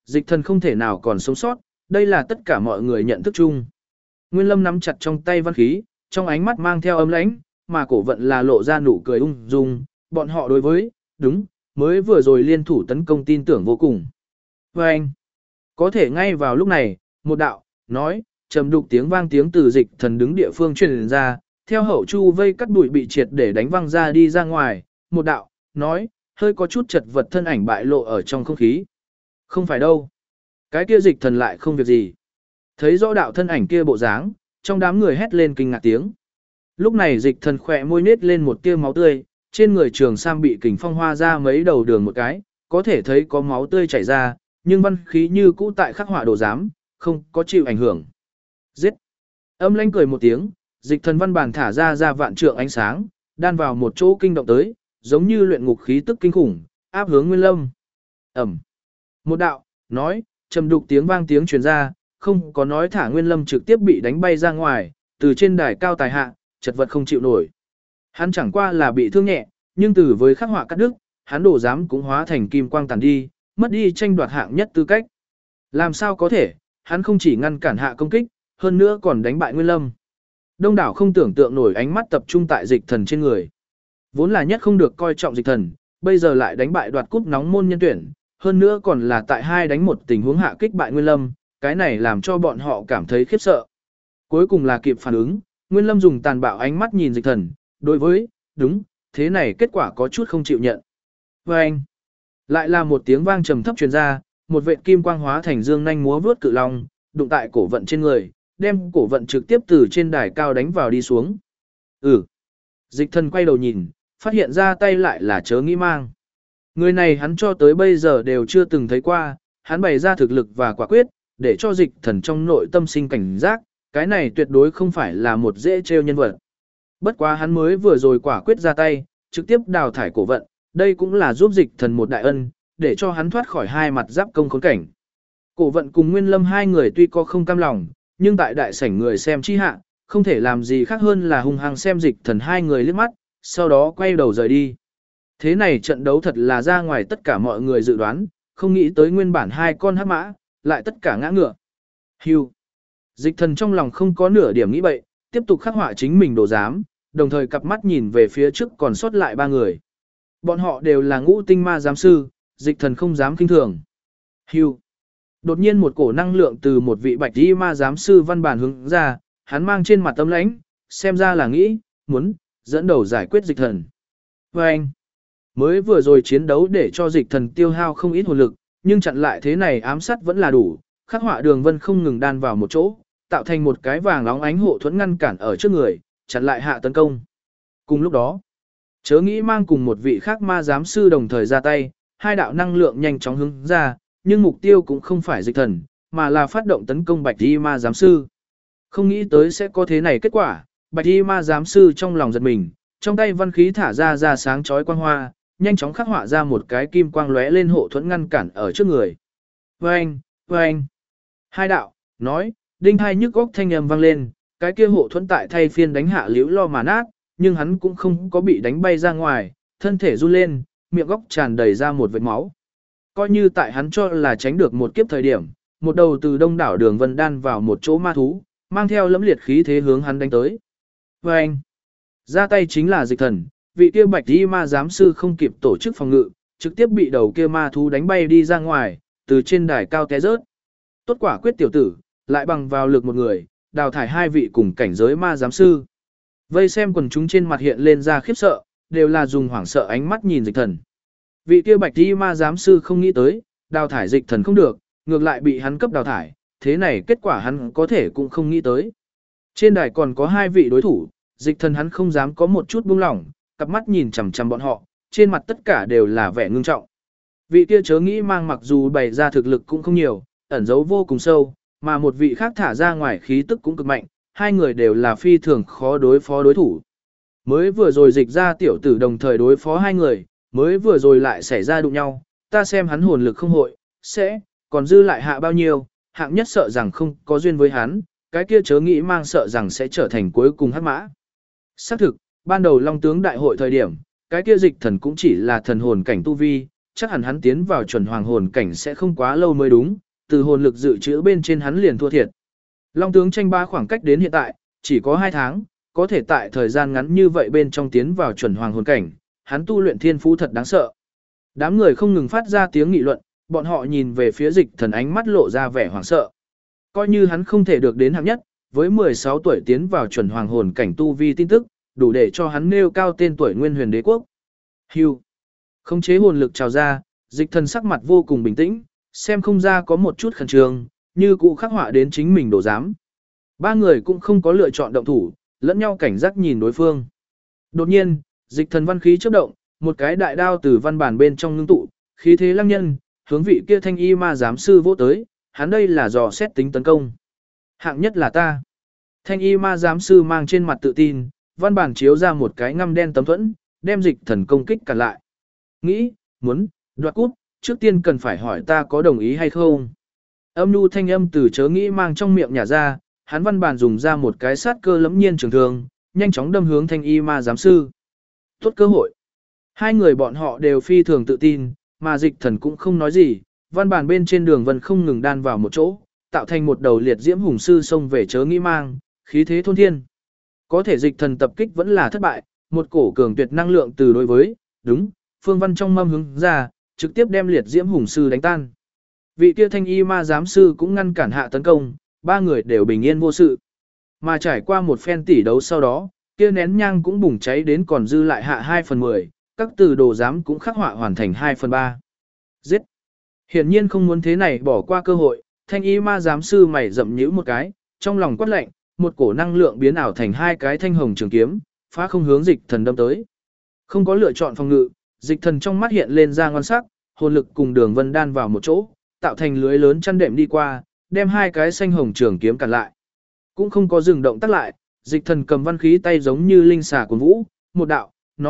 dịch thần không thể nào còn sống sót, đây là tất cả mọi người nhận thức chung. Nguyên Lâm nắm chặt trong tay văn khí, trong ánh mắt mang theo ấm lãnh, mà cổ vận là lộ ra nụ cười ung dung, bọn họ đối với, đúng, mới vừa rồi liên thủ tấn công tin tưởng vô cùng. Và anh, có thể ngay vào lúc này, một đạo, nói, trầm đục tiếng vang tiếng từ dịch thần đứng địa phương truyền ra, theo hậu chu vây cắt bụi bị triệt để đánh văng ra đi ra ngoài, một đạo, nói, hơi có chút chật vật thân ảnh bại lộ ở trong không khí. Không phải đâu. Cái kia dịch thần lại không việc gì. Thấy rõ đạo thân ảnh kia bộ dáng, trong đám người hét lên kinh ngạc tiếng. Lúc này dịch thần khỏe môi nết lên một tia máu tươi, trên người trường sam bị kình phong hoa ra mấy đầu đường một cái, có thể thấy có máu tươi chảy ra, nhưng văn khí như cũ tại khắc họa đồ giám, không có chịu ảnh hưởng. Giết! Âm lãnh cười một tiếng, dịch thần văn bản thả ra vạn trượng ánh sáng, đan vào một chỗ kinh động tới, giống như luyện ngục khí tức kinh khủng, áp hướng Nguyên Lâm. Ẩm! Một đạo, nói, trầm đục tiếng vang tiếng truyền ra, không có nói thả Nguyên Lâm trực tiếp bị đánh bay ra ngoài, từ trên đài cao tài hạ, chật vật không chịu nổi. Hắn chẳng qua là bị thương nhẹ, nhưng từ với khắc họa cắt đứt, hắn đổ giám cũng hóa thành kim quang tàn đi, mất đi tranh đoạt hạng nhất tư cách. Làm sao có thể, hắn không chỉ ngăn cản hạ công kích, hơn nữa còn đánh bại Nguyên Lâm. Đông đảo không tưởng tượng nổi ánh mắt tập trung tại dịch thần trên người. Vốn là nhất không được coi trọng dịch thần, bây giờ lại đánh bại đoạt cúp nóng môn nhân tuyển, hơn nữa còn là tại 2 đánh 1 tình huống hạ kích bại Nguyên Lâm, cái này làm cho bọn họ cảm thấy khiếp sợ. Cuối cùng là kịp phản ứng, Nguyên Lâm dùng tàn bạo ánh mắt nhìn dịch thần, đối với, đúng, thế này kết quả có chút không chịu nhận. Và anh, lại là một tiếng vang trầm thấp truyền ra, một vệt kim quang hóa thành dương nhanh múa vướt cự long, đụng tại cổ vận trên người, đem cổ vận trực tiếp từ trên đài cao đánh vào đi xuống. Dịch thần quay đầu nhìn, phát hiện ra tay lại là Chớ Nghĩ Mang. Người này hắn cho tới bây giờ đều chưa từng thấy qua, hắn bày ra thực lực và quả quyết, để cho dịch thần trong nội tâm sinh cảnh giác, cái này tuyệt đối không phải là một dễ trêu nhân vật. Bất quá hắn mới vừa rồi quả quyết ra tay, trực tiếp đào thải cổ vận, đây cũng là giúp dịch thần một đại ân, để cho hắn thoát khỏi hai mặt giáp công khốn cảnh. Cổ vận cùng Nguyên Lâm hai người tuy có không cam lòng, nhưng tại đại sảnh người xem chi hạ, không thể làm gì khác hơn là hung hăng xem dịch thần hai người liếc mắt, sau đó quay đầu rời đi. Thế này trận đấu thật là ra ngoài tất cả mọi người dự đoán, không nghĩ tới nguyên bản 2 con hắc mã, lại tất cả ngã ngựa. Hưu. Dịch thần trong lòng không có nửa điểm nghĩ bậy, tiếp tục khắc họa chính mình đồ giám, đồng thời cặp mắt nhìn về phía trước còn sót lại 3 người. Bọn họ đều là ngũ tinh ma giám sư, dịch thần không dám kinh thường. Hưu. Đột nhiên một cổ năng lượng từ một vị bạch y ma giám sư văn bản hướng ra, hắn mang trên mặt tâm lãnh, xem ra là nghĩ, muốn, dẫn đầu giải quyết dịch thần. Và anh, mới vừa rồi chiến đấu để cho dịch thần tiêu hao không ít hồn lực, nhưng chặn lại thế này ám sát vẫn là đủ, khắc họa đường vân không ngừng đan vào một chỗ, tạo thành một cái vàng óng ánh hộ thuẫn ngăn cản ở trước người, chặn lại hạ tấn công. Cùng lúc đó, Chớ Nghĩ Mang cùng một vị khác ma giám sư đồng thời ra tay, 2 đạo năng lượng nhanh chóng hướng ra, nhưng mục tiêu cũng không phải dịch thần, mà là phát động tấn công bạch y ma giám sư. Không nghĩ tới sẽ có thế này kết quả, bạch y ma giám sư trong lòng giật mình, trong tay văn khí thả ra sáng chói quang hoa, nhanh chóng khắc họa ra một cái kim quang lóe lên hộ thuẫn ngăn cản ở trước người. Vâng, vâng. 2 đạo, nói, đinh hai nhức góc thanh âm vang lên, cái kia hộ thuẫn tại thay phiên đánh hạ liễu lo mà nát, nhưng hắn cũng không có bị đánh bay ra ngoài, thân thể run lên, miệng góc tràn đầy ra một vệt máu. Coi như tại hắn cho là tránh được một kiếp thời điểm, một đầu từ đông đảo đường vân đan vào một chỗ ma thú, mang theo lẫm liệt khí thế hướng hắn đánh tới. Vâng! Ra tay chính là dịch thần, vị kia bạch y ma giám sư không kịp tổ chức phòng ngự, trực tiếp bị đầu kia ma thú đánh bay đi ra ngoài, từ trên đài cao té rớt. Tốt quả quyết tiểu tử, lại bằng vào lực một người, đào thải 2 vị cùng cảnh giới ma giám sư. Vây xem quần chúng trên mặt hiện lên ra khiếp sợ, đều là dùng hoảng sợ ánh mắt nhìn dịch thần. Vị kia bạch y ma giám sư không nghĩ tới, đào thải dịch thần không được, ngược lại bị hắn cấp đào thải, thế này kết quả hắn có thể cũng không nghĩ tới. Trên đài còn có 2 vị đối thủ, dịch thần hắn không dám có một chút buông lỏng, cặp mắt nhìn chằm chằm bọn họ, trên mặt tất cả đều là vẻ ngưng trọng. Vị kia Chớ Nghĩ Mang mặc dù bày ra thực lực cũng không nhiều, ẩn giấu vô cùng sâu, mà một vị khác thả ra ngoài khí tức cũng cực mạnh, 2 người đều là phi thường khó đối phó đối thủ. Mới vừa rồi dịch ra tiểu tử đồng thời đối phó 2 người, mới vừa rồi lại xảy ra đụng nhau, ta xem hắn hồn lực không hội, sẽ, còn dư lại hạ bao nhiêu, hạng nhất sợ rằng không có duyên với hắn, cái kia Chớ Nghĩ Mang sợ rằng sẽ trở thành cuối cùng hắc mã. Xác thực, ban đầu Long tướng đại hội thời điểm, cái kia dịch thần cũng chỉ là thần hồn cảnh tu vi, chắc hẳn hắn tiến vào chuẩn hoàng hồn cảnh sẽ không quá lâu mới đúng, từ hồn lực dự trữ bên trên hắn liền thua thiệt. Long tướng tranh ba khoảng cách đến hiện tại, chỉ có 2 tháng, có thể tại thời gian ngắn như vậy bên trong tiến vào chuẩn hoàng hồn cảnh, hắn tu luyện thiên phú thật đáng sợ. Đám người không ngừng phát ra tiếng nghị luận, bọn họ nhìn về phía Dịch Thần ánh mắt lộ ra vẻ hoảng sợ. Coi như hắn không thể được đến hạng nhất, với 16 tuổi tiến vào chuẩn hoàng hồn cảnh tu vi tin tức, đủ để cho hắn nêu cao tên tuổi Nguyên Huyền Đế quốc. Hưu. Khống chế hồn lực trào ra, Dịch Thần sắc mặt vô cùng bình tĩnh, xem không ra có một chút khẩn trương, như cụ khắc họa đến chính mình đổ dám. Ba người cũng không có lựa chọn động thủ, lẫn nhau cảnh giác nhìn đối phương. Đột nhiên, Dịch Thần văn khí chớp động, một cái đại đao từ văn bản bên trong ngưng tụ, khí thế lăng nhân, hướng vị kia thanh y ma giám sư vỗ tới, hắn đây là dò xét tính tấn công. Hạng nhất là ta. Thanh y ma giám sư mang trên mặt tự tin, văn bản chiếu ra một cái ngăm đen tấm thuẫn, đem Dịch Thần công kích cản lại. Nghĩ, muốn, đoạt cút, trước tiên cần phải hỏi ta có đồng ý hay không. Âm nhu thanh âm từ chớ nghĩ mang trong miệng nhả ra, hắn văn bản dùng ra một cái sát cơ lẫm nhiên trường thường, nhanh chóng đâm hướng thanh y ma giám sư. Tốt cơ hội. Hai người bọn họ đều phi thường tự tin, mà Dịch Thần cũng không nói gì, văn bản bên trên đường vân không ngừng đan vào một chỗ, tạo thành một đầu liệt diễm hùng sư xông về chớ nghĩ mang, khí thế thôn thiên. Có thể Dịch Thần tập kích vẫn là thất bại, một cổ cường tuyệt năng lượng từ đối với, đúng, phương văn trong mâm hướng ra, trực tiếp đem liệt diễm hùng sư đánh tan. Vị kia thanh y ma giám sư cũng ngăn cản hạ tấn công, ba người đều bình yên vô sự. Mà trải qua một phen tỉ đấu sau đó, kia nén nhang cũng bùng cháy đến còn dư lại hạ 2/10, các từ đồ giám cũng khắc họa hoàn thành 2/3. Giết! Hiển nhiên không muốn thế này bỏ qua cơ hội, thanh y ma giám sư mày rậm nhíu một cái, trong lòng quát lạnh, một cổ năng lượng biến ảo thành hai cái thanh hồng trường kiếm, phá không hướng Dịch Thần đâm tới. Không có lựa chọn phòng ngự, Dịch Thần trong mắt hiện lên ra ngon sắc, hồn lực cùng đường vân đan vào một chỗ, tạo thành lưới lớn chăn đệm đi qua, đem hai cái xanh hồng trường kiếm cản lại. Cũng không có dừng động tác lại, Dịch Thần cầm văn khí tay giống như linh xà của vũ, một đạo,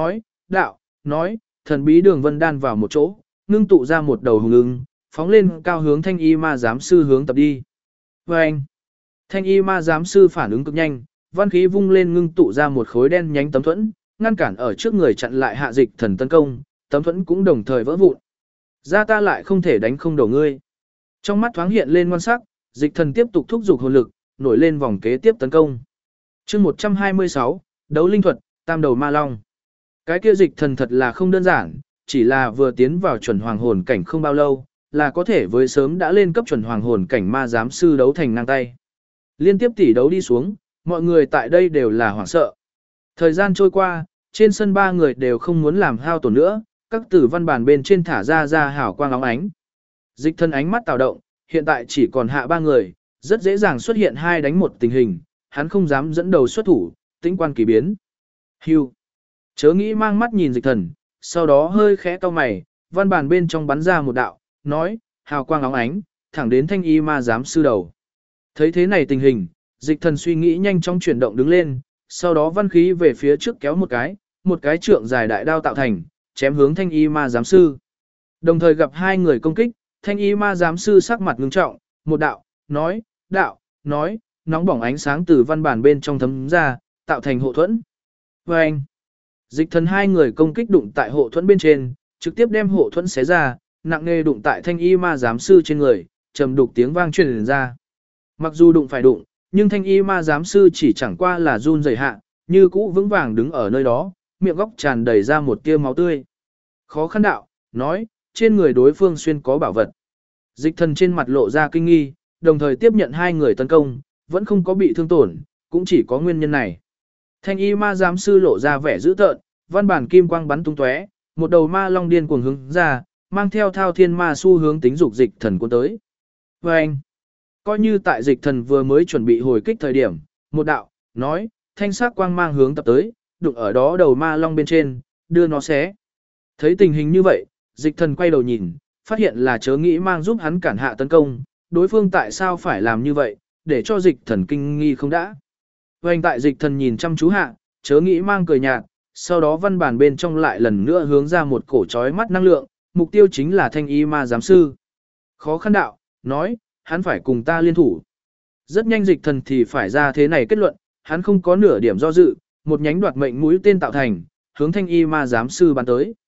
nói, thần bí đường vân đan vào một chỗ, ngưng tụ ra một đầu hùng ưng, phóng lên cao hướng thanh y ma giám sư hướng tập đi. Và anh, thanh y ma giám sư phản ứng cực nhanh, văn khí vung lên ngưng tụ ra một khối đen nhánh tấm thuẫn, ngăn cản ở trước người chặn lại hạ Dịch Thần tấn công, tấm thuẫn cũng đồng thời vỡ vụn. Ra ta lại không thể đánh không đầu ngươi. Trong mắt thoáng hiện lên ngoan sắc, Dịch Thần tiếp tục thúc giục hồn lực, nổi lên vòng kế tiếp tấn công. Chương 126, đấu linh thuật, tam đầu ma long. Cái kia Dịch Thần thật là không đơn giản, chỉ là vừa tiến vào chuẩn hoàng hồn cảnh không bao lâu, là có thể với sớm đã lên cấp chuẩn hoàng hồn cảnh ma giám sư đấu thành ngang tay. Liên tiếp tỉ đấu đi xuống, mọi người tại đây đều là hoảng sợ. Thời gian trôi qua, trên sân ba người đều không muốn làm hao tổn nữa, các tử văn bản bên trên thả ra hào quang óng ánh. Dịch Thần ánh mắt tạo động, hiện tại chỉ còn hạ ba người, rất dễ dàng xuất hiện 2 đánh 1 tình hình, hắn không dám dẫn đầu xuất thủ, tĩnh quan kỳ biến. Hưu. Chớ nghĩ mang mắt nhìn Dịch Thần, sau đó hơi khẽ cau mày, văn bản bên trong bắn ra một đạo, nói, hào quang óng ánh, thẳng đến thanh y ma giám sư đầu. Thấy thế này tình hình, Dịch Thần suy nghĩ nhanh chóng chuyển động đứng lên, sau đó văn khí về phía trước kéo một cái trượng dài đại đao tạo thành, chém hướng thanh y ma giám sư. Đồng thời gặp hai người công kích, thanh y ma giám sư sắc mặt ngưng trọng, một đạo, nói, nóng bỏng ánh sáng từ văn bản bên trong thấm ra, tạo thành hộ thuẫn. Và anh, Dịch Thần hai người công kích đụng tại hộ thuẫn bên trên, trực tiếp đem hộ thuẫn xé ra, nặng nề đụng tại thanh y ma giám sư trên người, trầm đục tiếng vang truyền ra. Mặc dù đụng phải đụng, nhưng thanh y ma giám sư chỉ chẳng qua là run rẩy hạ, như cũ vững vàng đứng ở nơi đó, miệng góc tràn đầy ra một tia máu tươi. Khó khăn đạo, nói, trên người đối phương xuyên có bảo vật. Dịch Thần trên mặt lộ ra kinh nghi, đồng thời tiếp nhận hai người tấn công, vẫn không có bị thương tổn, cũng chỉ có nguyên nhân này. Thanh y ma giám sư lộ ra vẻ dữ tợn, văn bản kim quang bắn tung tóe, một đầu ma long điên cuồng hướng ra, mang theo thao thiên ma xu hướng tính dục Dịch Thần cuốn tới. Và anh, coi như tại Dịch Thần vừa mới chuẩn bị hồi kích thời điểm, một đạo, nói, thanh sắc quang mang hướng tập tới, đụng ở đó đầu ma long bên trên, đưa nó xé. Thấy tình hình như vậy, Dịch Thần quay đầu nhìn, phát hiện là chớ nghĩ mang giúp hắn cản hạ tấn công, đối phương tại sao phải làm như vậy, để cho Dịch Thần kinh nghi không đã. Hoành tại Dịch Thần nhìn chăm chú hạ, chớ nghĩ mang cười nhạt, sau đó văn bản bên trong lại lần nữa hướng ra một cổ chói mắt năng lượng, mục tiêu chính là thanh y ma giám sư. Khó khăn đạo, nói, hắn phải cùng ta liên thủ. Rất nhanh Dịch Thần thì phải ra thế này kết luận, hắn không có nửa điểm do dự, một nhánh đoạt mệnh mũi tên tạo thành, hướng thanh y ma giám sư bắn tới.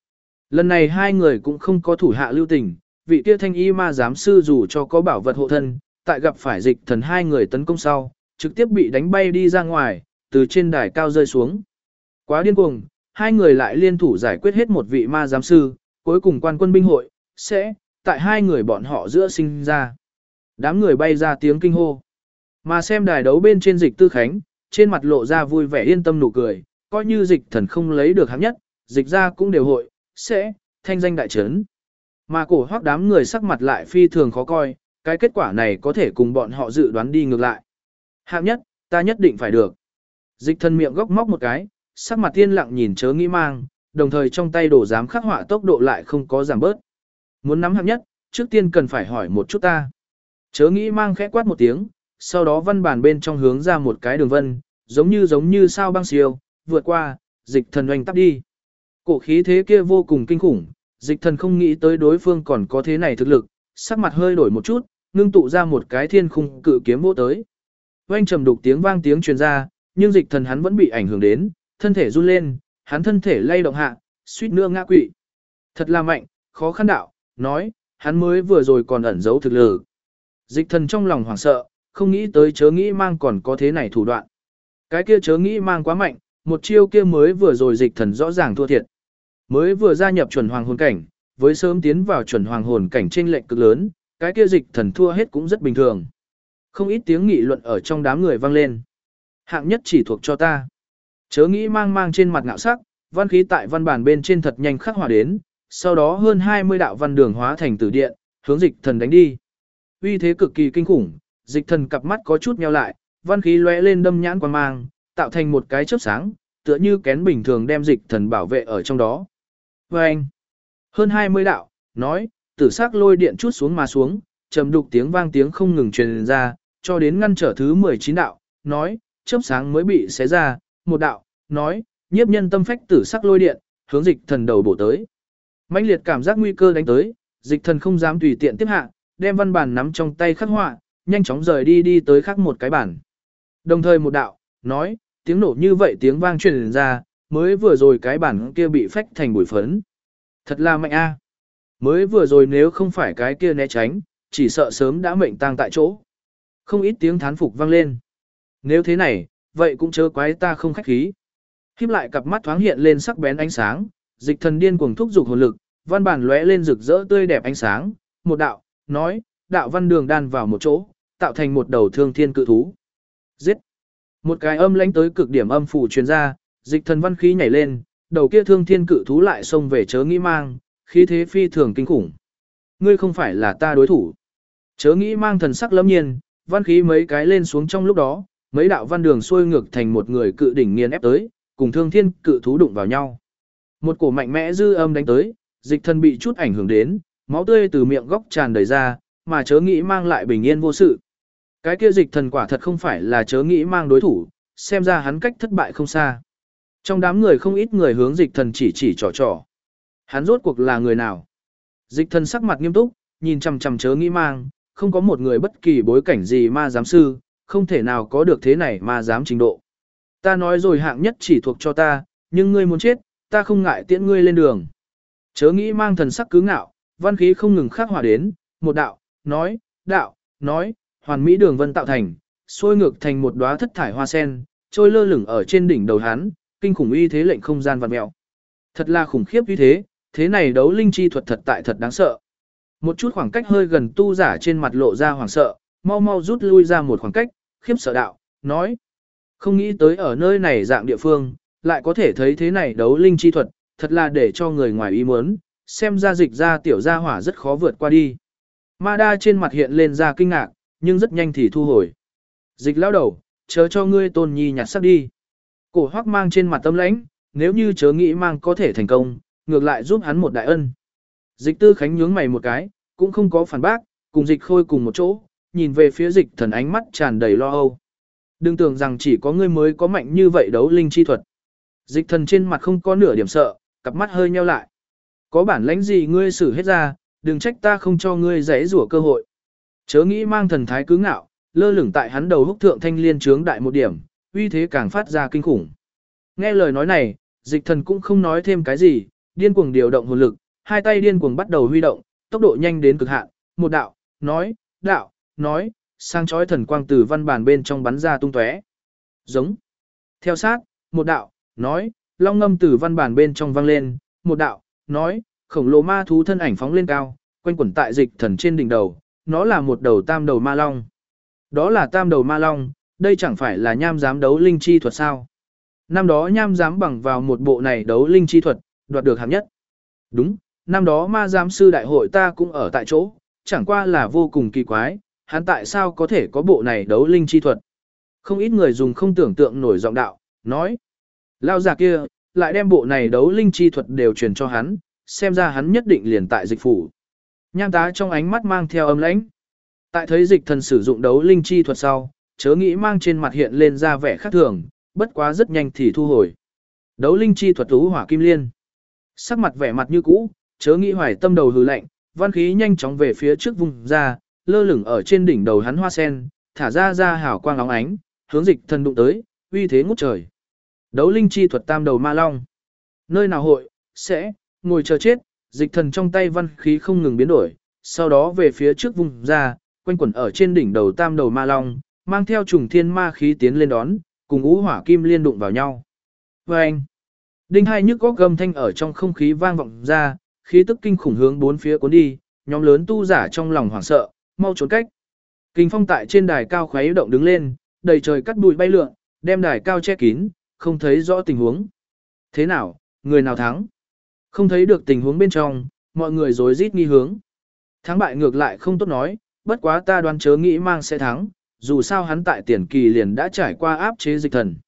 Lần này hai người cũng không có thủ hạ lưu tình, vị kia thanh y ma giám sư dù cho có bảo vật hộ thân, tại gặp phải dịch thần hai người tấn công sau, trực tiếp bị đánh bay đi ra ngoài, từ trên đài cao rơi xuống. Quá điên cuồng, hai người lại liên thủ giải quyết hết một vị ma giám sư, cuối cùng quan quân binh hội, sẽ, tại hai người bọn họ giữa sinh ra. Đám người bay ra tiếng kinh hô. Mà xem đài đấu bên trên dịch tư khánh, trên mặt lộ ra vui vẻ yên tâm nụ cười, coi như dịch thần không lấy được hạng nhất, dịch ra cũng đều hội, sẽ, thanh danh đại trấn. Mà cổ hoác đám người sắc mặt lại phi thường khó coi, cái kết quả này có thể cùng bọn họ dự đoán đi ngược lại. Hạng nhất, ta nhất định phải được. Dịch thần miệng góc móc một cái, sắc mặt tiên lặng nhìn chớ nghĩ mang, đồng thời trong tay đổ giám khắc họa tốc độ lại không có giảm bớt. Muốn nắm hạng nhất, trước tiên cần phải hỏi một chút ta. Chớ nghĩ mang khẽ quát một tiếng, sau đó văn bản bên trong hướng ra một cái đường vân, giống như sao băng siêu, vượt qua, dịch thần oanh tắp đi. Cổ khí thế kia vô cùng kinh khủng, dịch thần không nghĩ tới đối phương còn có thế này thực lực, sắc mặt hơi đổi một chút, ngưng tụ ra một cái thiên khung cự kiếm vô tới. Oanh trầm đục tiếng vang tiếng truyền ra, nhưng dịch thần hắn vẫn bị ảnh hưởng đến, thân thể run lên, hắn thân thể lay động hạ, suýt nữa ngã quỵ. Thật là mạnh, khó khăn đạo, nói, hắn mới vừa rồi còn ẩn giấu thực lực. Dịch thần trong lòng hoảng sợ, không nghĩ tới chớ nghĩ mang còn có thế này thủ đoạn. Cái kia chớ nghĩ mang quá mạnh, một chiêu kia mới vừa rồi dịch thần rõ ràng thua thiệt. Mới vừa gia nhập chuẩn hoàng hồn cảnh, với sớm tiến vào chuẩn hoàng hồn cảnh chênh lệch cực lớn, cái kia dịch thần thua hết cũng rất bình thường. Không ít tiếng nghị luận ở trong đám người vang lên. Hạng nhất chỉ thuộc cho ta. Chớ nghĩ mang trên mặt ngạo sắc, văn khí tại văn bản bên trên thật nhanh khắc họa đến, sau đó hơn 20 đạo văn đường hóa thành tử điện, hướng dịch thần đánh đi. Uy thế cực kỳ kinh khủng, dịch thần cặp mắt có chút nheo lại, văn khí lóe lên đâm nhãn quan mang, tạo thành một cái chớp sáng, tựa như kén bình thường đem dịch thần bảo vệ ở trong đó. Và anh, hơn 20 đạo, nói, tử sắc lôi điện chút xuống mà xuống, trầm đục tiếng vang tiếng không ngừng truyền ra, cho đến ngăn trở thứ 19 đạo, nói, chớp sáng mới bị xé ra, một đạo, nói, nhiếp nhân tâm phách tử sắc lôi điện, hướng dịch thần đầu bổ tới. Mãnh liệt cảm giác nguy cơ đánh tới, dịch thần không dám tùy tiện tiếp hạ, đem văn bản nắm trong tay khắc họa, nhanh chóng rời đi tới khắc một cái bản. Đồng thời một đạo, nói, tiếng nổ như vậy tiếng vang truyền ra, mới vừa rồi cái bản kia bị phách thành bụi phấn. Thật là mạnh a. Mới vừa rồi nếu không phải cái kia né tránh, chỉ sợ sớm đã mệnh tang tại chỗ. Không ít tiếng thán phục vang lên. Nếu thế này, vậy cũng chớ quái ta không khách khí. Khiếp lại cặp mắt thoáng hiện lên sắc bén ánh sáng, dịch thần điên cuồng thúc giục hồn lực, văn bản lóe lên rực rỡ tươi đẹp ánh sáng, một đạo, nói, đạo văn đường đan vào một chỗ, tạo thành một đầu thương thiên cự thú. Giết! Một cái âm lãnh tới cực điểm âm phủ truyền ra, dịch thần văn khí nhảy lên, đầu kia thương thiên cự thú lại xông về chớ nghĩ mang, khí thế phi thường kinh khủng. Ngươi không phải là ta đối thủ. Chớ nghĩ mang thần sắc lâm nhiên, văn khí mấy cái lên xuống trong lúc đó, mấy đạo văn đường xuôi ngược thành một người cự đỉnh nghiền ép tới, cùng thương thiên cự thú đụng vào nhau. Một cổ mạnh mẽ dư âm đánh tới, dịch thần bị chút ảnh hưởng đến, máu tươi từ miệng góc tràn đầy ra, mà chớ nghĩ mang lại bình yên vô sự. Cái kia dịch thần quả thật không phải là chớ nghĩ mang đối thủ, xem ra hắn cách thất bại không xa. Trong đám người không ít người hướng dịch thần chỉ trò. Hắn rốt cuộc là người nào? Dịch thần sắc mặt nghiêm túc, nhìn chằm chằm chớ nghĩ mang, không có một người bất kỳ bối cảnh gì ma giám sư, không thể nào có được thế này ma giám trình độ. Ta nói rồi hạng nhất chỉ thuộc cho ta, nhưng ngươi muốn chết, ta không ngại tiễn ngươi lên đường. Chớ nghĩ mang thần sắc cứ ngạo, văn khí không ngừng khắc họa đến, một đạo, nói, hoàn mỹ đường vân tạo thành, xuôi ngược thành một đóa thất thải hoa sen, trôi lơ lửng ở trên đỉnh đầu hắn, kinh khủng uy thế lệnh không gian vặn mèo. Thật là khủng khiếp uy thế, thế này đấu linh chi thuật thật tại thật đáng sợ. Một chút khoảng cách hơi gần tu giả trên mặt lộ ra hoảng sợ, mau rút lui ra một khoảng cách, khiếp sợ đạo, nói. Không nghĩ tới ở nơi này dạng địa phương, lại có thể thấy thế này đấu linh chi thuật, thật là để cho người ngoài ý muốn, xem ra dịch ra tiểu gia hỏa rất khó vượt qua đi. Ma đa trên mặt hiện lên ra kinh ngạc, nhưng rất nhanh thì thu hồi. Dịch lão đầu, chớ cho ngươi tôn nhi nhặt sắc đi. Cổ hoắc mang trên mặt tâm lãnh, nếu như chớ nghĩ mang có thể thành công, ngược lại giúp hắn một đại ân. Dịch tư khánh nhướng mày một cái, cũng không có phản bác, cùng dịch khôi cùng một chỗ, nhìn về phía dịch thần ánh mắt tràn đầy lo âu. Đừng tưởng rằng chỉ có ngươi mới có mạnh như vậy đấu linh chi thuật. Dịch thần trên mặt không có nửa điểm sợ, cặp mắt hơi nheo lại. Có bản lãnh gì ngươi xử hết ra, đừng trách ta không cho ngươi giãy rủa cơ hội. Chớ nghĩ mang thần thái cứ ngạo, lơ lửng tại hắn đầu húc thượng thanh liên trướng đại một điểm, uy thế càng phát ra kinh khủng. Nghe lời nói này, dịch thần cũng không nói thêm cái gì, điên cuồng điều động hồn lực, hai tay điên cuồng bắt đầu huy động, tốc độ nhanh đến cực hạn, một đạo, nói, sang chói thần quang từ văn bản bên trong bắn ra tung tóe. Giống. Theo sát, một đạo, nói, long ngâm từ văn bản bên trong vang lên, một đạo, nói, khổng lồ ma thú thân ảnh phóng lên cao, quanh quẩn tại dịch thần trên đỉnh đầu, nó là một đầu tam đầu ma long. Đó là tam đầu ma long, đây chẳng phải là nham giám đấu linh chi thuật sao? Năm đó nham giám bằng vào một bộ này đấu linh chi thuật, đoạt được hạng nhất. Đúng, năm đó ma giám sư đại hội ta cũng ở tại chỗ, chẳng qua là vô cùng kỳ quái, hắn tại sao có thể có bộ này đấu linh chi thuật. Không ít người dùng không tưởng tượng nổi giọng đạo, nói. Lao già kia, lại đem bộ này đấu linh chi thuật đều truyền cho hắn, xem ra hắn nhất định liền tại dịch phủ. Nham tá trong ánh mắt mang theo âm lãnh. Tại thấy dịch thần sử dụng đấu linh chi thuật sau, chớ nghĩ mang trên mặt hiện lên ra vẻ khác thường, bất quá rất nhanh thì thu hồi. Đấu linh chi thuật tú hỏa kim liên. Sắc mặt vẻ mặt như cũ, chớ nghĩ hoài tâm đầu hừ lạnh, văn khí nhanh chóng về phía trước vùng ra, lơ lửng ở trên đỉnh đầu hắn hoa sen, thả ra hào quang óng ánh, hướng dịch thần đụng tới, uy thế ngút trời. Đấu linh chi thuật tam đầu ma long. Nơi nào hội, sẽ, ngồi chờ chết, dịch thần trong tay văn khí không ngừng biến đổi, sau đó về phía trước vùng ra, quanh quẩn ở trên đỉnh đầu tam đầu ma long, mang theo trùng thiên ma khí tiến lên đón, cùng ngũ hỏa kim liên đụng vào nhau. Vâng! Đinh hai nhức góc gầm thanh ở trong không khí vang vọng ra, khí tức kinh khủng hướng bốn phía cuốn đi, nhóm lớn tu giả trong lòng hoảng sợ, mau trốn cách. Kình phong tại trên đài cao khuấy động đứng lên, đầy trời cắt bụi bay lượn, đem đài cao che kín, không thấy rõ tình huống. Thế nào, người nào thắng? Không thấy được tình huống bên trong, mọi người rối rít nghi hướng. Thắng bại ngược lại không tốt nói, bất quá ta đoán chớ nghĩ mang sẽ thắng, dù sao hắn tại tiền kỳ liền đã trải qua áp chế dịch thần.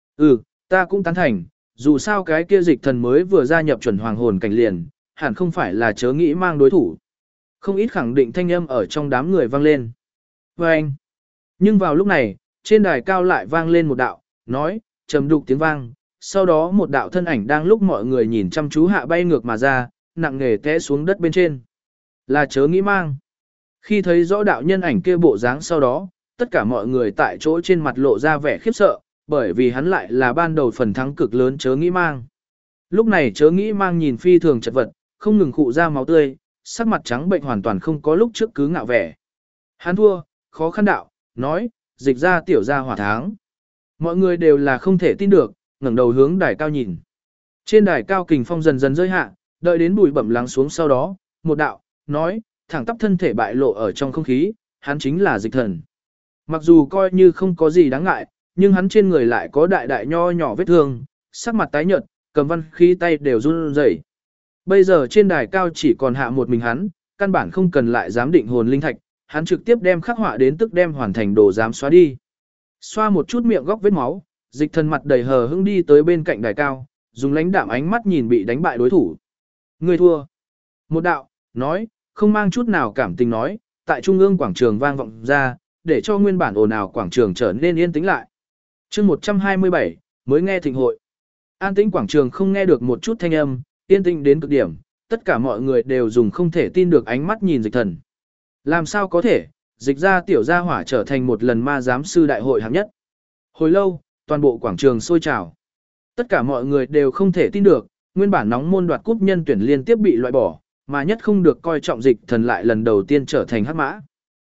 Ta cũng tán thành, dù sao cái kia dịch thần mới vừa gia nhập chuẩn hoàng hồn cảnh liền, hẳn không phải là chớ nghĩ mang đối thủ. Không ít khẳng định thanh âm ở trong đám người vang lên. Vâng! Nhưng vào lúc này, trên đài cao lại vang lên một đạo, nói, trầm đục tiếng vang, sau đó một đạo thân ảnh đang lúc mọi người nhìn chăm chú hạ bay ngược mà ra, nặng nề té xuống đất bên trên. Là chớ nghĩ mang. Khi thấy rõ đạo nhân ảnh kia bộ dáng sau đó, tất cả mọi người tại chỗ trên mặt lộ ra vẻ khiếp sợ, bởi vì hắn lại là ban đầu phần thắng cực lớn chớ nghĩ mang. Lúc này chớ nghĩ mang nhìn phi thường chật vật, không ngừng khụ ra máu tươi, sắc mặt trắng bệnh hoàn toàn không có lúc trước cứ ngạo vẻ. Hắn thua, khó khăn đạo, nói, dịch ra tiểu ra hỏa tháng. Mọi người đều là không thể tin được, ngẩng đầu hướng đài cao nhìn. Trên đài cao kình phong dần dần rơi hạ, đợi đến bụi bẩm lắng xuống sau đó, một đạo, nói, thẳng tắp thân thể bại lộ ở trong không khí, hắn chính là dịch thần. Mặc dù coi như không có gì đáng ngại, nhưng hắn trên người lại có đại đại nho nhỏ vết thương, sắc mặt tái nhợt, cầm văn khí tay đều run rẩy. Bây giờ trên đài cao chỉ còn hạ một mình hắn, căn bản không cần lại giám định hồn linh thạch, hắn trực tiếp đem khắc họa đến tức đem hoàn thành đồ giám xóa đi. Xoa một chút miệng góc vết máu, dịch thần mặt đầy hờ hững đi tới bên cạnh đài cao, dùng lãnh đạm ánh mắt nhìn bị đánh bại đối thủ. Người thua. Một đạo, nói, không mang chút nào cảm tình nói, tại trung ương quảng trường vang vọng ra, để cho nguyên bản ồn ào quảng trường trở nên yên tĩnh lại. Chương 127, mới nghe thịnh hội. An tĩnh quảng trường không nghe được một chút thanh âm, yên tĩnh đến cực điểm, tất cả mọi người đều dùng không thể tin được ánh mắt nhìn dịch thần. Làm sao có thể, dịch ra tiểu gia hỏa trở thành một lần ma giám sư đại hội hạng nhất. Hồi lâu, toàn bộ quảng trường sôi trào. Tất cả mọi người đều không thể tin được, nguyên bản nóng môn đoạt cúp nhân tuyển liên tiếp bị loại bỏ, mà nhất không được coi trọng dịch thần lại lần đầu tiên trở thành hắc mã.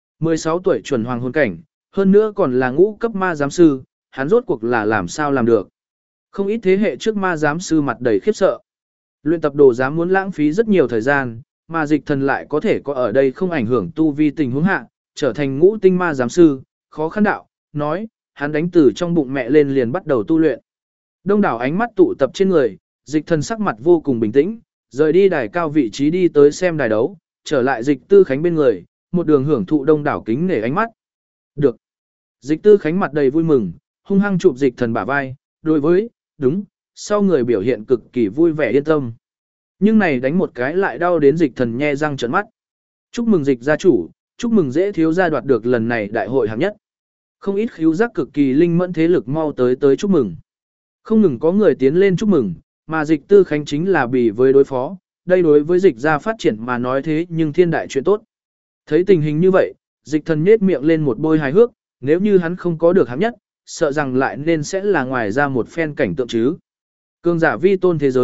16 tuổi chuẩn hoàng hồn cảnh, hơn nữa còn là ngũ cấp ma giám sư, hắn rốt cuộc là làm sao làm được. Không ít thế hệ trước ma giám sư mặt đầy khiếp sợ. Luyện tập đồ giám muốn lãng phí rất nhiều thời gian, mà dịch thần lại có thể có ở đây không ảnh hưởng tu vi tình huống hạ, trở thành ngũ tinh ma giám sư, khó khăn đạo, nói, hắn đánh từ trong bụng mẹ lên liền bắt đầu tu luyện. Đông đảo ánh mắt tụ tập trên người, dịch thần sắc mặt vô cùng bình tĩnh, rời đi đài cao vị trí đi tới xem đài đấu, trở lại dịch tư khánh bên người, một đường hưởng thụ đông đảo kính nể ánh mắt. Được. Dịch tư khánh mặt đầy vui mừng, hung hăng chụp dịch thần bả vai, đối với, đúng, sau người biểu hiện cực kỳ vui vẻ yên tâm. Nhưng này đánh một cái lại đau đến dịch thần nhe răng trợn mắt. Chúc mừng dịch gia chủ, chúc mừng dễ thiếu gia đoạt được lần này đại hội hạng nhất. Không ít khíu giác cực kỳ linh mẫn thế lực mau tới chúc mừng. Không ngừng có người tiến lên chúc mừng, mà dịch tư khánh chính là bì với đối phó, đây đối với dịch gia phát triển mà nói thế nhưng thiên đại chuyện tốt. Thấy tình hình như vậy, dịch thần nhết miệng lên một bôi hài hước, nếu như hắn không có được hạng nhất, sợ rằng lại nên sẽ là ngoài ra một phen cảnh tượng chứ. Cường giả vi tôn thế giới,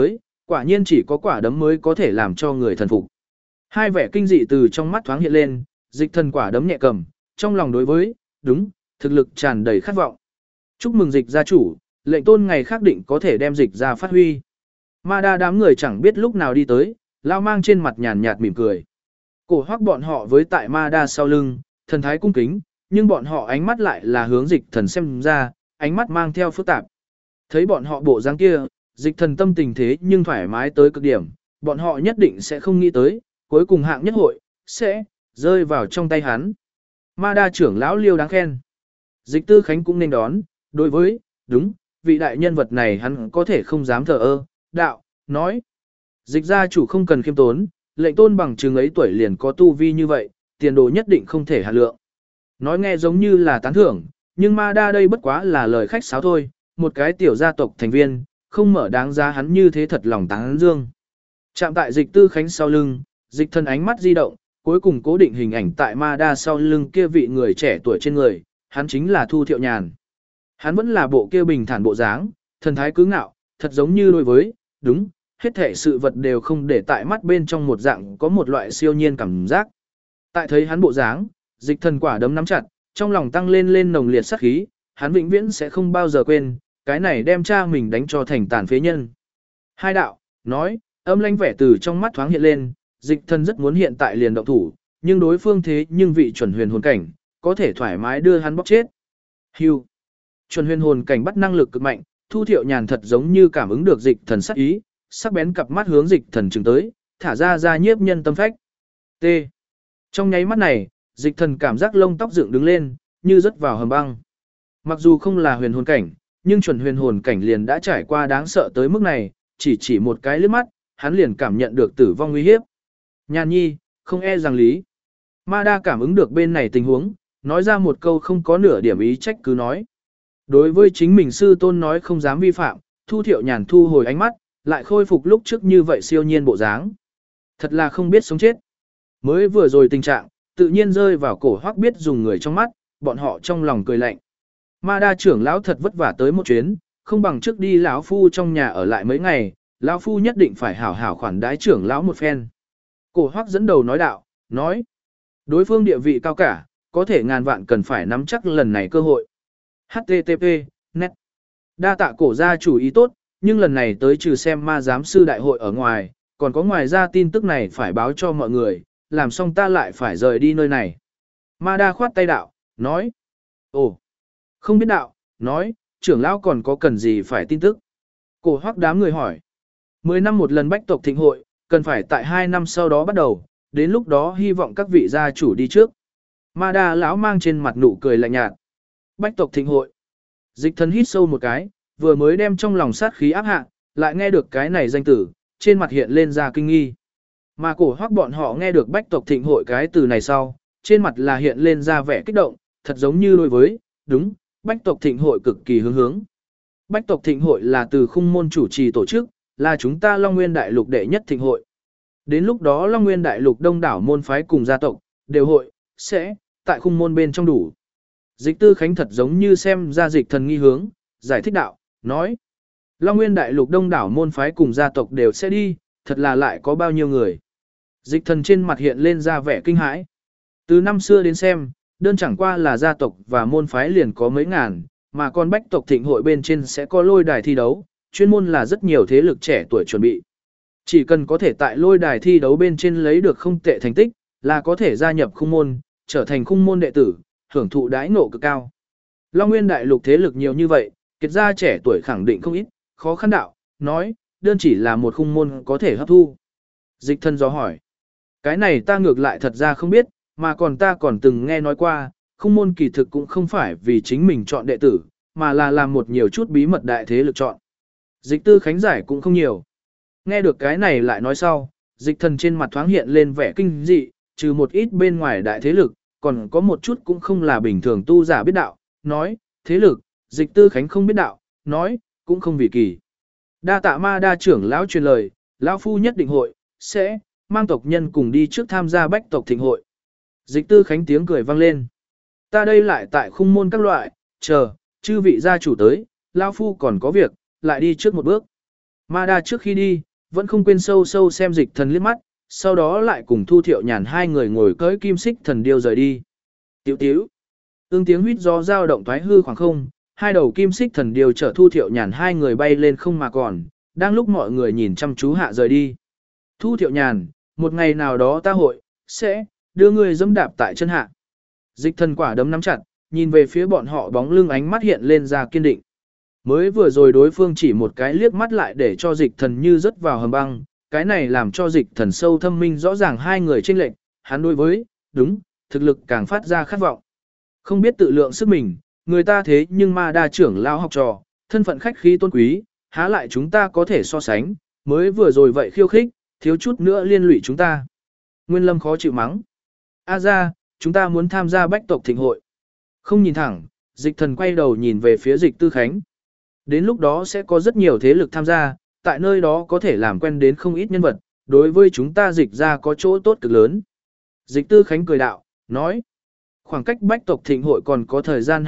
Quả nhiên chỉ có quả đấm mới có thể làm cho người thần phục. Hai vẻ kinh dị từ trong mắt thoáng hiện lên, dịch thần quả đấm nhẹ cầm, trong lòng đối với, đúng, thực lực tràn đầy khát vọng. Chúc mừng dịch gia chủ, lệnh tôn ngày khác định có thể đem dịch ra phát huy. Ma đa đám người chẳng biết lúc nào đi tới, lao mang trên mặt nhàn nhạt mỉm cười. Cổ hoắc bọn họ với tại ma đa sau lưng, thần thái cung kính, nhưng bọn họ ánh mắt lại là hướng dịch thần xem ra, ánh mắt mang theo phức tạp. Thấy bọn họ bộ dáng kia, dịch thần tâm tình thế nhưng thoải mái tới cực điểm, bọn họ nhất định sẽ không nghĩ tới, cuối cùng hạng nhất hội, sẽ rơi vào trong tay hắn. Ma đa trưởng lão Liêu đáng khen. Dịch Tư Khánh cũng nên đón, đối với, đúng, vị đại nhân vật này hắn có thể không dám thờ ơ, đạo, nói. Dịch gia chủ không cần khiêm tốn, lệnh tôn bằng chừng ấy tuổi liền có tu vi như vậy, tiền đồ nhất định không thể hạ lượng. Nói nghe giống như là tán thưởng, nhưng ma đa đây bất quá là lời khách sáo thôi, một cái tiểu gia tộc thành viên, không mở đáng giá hắn như thế thật lòng tán dương. Chạm tại dịch Tư Khánh sau lưng, dịch thân ánh mắt di động, cuối cùng cố định hình ảnh tại ma đa sau lưng kia vị người trẻ tuổi trên người, hắn chính là Thu Thiệu Nhàn. Hắn vẫn là bộ kia bình thản bộ dáng, thần thái cứ ngạo, thật giống như đối với, đúng, hết thể sự vật đều không để tại mắt bên trong một dạng có một loại siêu nhiên cảm giác. Tại thấy hắn bộ dáng, dịch thần quả đấm nắm chặt, trong lòng tăng lên nồng liệt sát khí, hắn vĩnh viễn sẽ không bao giờ quên, cái này đem cha mình đánh cho thành tàn phế nhân. Hai đạo, nói, âm lãnh vẻ từ trong mắt thoáng hiện lên, dịch thần rất muốn hiện tại liền động thủ, nhưng đối phương thế nhưng vị chuẩn huyền hồn cảnh, có thể thoải mái đưa hắn bóc chết. Hưu. Chuẩn huyền hồn cảnh bắt năng lực cực mạnh, Thu Thiệu Nhàn thật giống như cảm ứng được dịch thần sát ý, sắc bén cặp mắt hướng dịch thần chừng tới, thả ra nhiếp nhân tâm phách. T. Trong nháy mắt này, dịch thần cảm giác lông tóc dựng đứng lên, như rớt vào hầm băng. Mặc dù không là huyền hồn cảnh, nhưng chuẩn huyền hồn cảnh liền đã trải qua đáng sợ tới mức này, chỉ một cái liếc mắt, hắn liền cảm nhận được tử vong nguy hiếp. Nhàn nhi, không e rằng lý. Ma đa cảm ứng được bên này tình huống, nói ra một câu không có nửa điểm ý trách cứ nói. Đối với chính mình sư tôn nói không dám vi phạm, Thu Thiệu Nhàn thu hồi ánh mắt, lại khôi phục lúc trước như vậy siêu nhiên bộ dáng. Thật là không biết sống chết. Mới vừa rồi tình trạng, tự nhiên rơi vào cổ hoắc biết dùng người trong mắt, bọn họ trong lòng cười lạnh. Ma đa trưởng lão thật vất vả tới một chuyến, không bằng trước đi lão phu trong nhà ở lại mấy ngày, lão phu nhất định phải hảo hảo khoản đái trưởng lão một phen. Cổ hoắc dẫn đầu nói đạo, nói. Đối phương địa vị cao cả, có thể ngàn vạn cần phải nắm chắc lần này cơ hội. HTTP, net. Đa tạ cổ gia chủ ý tốt, nhưng lần này tới trừ xem ma giám sư đại hội ở ngoài, còn có ngoài ra tin tức này phải báo cho mọi người, làm xong ta lại phải rời đi nơi này. Ma đa khoát tay đạo, nói. Ồ, không biết đạo, nói, trưởng lão còn có cần gì phải tin tức. Cổ hoắc đám người hỏi. 10 năm một lần bách tộc thịnh hội, cần phải tại 2 năm sau đó bắt đầu, đến lúc đó hy vọng các vị gia chủ đi trước. Ma đa lão mang trên mặt nụ cười lạnh nhạt. Bách tộc thịnh hội. Dịch thần hít sâu một cái, vừa mới đem trong lòng sát khí áp hạ, lại nghe được cái này danh tử, trên mặt hiện lên ra kinh nghi. Mà cổ hoắc bọn họ nghe được bách tộc thịnh hội cái từ này sau, trên mặt là hiện lên ra vẻ kích động, thật giống như đối với, đúng, bách tộc thịnh hội cực kỳ hướng. Bách tộc thịnh hội là từ khung môn chủ trì tổ chức, là chúng ta Long Nguyên Đại Lục đệ nhất thịnh hội. Đến lúc đó Long Nguyên Đại Lục đông đảo môn phái cùng gia tộc, đều hội, sẽ, tại khung môn bên trong đủ. Dịch Tư Khánh thật giống như xem ra dịch thần nghi hướng, giải thích đạo, nói. Long Nguyên Đại Lục đông đảo môn phái cùng gia tộc đều sẽ đi, thật là lại có bao nhiêu người. Dịch thần trên mặt hiện lên ra vẻ kinh hãi. Từ năm xưa đến xem, đơn chẳng qua là gia tộc và môn phái liền có mấy ngàn, mà còn bách tộc thịnh hội bên trên sẽ có lôi đài thi đấu, chuyên môn là rất nhiều thế lực trẻ tuổi chuẩn bị. Chỉ cần có thể tại lôi đài thi đấu bên trên lấy được không tệ thành tích, là có thể gia nhập khung môn, trở thành khung môn đệ tử, hưởng thụ đãi ngộ cực cao. Long Nguyên Đại Lục thế lực nhiều như vậy, kiệt gia trẻ tuổi khẳng định không ít, khó khăn đạo, nói, đơn chỉ là một khung môn có thể hấp thu. Dịch thân do hỏi, cái này ta ngược lại thật ra không biết, mà còn ta còn từng nghe nói qua, khung môn kỳ thực cũng không phải vì chính mình chọn đệ tử, mà là làm một nhiều chút bí mật đại thế lực chọn. Dịch Tư Khánh giải cũng không nhiều. Nghe được cái này lại nói sau, dịch thần trên mặt thoáng hiện lên vẻ kinh dị, trừ một ít bên ngoài đại thế lực, còn có một chút cũng không là bình thường tu giả biết đạo, nói, thế lực, dịch Tư Khánh không biết đạo, nói, cũng không vì kỳ. Đa tạ ma đa trưởng lão truyền lời, lão phu nhất định hội, sẽ, mang tộc nhân cùng đi trước tham gia bách tộc thịnh hội. Dịch Tư Khánh tiếng cười vang lên. Ta đây lại tại khung môn các loại, chờ, chư vị gia chủ tới, lão phu còn có việc, lại đi trước một bước. Ma đa trước khi đi, vẫn không quên sâu sâu xem Dịch Thần liếc mắt, sau đó lại cùng Thu Thiệu Nhàn hai người ngồi cưỡi kim xích thần điêu rời đi. Tiểu tiểu, ương tiếng huýt gió dao động thoái hư khoảng không, hai đầu kim xích thần điêu chở Thu Thiệu Nhàn hai người bay lên không mà còn, đang lúc mọi người nhìn chăm chú hạ rời đi. Thu Thiệu Nhàn, một ngày nào đó ta sẽ đưa ngươi dẫm đạp tại chân hạ. Dịch Thần quả đấm nắm chặt, nhìn về phía bọn họ bóng lưng, ánh mắt hiện lên ra kiên định. Mới vừa rồi đối phương chỉ một cái liếc mắt lại để cho Dịch Thần như rớt vào hầm băng, cái này làm cho Dịch Thần sâu thâm minh rõ ràng hai người chênh lệch, hắn đối với, đúng, thực lực càng phát ra khát vọng. Không biết tự lượng sức mình, người ta thế nhưng ma đa trưởng lão học trò, thân phận khách khí tôn quý, há lại chúng ta có thể so sánh, mới vừa rồi vậy khiêu khích, thiếu chút nữa liên lụy chúng ta. Nguyên Lâm khó chịu mắng. A ra, chúng ta muốn tham gia bách tộc thịnh hội. Không nhìn thẳng, Dịch Thần quay đầu nhìn về phía Dịch Tư Khánh. Đến lúc đó sẽ có rất nhiều thế lực tham gia, tại nơi đó có thể làm quen đến không ít nhân vật, đối với chúng ta Dịch ra có chỗ tốt cực lớn. Dịch Tư Khánh cười đạo, nói, khoảng cách bách tộc thịnh hội còn có thời gian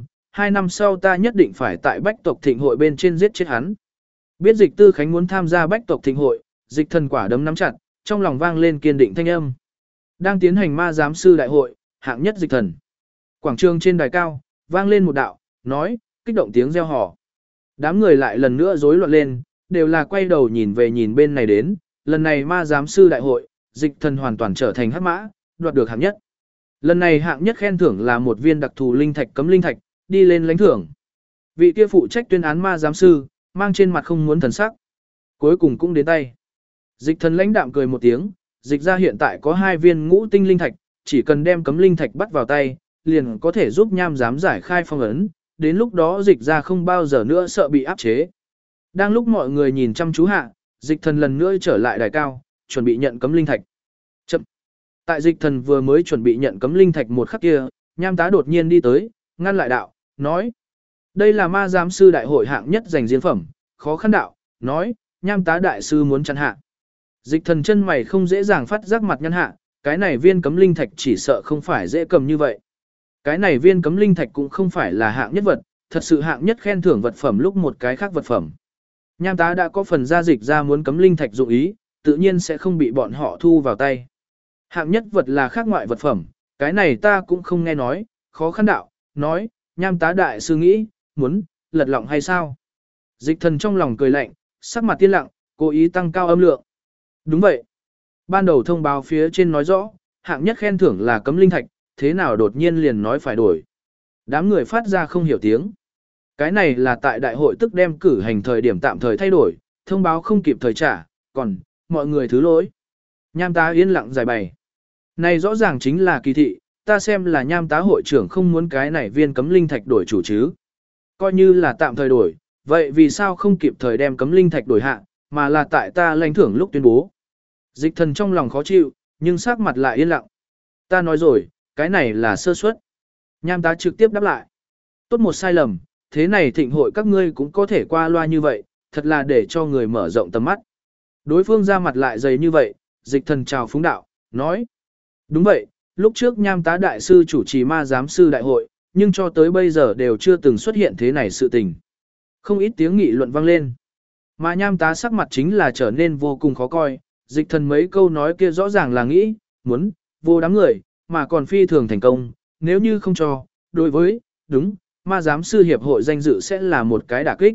2 năm sau ta nhất định phải tại bách tộc thịnh hội bên trên giết chết hắn. Biết Dịch Tư Khánh muốn tham gia bách tộc thịnh hội, Dịch Thần quả đấm nắm chặt, trong lòng vang lên kiên định thanh âm. Đang tiến hành ma giám sư đại hội, hạng nhất Dịch Thần. Quảng trường trên đài cao, vang lên một đạo, nói, kích động tiếng reo hò. Đám người lại lần nữa rối loạn lên, đều là quay đầu nhìn về nhìn bên này đến, lần này ma giám sư đại hội, Dịch Thần hoàn toàn trở thành hắc mã, đoạt được hạng nhất. Lần này hạng nhất khen thưởng là một viên đặc thù linh thạch cấm linh thạch, đi lên lãnh thưởng. Vị kia phụ trách tuyên án ma giám sư, mang trên mặt không muốn thần sắc. Cuối cùng cũng đến tay. Dịch Thần lãnh đạm cười một tiếng, Dịch ra hiện tại có 2 viên ngũ tinh linh thạch, chỉ cần đem cấm linh thạch bắt vào tay, liền có thể giúp nham giám giải khai phong ấn, đến lúc đó Dịch ra không bao giờ nữa sợ bị áp chế. Đang lúc mọi người nhìn chăm chú hạ, Dịch Thần lần nữa trở lại đài cao, chuẩn bị nhận cấm linh thạch. Chậm. Tại Dịch Thần vừa mới chuẩn bị nhận cấm linh thạch một khắc kia, nham tá đột nhiên đi tới, ngăn lại đạo, nói. Đây là ma giám sư đại hội hạng nhất dành riêng phẩm, khó khăn đạo, nói, nham tá đại sư muốn chặn hạ. Dịch Thần chân mày không dễ dàng phát giác mặt nhăn hạ, cái này viên cấm linh thạch chỉ sợ không phải dễ cầm như vậy. Cái này viên cấm linh thạch cũng không phải là hạng nhất vật, thật sự hạng nhất khen thưởng vật phẩm lúc một cái khác vật phẩm. Nham tá đã có phần ra Dịch ra muốn cấm linh thạch dụng ý, tự nhiên sẽ không bị bọn họ thu vào tay. Hạng nhất vật là khác ngoại vật phẩm, cái này ta cũng không nghe nói, khó khăn đạo, nói, nham tá đại sư nghĩ, muốn, lật lọng hay sao? Dịch Thần trong lòng cười lạnh, sắc mặt tiên lặng, cố ý tăng cao âm lượng. Đúng vậy. Ban đầu thông báo phía trên nói rõ, hạng nhất khen thưởng là cấm linh thạch, thế nào đột nhiên liền nói phải đổi. Đám người phát ra không hiểu tiếng. Cái này là tại đại hội tức đem cử hành thời điểm tạm thời thay đổi, thông báo không kịp thời trả, còn, mọi người thứ lỗi. Nham tá yên lặng giải bày. Này rõ ràng chính là kỳ thị, ta xem là nham tá hội trưởng không muốn cái này viên cấm linh thạch đổi chủ chứ. Coi như là tạm thời đổi, vậy vì sao không kịp thời đem cấm linh thạch đổi hạ, mà là tại ta lãnh thưởng lúc tuyên bố. Dịch Thần trong lòng khó chịu, nhưng sắc mặt lại yên lặng. Ta nói rồi, cái này là sơ suất. Nham tá trực tiếp đáp lại. Tốt một sai lầm, thế này thịnh hội các ngươi cũng có thể qua loa như vậy, thật là để cho người mở rộng tầm mắt. Đối phương ra mặt lại dày như vậy, Dịch Thần chào phúng đạo, nói. Đúng vậy, lúc trước nham tá đại sư chủ trì ma giám sư đại hội, nhưng cho tới bây giờ đều chưa từng xuất hiện thế này sự tình. Không ít tiếng nghị luận vang lên. Mà nham tá sắc mặt chính là trở nên vô cùng khó coi, Dịch Thần mấy câu nói kia rõ ràng là nghĩ, muốn, vô đám người, mà còn phi thường thành công, nếu như không cho, đối với, đúng, ma giám sư hiệp hội danh dự sẽ là một cái đả kích.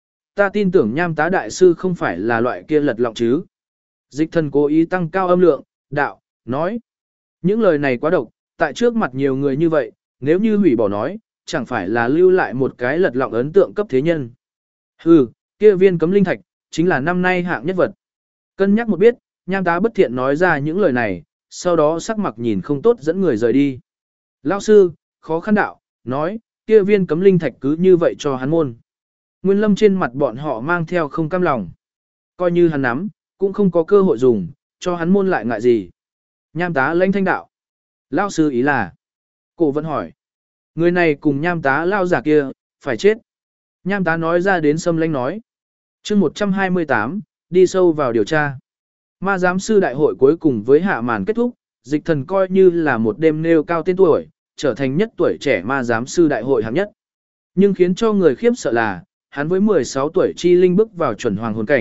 Ta tin tưởng nham tá đại sư không phải là loại kia lật lọng chứ. Dịch Thần cố ý tăng cao âm lượng, đạo, nói. Những lời này quá độc, tại trước mặt nhiều người như vậy, nếu như hủy bỏ nói, chẳng phải là lưu lại một cái lật lọng ấn tượng cấp thế nhân. Hừ, kia viên cấm linh thạch, chính là năm nay hạng nhất vật. Cân nhắc một biết, nham tá bất thiện nói ra những lời này, sau đó sắc mặt nhìn không tốt dẫn người rời đi. Lão sư, khó khăn đạo, nói, kia viên cấm linh thạch cứ như vậy cho hắn môn. Nguyên Lâm trên mặt bọn họ mang theo không cam lòng. Coi như hắn nắm, cũng không có cơ hội dùng, cho hắn môn lại ngại gì. Nham tá lãnh thanh đạo. Lão sư ý là. Cổ vẫn hỏi. Người này cùng nham tá lao giả kia, phải chết. Nham tá nói ra đến xâm lãnh nói. chương 128, đi sâu vào điều tra. Ma giám sư đại hội cuối cùng với hạ màn kết thúc, Dịch Thần coi như là một đêm nêu cao tên tuổi, trở thành nhất tuổi trẻ ma giám sư đại hội hạng nhất. Nhưng khiến cho người khiếp sợ là, hắn với 16 tuổi chi linh bước vào chuẩn hoàng hồn cảnh,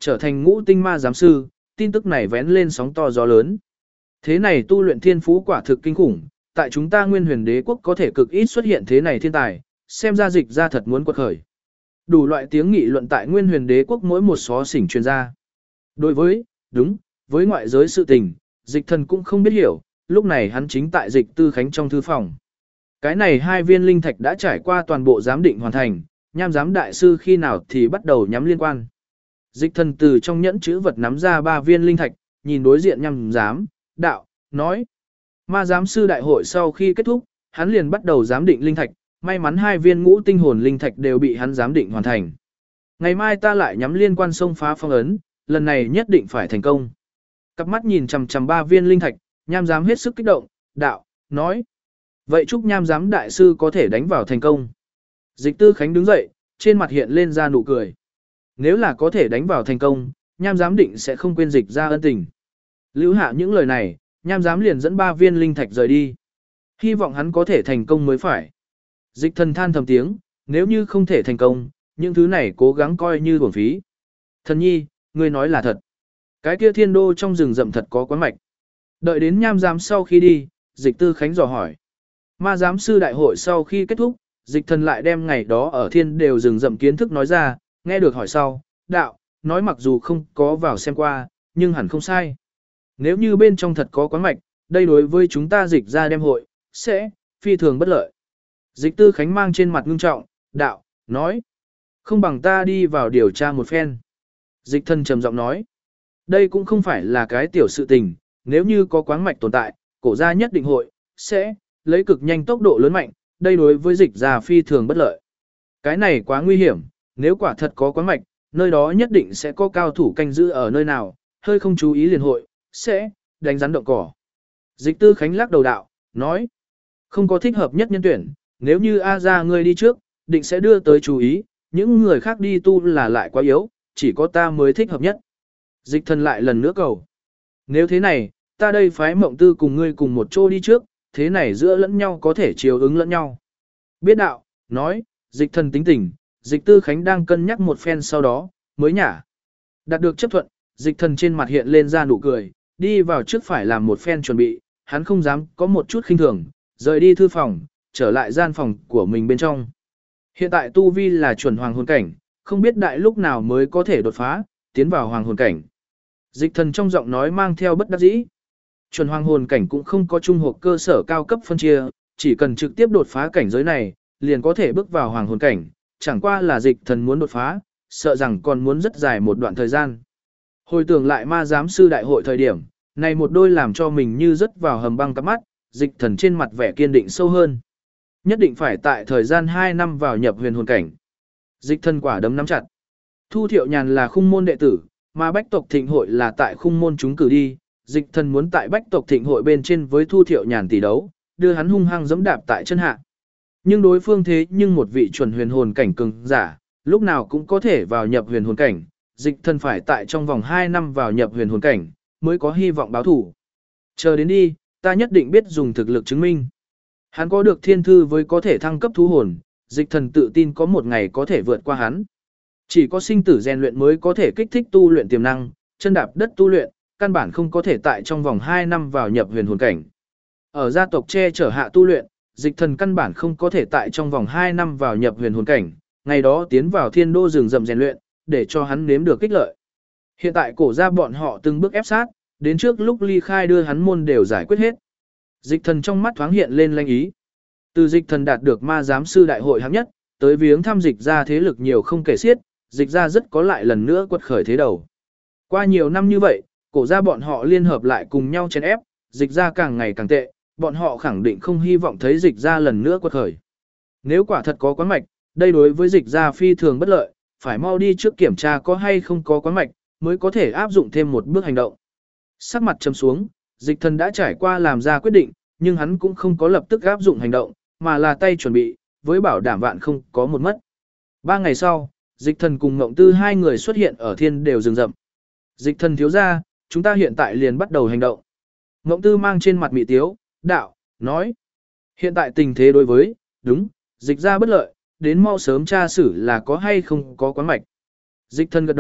trở thành ngũ tinh ma giám sư, tin tức này vén lên sóng to gió lớn. Thế này tu luyện thiên phú quả thực kinh khủng, tại chúng ta Nguyên Huyền Đế quốc có thể cực ít xuất hiện thế này thiên tài, xem ra Dịch ra thật muốn quật khởi. Đủ loại tiếng nghị luận tại Nguyên Huyền Đế quốc mỗi một xó xỉnh truyền ra. Đối với, đúng, với ngoại giới sự tình, Dịch Thần cũng không biết hiểu, lúc này hắn chính tại Dịch Tư Khánh trong thư phòng. Cái này 2 viên linh thạch đã trải qua toàn bộ giám định hoàn thành, nham giám đại sư khi nào thì bắt đầu nhắm liên quan. Dịch Thần từ trong nhẫn chữ vật nắm ra 3 viên linh thạch, nhìn đối diện nham giám, đạo, nói. Ma giám sư đại hội sau khi kết thúc, hắn liền bắt đầu giám định linh thạch, may mắn 2 viên ngũ tinh hồn linh thạch đều bị hắn giám định hoàn thành. Ngày mai ta lại nhắm liên quan xông phá phong ấn, lần này nhất định phải thành công. Cặp mắt nhìn chằm chằm 3 viên linh thạch, nham giám hết sức kích động, đạo, nói. Vậy chúc nham giám đại sư có thể đánh vào thành công. Dịch Tư Khánh đứng dậy, trên mặt hiện lên ra nụ cười. Nếu là có thể đánh vào thành công, nham giám định sẽ không quên Dịch ra ân tình. Lưu hạ những lời này, nham giám liền dẫn 3 viên linh thạch rời đi. Hy vọng hắn có thể thành công mới phải. Dịch Thần than thầm tiếng, nếu như không thể thành công, những thứ này cố gắng coi như uổng phí. Thần nhi, ngươi nói là thật. Cái kia thiên đô trong rừng rậm thật có quán mạch. Đợi đến nham giám sau khi đi, Dịch Tư Khánh dò hỏi. Ma giám sư đại hội sau khi kết thúc, Dịch Thần lại đem ngày đó ở thiên đều rừng rậm kiến thức nói ra, nghe được hỏi sau, đạo, nói mặc dù không có vào xem qua, nhưng hẳn không sai. Nếu như bên trong thật có quán mạch, đây đối với chúng ta Dịch ra đem hội, sẽ phi thường bất lợi. Dịch Tư Khánh mang trên mặt ngưng trọng, đạo, nói. Không bằng ta đi vào điều tra một phen. Dịch Thần trầm giọng nói. Đây cũng không phải là cái tiểu sự tình, nếu như có quán mạch tồn tại, cổ gia nhất định hội, sẽ lấy cực nhanh tốc độ lớn mạnh, đây đối với Dịch ra phi thường bất lợi. Cái này quá nguy hiểm, nếu quả thật có quán mạch, nơi đó nhất định sẽ có cao thủ canh giữ ở nơi nào, hơi không chú ý liền hội, sẽ đánh rắn động cỏ. Dịch Tư Khánh lắc đầu đạo, nói. Không có thích hợp nhất nhân tuyển, nếu như A ra ngươi đi trước, định sẽ đưa tới chú ý, những người khác đi tu là lại quá yếu, chỉ có ta mới thích hợp nhất. Dịch Thần lại lần nữa cầu. Nếu thế này, ta đây phái Mộng Tư cùng ngươi cùng một chỗ đi trước, thế này giữa lẫn nhau có thể chiều ứng lẫn nhau. Biết đạo, nói, Dịch Thần tính tình, Dịch Tư Khánh đang cân nhắc một phen sau đó, mới nhả. Đạt được chấp thuận, Dịch Thần trên mặt hiện lên ra nụ cười, đi vào trước phải làm một phen chuẩn bị, hắn không dám có một chút khinh thường, rời đi thư phòng, trở lại gian phòng của mình bên trong. Hiện tại tu vi là chuẩn hoàng hồn cảnh, không biết đại lúc nào mới có thể đột phá, tiến vào hoàng hồn cảnh. Dịch Thần trong giọng nói mang theo bất đắc dĩ. Chuẩn hoàng hồn cảnh cũng không có trung học cơ sở cao cấp phân chia, chỉ cần trực tiếp đột phá cảnh giới này, liền có thể bước vào hoàng hồn cảnh, chẳng qua là Dịch Thần muốn đột phá, sợ rằng còn muốn rất dài một đoạn thời gian. Hồi tưởng lại ma giám sư đại hội thời điểm, này một đôi làm cho mình như rớt vào hầm băng cắp mắt, Dịch Thần trên mặt vẻ kiên định sâu hơn. Nhất định phải tại thời gian 2 năm vào nhập huyền hồn cảnh. Dịch Thần quả đấm nắm chặt. Thu Thiệu Nhàn là khung môn đệ tử, mà Bách tộc Thịnh hội là tại khung môn chúng cử đi, Dịch Thần muốn tại Bách tộc Thịnh hội bên trên với Thu Thiệu Nhàn tỷ đấu, đưa hắn hung hăng giẫm đạp tại chân hạ. Nhưng đối phương thế nhưng một vị chuẩn huyền hồn cảnh cường giả, lúc nào cũng có thể vào nhập huyền hồn cảnh, Dịch Thần phải tại trong vòng 2 năm vào nhập huyền hồn cảnh, mới có hy vọng báo thủ. Chờ đến đi, ta nhất định biết dùng thực lực chứng minh. Hắn có được thiên thư với có thể thăng cấp thú hồn, Dịch Thần tự tin có một ngày có thể vượt qua hắn. Chỉ có sinh tử rèn luyện mới có thể kích thích tu luyện tiềm năng, chân đạp đất tu luyện, căn bản không có thể tại trong vòng 2 năm vào nhập huyền hồn cảnh. Ở gia tộc che chở hạ tu luyện, Dịch Thần căn bản không có thể tại trong vòng 2 năm vào nhập huyền hồn cảnh, ngày đó tiến vào thiên đô rừng rậm rèn luyện, để cho hắn nếm được kích lợi. Hiện tại cổ gia bọn họ từng bước ép sát, đến trước lúc ly khai đưa hắn môn đều giải quyết hết. Dịch Thần trong mắt thoáng hiện lên lanh ý. Từ Dịch Thần đạt được ma giám sư đại hội hạng nhất, tới viếng thăm Dịch ra thế lực nhiều không kể xiết, Dịch ra rất có lại lần nữa quật khởi thế đầu. Qua nhiều năm như vậy, cổ gia bọn họ liên hợp lại cùng nhau chèn ép, Dịch ra càng ngày càng tệ, bọn họ khẳng định không hy vọng thấy Dịch ra lần nữa quật khởi. Nếu quả thật có quán mạch, đây đối với Dịch ra phi thường bất lợi, phải mau đi trước kiểm tra có hay không có quán mạch, mới có thể áp dụng thêm một bước hành động. Sắc mặt trầm xuống, Dịch Thần đã trải qua làm ra quyết định, nhưng hắn cũng không có lập tức áp dụng hành động, mà là tay chuẩn bị, với bảo đảm vạn không có một mất. 3 ngày sau, Dịch Thần cùng Ngộng Tư 2 người xuất hiện ở thiên đều rừng rậm. Dịch Thần thiếu ra, chúng ta hiện tại liền bắt đầu hành động. Ngộng Tư mang trên mặt mị tiếu, đạo, nói. Hiện tại tình thế đối với, đúng, Dịch ra bất lợi, đến mau sớm tra xử là có hay không có quán mạch. Dịch Thần gật đầu,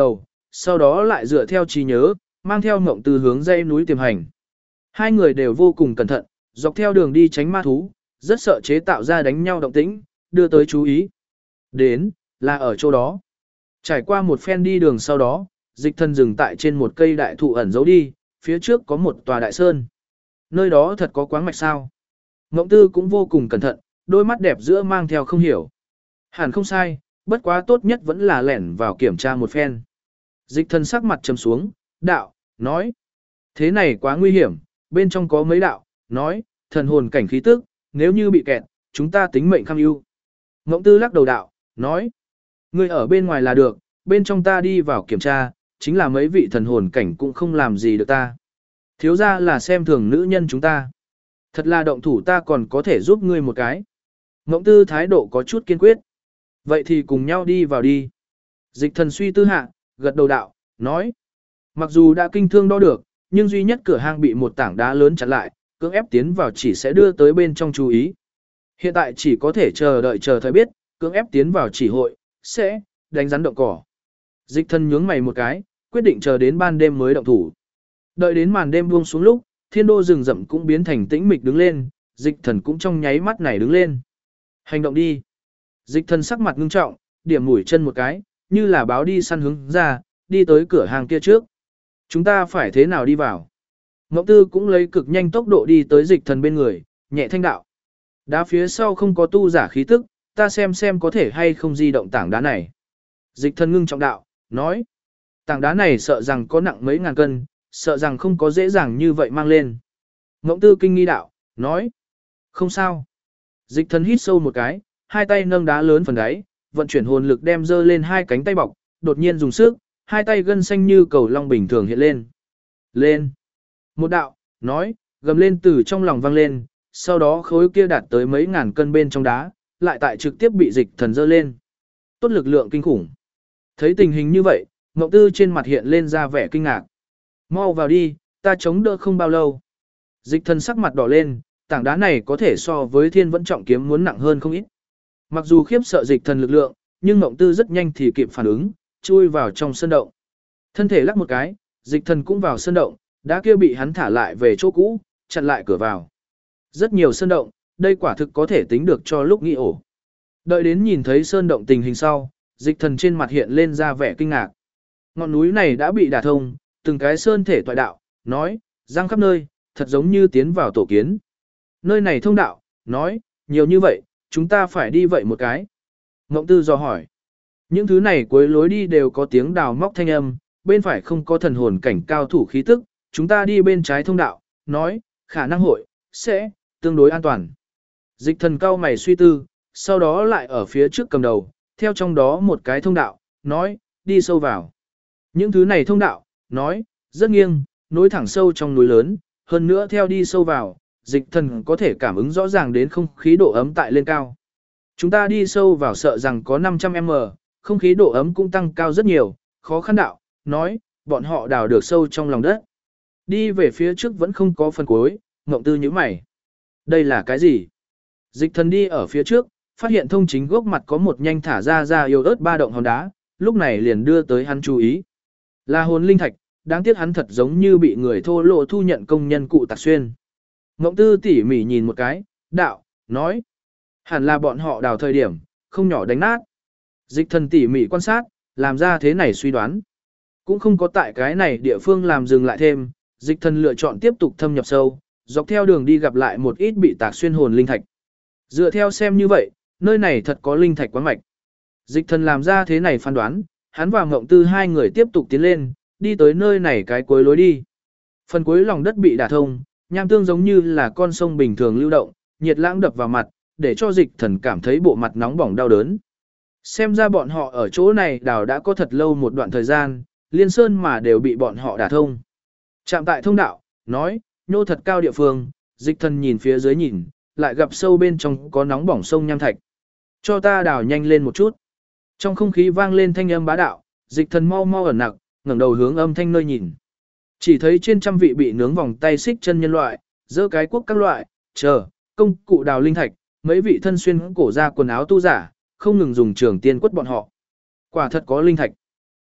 sau đó lại dựa theo trí nhớ, mang theo Ngộng Tư hướng dãy núi tiềm hành. Hai người đều vô cùng cẩn thận, dọc theo đường đi tránh ma thú, rất sợ chế tạo ra đánh nhau động tĩnh, đưa tới chú ý. Đến, là ở chỗ đó. Trải qua một phen đi đường sau đó, Dịch Thần dừng tại trên một cây đại thụ ẩn giấu đi, phía trước có một tòa đại sơn. Nơi đó thật có quáng mạch sao? Ngộng Tư cũng vô cùng cẩn thận, đôi mắt đẹp giữa mang theo không hiểu. Hẳn không sai, bất quá tốt nhất vẫn là lẻn vào kiểm tra một phen. Dịch Thần sắc mặt trầm xuống, đạo, nói. Thế này quá nguy hiểm, bên trong có mấy đạo, nói, thần hồn cảnh khí tức, nếu như bị kẹt, chúng ta tính mệnh kham ưu. Ngộng Tư lắc đầu đạo, nói. Người ở bên ngoài là được, bên trong ta đi vào kiểm tra, chính là mấy vị thần hồn cảnh cũng không làm gì được ta. Thiếu ra là xem thường nữ nhân chúng ta. Thật là động thủ ta còn có thể giúp ngươi một cái. Ngộng Tư thái độ có chút kiên quyết. Vậy thì cùng nhau đi vào đi. Dịch Thần suy tư hạ, gật đầu đạo, nói. Mặc dù đã kinh thương đo được, nhưng duy nhất cửa hang bị một tảng đá lớn chặn lại, cưỡng ép tiến vào chỉ sẽ đưa tới bên trong chú ý. Hiện tại chỉ có thể chờ đợi chờ thời biết, cưỡng ép tiến vào chỉ hội, sẽ đánh rắn động cỏ. Dịch Thần nhướng mày một cái, quyết định chờ đến ban đêm mới động thủ. Đợi đến màn đêm buông xuống lúc, thiên đô rừng rậm cũng biến thành tĩnh mịch đứng lên, Dịch Thần cũng trong nháy mắt này đứng lên. Hành động đi. Dịch Thần sắc mặt ngưng trọng, điểm mũi chân một cái, như là báo đi săn hướng ra, đi tới cửa hàng kia trước. Chúng ta phải thế nào đi vào? Ngộng Tư cũng lấy cực nhanh tốc độ đi tới Dịch Thần bên người, nhẹ thanh đạo. Đá phía sau không có tu giả khí tức, ta xem có thể hay không di động tảng đá này. Dịch Thần ngưng trọng đạo, nói. Tảng đá này sợ rằng có nặng mấy ngàn cân, sợ rằng không có dễ dàng như vậy mang lên. Ngộng Tư kinh nghi đạo, nói. Không sao. Dịch Thần hít sâu một cái, hai tay nâng đá lớn phần đáy, vận chuyển hồn lực đem dơ lên hai cánh tay bọc, đột nhiên dùng sức, hai tay gân xanh như cầu long bình thường hiện lên. Lên. Một đạo, nói, gầm lên từ trong lòng vang lên, sau đó khối kia đạt tới mấy ngàn cân bên trong đá, lại tại trực tiếp bị Dịch Thần dơ lên. Tốt lực lượng kinh khủng. Thấy tình hình như vậy, Ngộng Tư trên mặt hiện lên ra vẻ kinh ngạc. Mau vào đi, ta chống đỡ không bao lâu. Dịch Thần sắc mặt đỏ lên, tảng đá này có thể so với Thiên Vẫn Trọng kiếm muốn nặng hơn không ít. Mặc dù khiếp sợ Dịch Thần lực lượng, nhưng Ngộng Tư rất nhanh thì kịp phản ứng, chui vào trong sơn động. Thân thể lắc một cái, Dịch Thần cũng vào sơn động, đá kia bị hắn thả lại về chỗ cũ, chặn lại cửa vào. Rất nhiều sơn động, đây quả thực có thể tính được cho lúc nghi ổ. Đợi đến nhìn thấy sơn động tình hình sau, Dịch Thần trên mặt hiện lên ra vẻ kinh ngạc. Ngọn núi này đã bị đả thông, từng cái sơn thể toại đạo, nói, răng khắp nơi, thật giống như tiến vào tổ kiến. Nơi này thông đạo, nói, nhiều như vậy, chúng ta phải đi vậy một cái. Ngộng Tư dò hỏi. Những thứ này cuối lối đi đều có tiếng đào móc thanh âm, bên phải không có thần hồn cảnh cao thủ khí tức, chúng ta đi bên trái thông đạo, nói, khả năng hội, sẽ, tương đối an toàn. Dịch Thần cao mày suy tư, sau đó lại ở phía trước cầm đầu, theo trong đó một cái thông đạo, nói, đi sâu vào. Những thứ này thông đạo, nói, rất nghiêng, nối thẳng sâu trong núi lớn, hơn nữa theo đi sâu vào, Dịch Thần có thể cảm ứng rõ ràng đến không khí độ ấm tại lên cao. Chúng ta đi sâu vào sợ rằng có 500m, không khí độ ấm cũng tăng cao rất nhiều, khó khăn đạo, nói, bọn họ đào được sâu trong lòng đất. Đi về phía trước vẫn không có phần cuối, Ngộng Tư nhíu mày. Đây là cái gì? Dịch Thần đi ở phía trước, phát hiện thông chính gốc mặt có một nhanh thả ra yêu ớt ba động hòn đá, lúc này liền đưa tới hắn chú ý. Là hồn linh thạch, đáng tiếc hắn thật giống như bị người thô lỗ thu nhận công nhân cụ tạc xuyên. Ngộng Tư tỉ mỉ nhìn một cái, đạo, nói. Hẳn là bọn họ đào thời điểm, không nhỏ đánh nát. Dịch Thần tỉ mỉ quan sát, làm ra thế này suy đoán. Cũng không có tại cái này địa phương làm dừng lại thêm, Dịch Thần lựa chọn tiếp tục thâm nhập sâu, dọc theo đường đi gặp lại một ít bị tạc xuyên hồn linh thạch. Dựa theo xem như vậy, nơi này thật có linh thạch quán mạch. Dịch Thần làm ra thế này phán đoán, hắn và Ngộng Tư hai người tiếp tục tiến lên, đi tới nơi này cái cuối lối đi. Phần cuối lòng đất bị đả thông, nham tương giống như là con sông bình thường lưu động, nhiệt lãng đập vào mặt, để cho Dịch Thần cảm thấy bộ mặt nóng bỏng đau đớn. Xem ra bọn họ ở chỗ này đào đã có thật lâu một đoạn thời gian, liên sơn mà đều bị bọn họ đả thông. Chạm tại thông đạo, nói, nhô thật cao địa phương, Dịch Thần nhìn phía dưới nhìn, lại gặp sâu bên trong có nóng bỏng sông nham thạch. Cho ta đào nhanh lên một chút. Trong không khí vang lên thanh âm bá đạo, Dịch Thần mau mau ẩn nặc, ngẩng đầu hướng âm thanh nơi nhìn. Chỉ thấy trên trăm vị bị nướng vòng tay xích chân nhân loại, giơ cái cuốc các loại, chờ, công cụ đào linh thạch, mấy vị thân xuyên cổ ra quần áo tu giả, không ngừng dùng trường tiên quất bọn họ. Quả thật có linh thạch.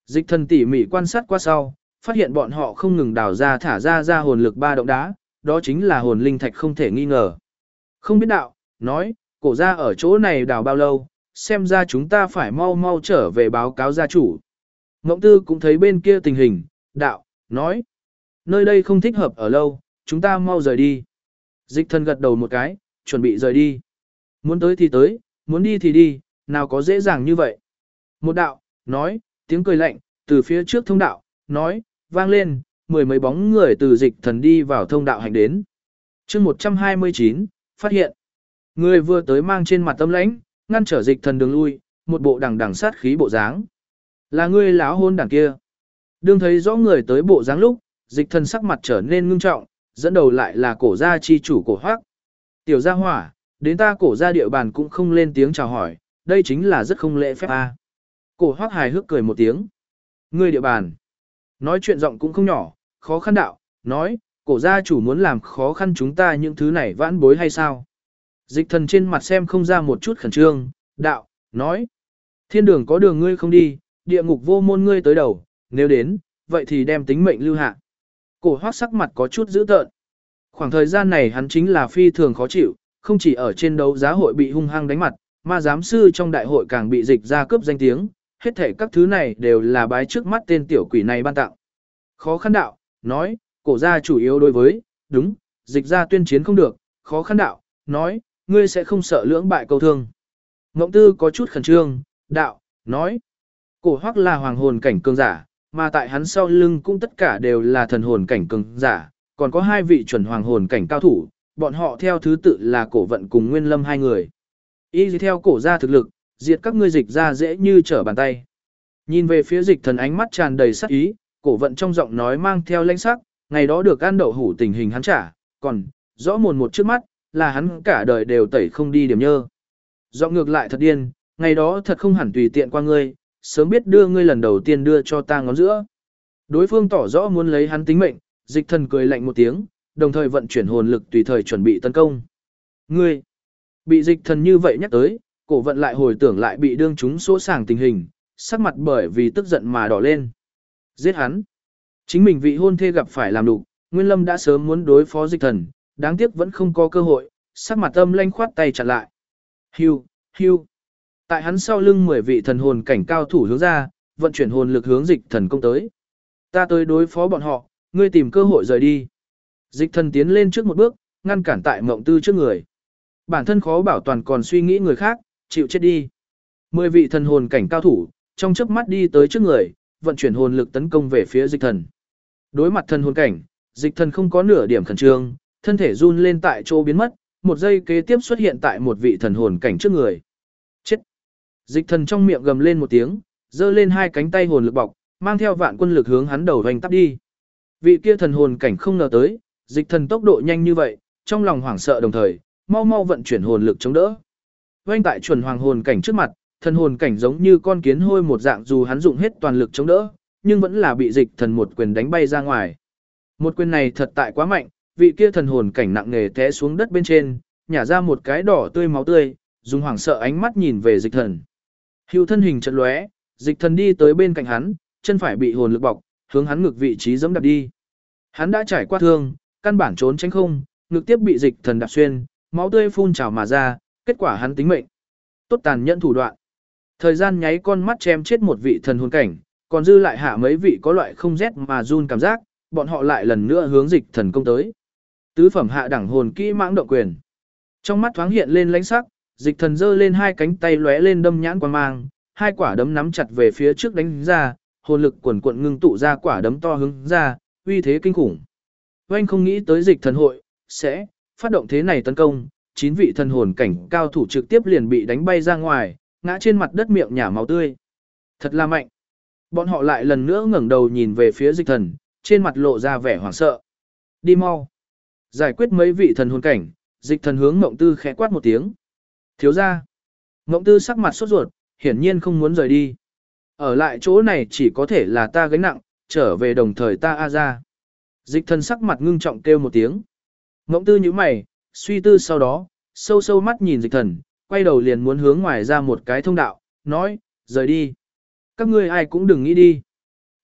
Dịch thần tỉ mỉ quan sát qua sau, phát hiện bọn họ không ngừng đào ra thả ra hồn lực ba động đá, đó chính là hồn linh thạch không thể nghi ngờ. Không biết đạo, nói, cổ gia ở chỗ này đào bao lâu, xem ra chúng ta phải mau mau trở về báo cáo gia chủ. Ngộng Tư cũng thấy bên kia tình hình, đạo, nói, nơi đây không thích hợp ở lâu, chúng ta mau rời đi. Dịch thần gật đầu một cái, chuẩn bị rời đi. Muốn tới thì tới, muốn đi thì đi, nào có dễ dàng như vậy. Một đạo, nói, tiếng cười lạnh, từ phía trước thông đạo, nói, vang lên, mười mấy bóng người từ dịch thần đi vào thông đạo hành đến. chương 129, phát hiện. Người vừa tới mang trên mặt tâm lãnh, ngăn trở dịch thần đường lui, một bộ đằng đằng sát khí bộ dáng. Là ngươi láo hôn đằng kia. Đương thấy rõ người tới bộ dáng lúc, dịch thần sắc mặt trở nên ngưng trọng, dẫn đầu lại là cổ gia chi chủ cổ hoác. Tiểu gia hỏa, đến ta cổ gia địa bàn cũng không lên tiếng chào hỏi, đây chính là rất không lễ phép a. Cổ hoác hài hước cười một tiếng. Ngươi địa bàn. Nói chuyện giọng cũng không nhỏ, khó khăn đạo, nói, cổ gia chủ muốn làm khó khăn chúng ta những thứ này vãn bối hay sao? Dịch thần trên mặt xem không ra một chút khẩn trương, đạo, nói, thiên đường có đường ngươi không đi, địa ngục vô môn ngươi tới đầu, nếu đến, vậy thì đem tính mệnh lưu hạ. Cổ hoác sắc mặt có chút dữ tợn. Khoảng thời gian này hắn chính là phi thường khó chịu, không chỉ ở trên đấu giá hội bị hung hăng đánh mặt, mà giám sư trong đại hội càng bị dịch ra cướp danh tiếng, hết thể các thứ này đều là bái trước mắt tên tiểu quỷ này ban tặng. Khó khăn đạo, nói, cổ gia chủ yếu đối với, đúng, dịch ra tuyên chiến không được, khó khăn đạo, nói, ngươi sẽ không sợ lưỡng bại câu thương. Ngộng Tư có chút khẩn trương, đạo, nói, cổ hoắc là hoàng hồn cảnh cường giả, mà tại hắn sau lưng cũng tất cả đều là thần hồn cảnh cường giả, còn có hai vị chuẩn hoàng hồn cảnh cao thủ, bọn họ theo thứ tự là cổ vận cùng nguyên lâm hai người. Y theo cổ gia thực lực, diệt các ngươi dịch ra dễ như trở bàn tay. Nhìn về phía dịch thần ánh mắt tràn đầy sắc ý, cổ vận trong giọng nói mang theo lãnh sắc, ngày đó được ăn đậu hủ tình hình hắn trả, còn, rõ mồn một trước mắt, là hắn cả đời đều tẩy không đi điểm nhơ. Giọng ngược lại thật điên, ngày đó thật không hẳn tùy tiện qua ngươi, sớm biết đưa ngươi lần đầu tiên đưa cho ta ngón giữa. Đối phương tỏ rõ muốn lấy hắn tính mệnh, dịch thần cười lạnh một tiếng, đồng thời vận chuyển hồn lực tùy thời chuẩn bị tấn công. Ngươi, bị dịch thần như vậy nhắc tới, cổ vận lại hồi tưởng lại bị đương chúng số sàng tình hình, sắc mặt bởi vì tức giận mà đỏ lên. Giết hắn. Chính mình vị hôn thê gặp phải làm đủ, Nguyên Lâm đã sớm muốn đối phó dịch thần, đáng tiếc vẫn không có cơ hội, sắc mặt âm lanh khoát tay chặn lại. Hưu, hưu. Tại hắn sau lưng 10 vị thần hồn cảnh cao thủ hướng ra, vận chuyển hồn lực hướng dịch thần công tới. Ta tới đối phó bọn họ, ngươi tìm cơ hội rời đi. Dịch thần tiến lên trước một bước, ngăn cản tại Mộng Tư trước người. Bản thân khó bảo toàn còn suy nghĩ người khác, chịu chết đi. 10 vị thần hồn cảnh cao thủ, trong chớp mắt đi tới trước người, vận chuyển hồn lực tấn công về phía dịch thần. Đối mặt thần hồn cảnh, dịch thần không có nửa điểm khẩn trương, thân thể run lên tại chỗ biến mất, một giây kế tiếp xuất hiện tại một vị thần hồn cảnh trước người. Chết! Dịch thần trong miệng gầm lên một tiếng, giơ lên hai cánh tay hồn lực bọc, mang theo vạn quân lực hướng hắn đầu hoành tắp đi. Vị kia thần hồn cảnh không ngờ tới, dịch thần tốc độ nhanh như vậy, trong lòng hoảng sợ đồng thời, mau mau vận chuyển hồn lực chống đỡ. Oanh tại chuẩn hoàng hồn cảnh trước mặt, thần hồn cảnh giống như con kiến hôi một dạng, dù hắn dụng hết toàn lực chống đỡ, nhưng vẫn là bị dịch thần một quyền đánh bay ra ngoài. Một quyền này thật tại quá mạnh, vị kia thần hồn cảnh nặng nề té xuống đất bên trên, nhả ra một cái đỏ tươi máu tươi, dùng hoảng sợ ánh mắt nhìn về dịch thần. Hưu thân hình chợt lóe, dịch thần đi tới bên cạnh hắn, chân phải bị hồn lực bọc, hướng hắn ngực vị trí giẫm đạp đi. Hắn đã trải qua thương, căn bản trốn tránh không, ngực tiếp bị dịch thần đạp xuyên, máu tươi phun trào mà ra, kết quả hắn tính mệnh. Tốt tàn nhẫn thủ đoạn. Thời gian nháy con mắt chém chết một vị thần hồn cảnh, còn dư lại hạ mấy vị có loại không rét mà run cảm giác, bọn họ lại lần nữa hướng dịch thần công tới. Tứ phẩm hạ đẳng hồn kỹ mãng động quyền. Trong mắt thoáng hiện lên lãnh sắc, dịch thần giơ lên hai cánh tay lóe lên đâm nhãn quang mang, hai quả đấm nắm chặt về phía trước đánh ra, hồn lực quần quận ngưng tụ ra quả đấm to hướng ra, uy thế kinh khủng. Oanh không nghĩ tới dịch thần hội sẽ phát động thế này tấn công, 9 vị thần hồn cảnh cao thủ trực tiếp liền bị đánh bay ra ngoài, ngã trên mặt đất miệng nhả máu tươi. Thật là mạnh. Bọn họ lại lần nữa ngẩng đầu nhìn về phía dịch thần, trên mặt lộ ra vẻ hoảng sợ. Đi mau. Giải quyết mấy vị thần hồn cảnh, dịch thần hướng Mộng Tư khẽ quát một tiếng. Thiếu ra. Mộng Tư sắc mặt sốt ruột, hiển nhiên không muốn rời đi. Ở lại chỗ này chỉ có thể là ta gánh nặng, trở về đồng thời ta a ra. Dịch thần sắc mặt ngưng trọng kêu một tiếng. Mộng Tư nhíu mày, suy tư sau đó, sâu sâu mắt nhìn dịch thần, quay đầu liền muốn hướng ngoài ra một cái thông đạo, nói, rời đi. Các ngươi ai cũng đừng nghĩ đi.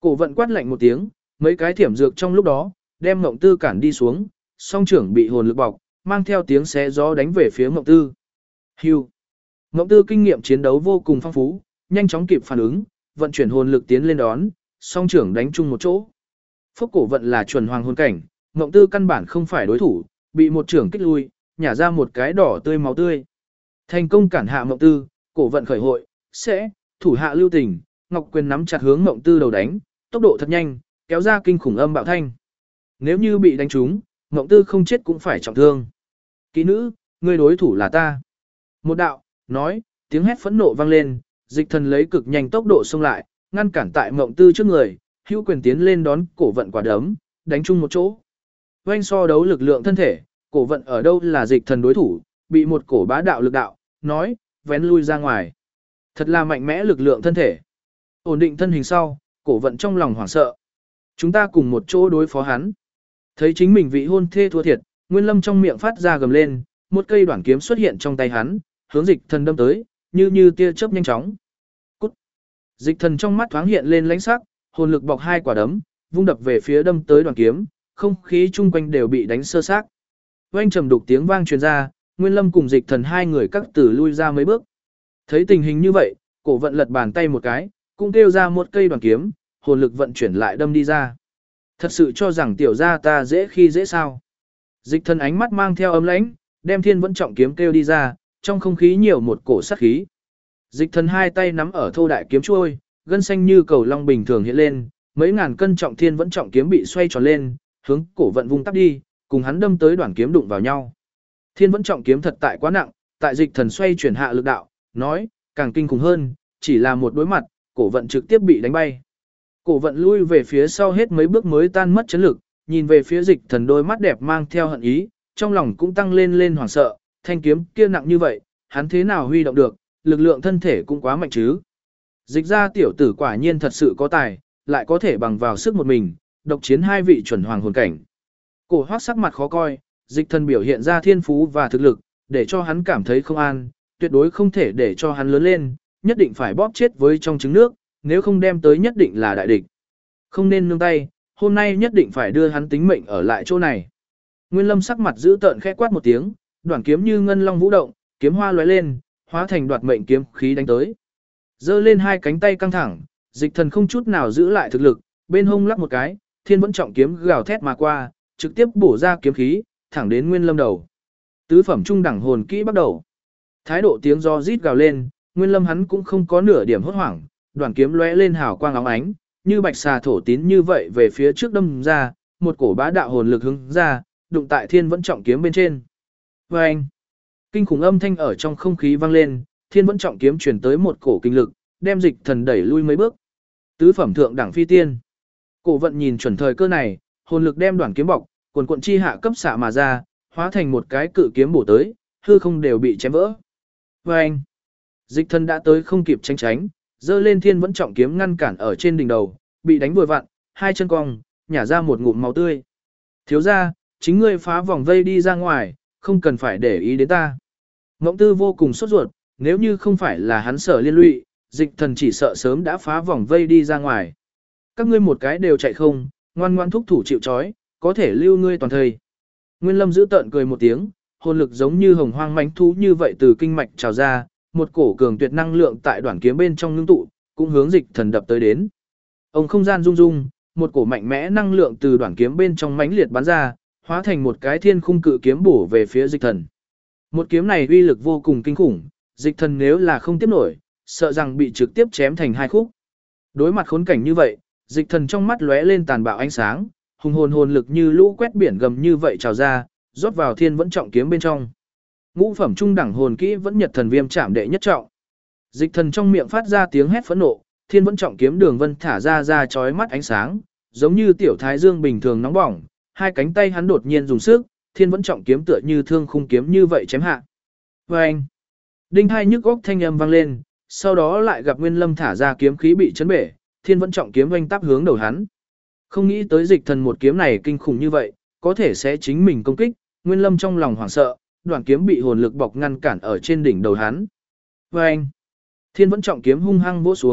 Cổ vận quát lạnh một tiếng, mấy cái thiểm dược trong lúc đó, đem Ngộng Tư cản đi xuống, song trưởng bị hồn lực bọc, mang theo tiếng xé gió đánh về phía Ngộng Tư. Hưu. Ngộng Tư kinh nghiệm chiến đấu vô cùng phong phú, nhanh chóng kịp phản ứng, vận chuyển hồn lực tiến lên đón, song trưởng đánh chung một chỗ. Phốc cổ vận là chuẩn hoàng hồn cảnh, Ngộng Tư căn bản không phải đối thủ, bị một trưởng kích lui, nhả ra một cái đỏ tươi máu tươi. Thành công cản hạ Ngộng Tư, cổ vận khởi hội, sẽ thủ hạ lưu tình, Ngọc Quyền nắm chặt hướng Ngộng Tư đầu đánh, tốc độ thật nhanh, kéo ra kinh khủng âm bạo thanh. Nếu như bị đánh trúng, Ngộng Tư không chết cũng phải trọng thương. Kỹ nữ, ngươi đối thủ là ta. Một đạo, nói, tiếng hét phẫn nộ vang lên, Dịch Thần lấy cực nhanh tốc độ xông lại, ngăn cản tại Ngộng Tư trước người, hữu quyền tiến lên đón cổ vận quả đấm, đánh chung một chỗ. Oanh so đấu lực lượng thân thể, cổ vận ở đâu là Dịch Thần đối thủ, bị một cổ bá đạo lực đạo, nói, vén lui ra ngoài. Thật là mạnh mẽ lực lượng thân thể. Ổn định thân hình sau, cổ vận trong lòng hoảng sợ. Chúng ta cùng một chỗ đối phó hắn. Thấy chính mình vị hôn thê thua thiệt, Nguyên Lâm trong miệng phát ra gầm lên, một cây đoản kiếm xuất hiện trong tay hắn, hướng Dịch Thần đâm tới, như tia chớp nhanh chóng. Cút. Dịch Thần trong mắt thoáng hiện lên lãnh sắc, hồn lực bọc hai quả đấm, vung đập về phía đâm tới đoản kiếm, không khí chung quanh đều bị đánh sơ xác. Oanh trầm đục tiếng vang truyền ra, Nguyên Lâm cùng Dịch Thần hai người các tử lui ra mấy bước. Thấy tình hình như vậy, cổ vận lật bàn tay một cái, cũng kêu ra một cây đoản kiếm, hồn lực vận chuyển lại đâm đi ra. Thật sự cho rằng tiểu gia ta dễ khi dễ sao. Dịch Thần ánh mắt mang theo ấm lãnh, đem Thiên Vẫn Trọng kiếm kêu đi ra, trong không khí nhiều một cổ sát khí. Dịch Thần hai tay nắm ở thô đại kiếm chuôi, gân xanh như cầu long bình thường hiện lên, mấy ngàn cân trọng Thiên Vẫn Trọng kiếm bị xoay tròn lên, hướng cổ vận vung tắp đi, cùng hắn đâm tới đoạn kiếm đụng vào nhau. Thiên Vẫn Trọng kiếm thật tại quá nặng, tại Dịch Thần xoay chuyển hạ lực đạo, nói, càng kinh khủng hơn, chỉ là một đối mặt, cổ vận trực tiếp bị đánh bay. Cổ vận lui về phía sau hết mấy bước mới tan mất chấn lực, nhìn về phía Dịch Thần đôi mắt đẹp mang theo hận ý, trong lòng cũng tăng lên hoảng sợ, thanh kiếm kia nặng như vậy, hắn thế nào huy động được, lực lượng thân thể cũng quá mạnh chứ. Dịch ra tiểu tử quả nhiên thật sự có tài, lại có thể bằng vào sức một mình, độc chiến hai vị chuẩn hoàng hồn cảnh. Cổ Hoắc sắc mặt khó coi, Dịch Thần biểu hiện ra thiên phú và thực lực, để cho hắn cảm thấy không an, tuyệt đối không thể để cho hắn lớn lên, nhất định phải bóp chết với trong trứng nước, nếu không đem tới nhất định là đại địch. Không nên nương tay, hôm nay nhất định phải đưa hắn tính mệnh ở lại chỗ này. Nguyên Lâm sắc mặt giữ tợn khẽ quát một tiếng, đoạn kiếm như ngân long vũ động, kiếm hoa lóe lên, hóa thành đoạt mệnh kiếm khí đánh tới. Giơ lên hai cánh tay căng thẳng, Dịch Thần không chút nào giữ lại thực lực, bên hông lắc một cái, Thiên Vẫn Trọng kiếm gào thét mà qua, trực tiếp bổ ra kiếm khí, thẳng đến Nguyên Lâm đầu. Tứ phẩm trung đẳng hồn kỹ bắt đầu. Thái độ tiếng do rít gào lên, Nguyên Lâm hắn cũng không có nửa điểm hốt hoảng, đoạn kiếm lóe lên hào quang óng ánh, như bạch xà thổ tín như vậy về phía trước đâm ra, một cổ bá đạo hồn lực hướng ra, đụng tại Thiên Vẫn Trọng kiếm bên trên. Oeng! Kinh khủng âm thanh ở trong không khí vang lên, Thiên Vẫn Trọng kiếm truyền tới một cổ kinh lực, đem Dịch Thần đẩy lui mấy bước. Tứ phẩm thượng đẳng phi tiên. Cổ vận nhìn chuẩn thời cơ này, hồn lực đem đoạn kiếm bọc, quần cuộn chi hạ cấp xạ mà ra, hóa thành một cái cự kiếm bổ tới, hư không đều bị chém vỡ. Oeng! Dịch Thần đã tới không kịp tránh, giơ lên Thiên Vẫn Trọng kiếm ngăn cản ở trên đỉnh đầu, bị đánh vừa vặn, hai chân cong, nhả ra một ngụm máu tươi. Thiếu gia, chính ngươi phá vòng vây đi ra ngoài, không cần phải để ý đến ta. Ngỗng Tư vô cùng sốt ruột, nếu như không phải là hắn sở liên lụy, Dịch Thần chỉ sợ sớm đã phá vòng vây đi ra ngoài. Các ngươi một cái đều chạy không, ngoan ngoan thúc thủ chịu trói, có thể lưu ngươi toàn thời. Nguyên Lâm giữ tợn cười một tiếng, hồn lực giống như hồng hoang mãnh thú như vậy từ kinh mạch trào ra, một cổ cường tuyệt năng lượng tại đoạn kiếm bên trong ngưng tụ, cũng hướng Dịch Thần đập tới đến. Ông không gian rung rung, một cổ mạnh mẽ năng lượng từ đoạn kiếm bên trong mãnh liệt bắn ra, hóa thành một cái thiên khung cự kiếm bổ về phía Dịch Thần. Một kiếm này uy lực vô cùng kinh khủng, Dịch Thần nếu là không tiếp nổi, sợ rằng bị trực tiếp chém thành hai khúc. Đối mặt khốn cảnh như vậy, Dịch Thần trong mắt lóe lên tàn bạo ánh sáng, hùng hồn lực như lũ quét biển gầm như vậy trào ra, rót vào Thiên Vẫn Trọng kiếm bên trong. Ngũ phẩm trung đẳng hồn kỹ Vẫn Nhật Thần Viêm Trảm đệ nhất trọng. Dịch Thần trong miệng phát ra tiếng hét phẫn nộ, Thiên Vẫn Trọng kiếm đường vân thả ra chói mắt ánh sáng, giống như tiểu thái dương bình thường nóng bỏng, hai cánh tay hắn đột nhiên dùng sức, Thiên Vẫn Trọng kiếm tựa như thương khung kiếm như vậy chém hạ. Oeng! Đinh hai nhức óc thanh âm vang lên, sau đó lại gặp Nguyên Lâm thả ra kiếm khí bị chấn bể, Thiên Vẫn Trọng kiếm oanh táp hướng đầu hắn. Không nghĩ tới Dịch Thần một kiếm này kinh khủng như vậy, có thể sẽ chính mình công kích, Nguyên Lâm trong lòng hoảng sợ, đoạn kiếm bị hồn lực bọc ngăn cản ở trên đỉnh đầu hắn. Oeng! Thiên Vẫn Trọng kiếm hung hăng vỗ xuống,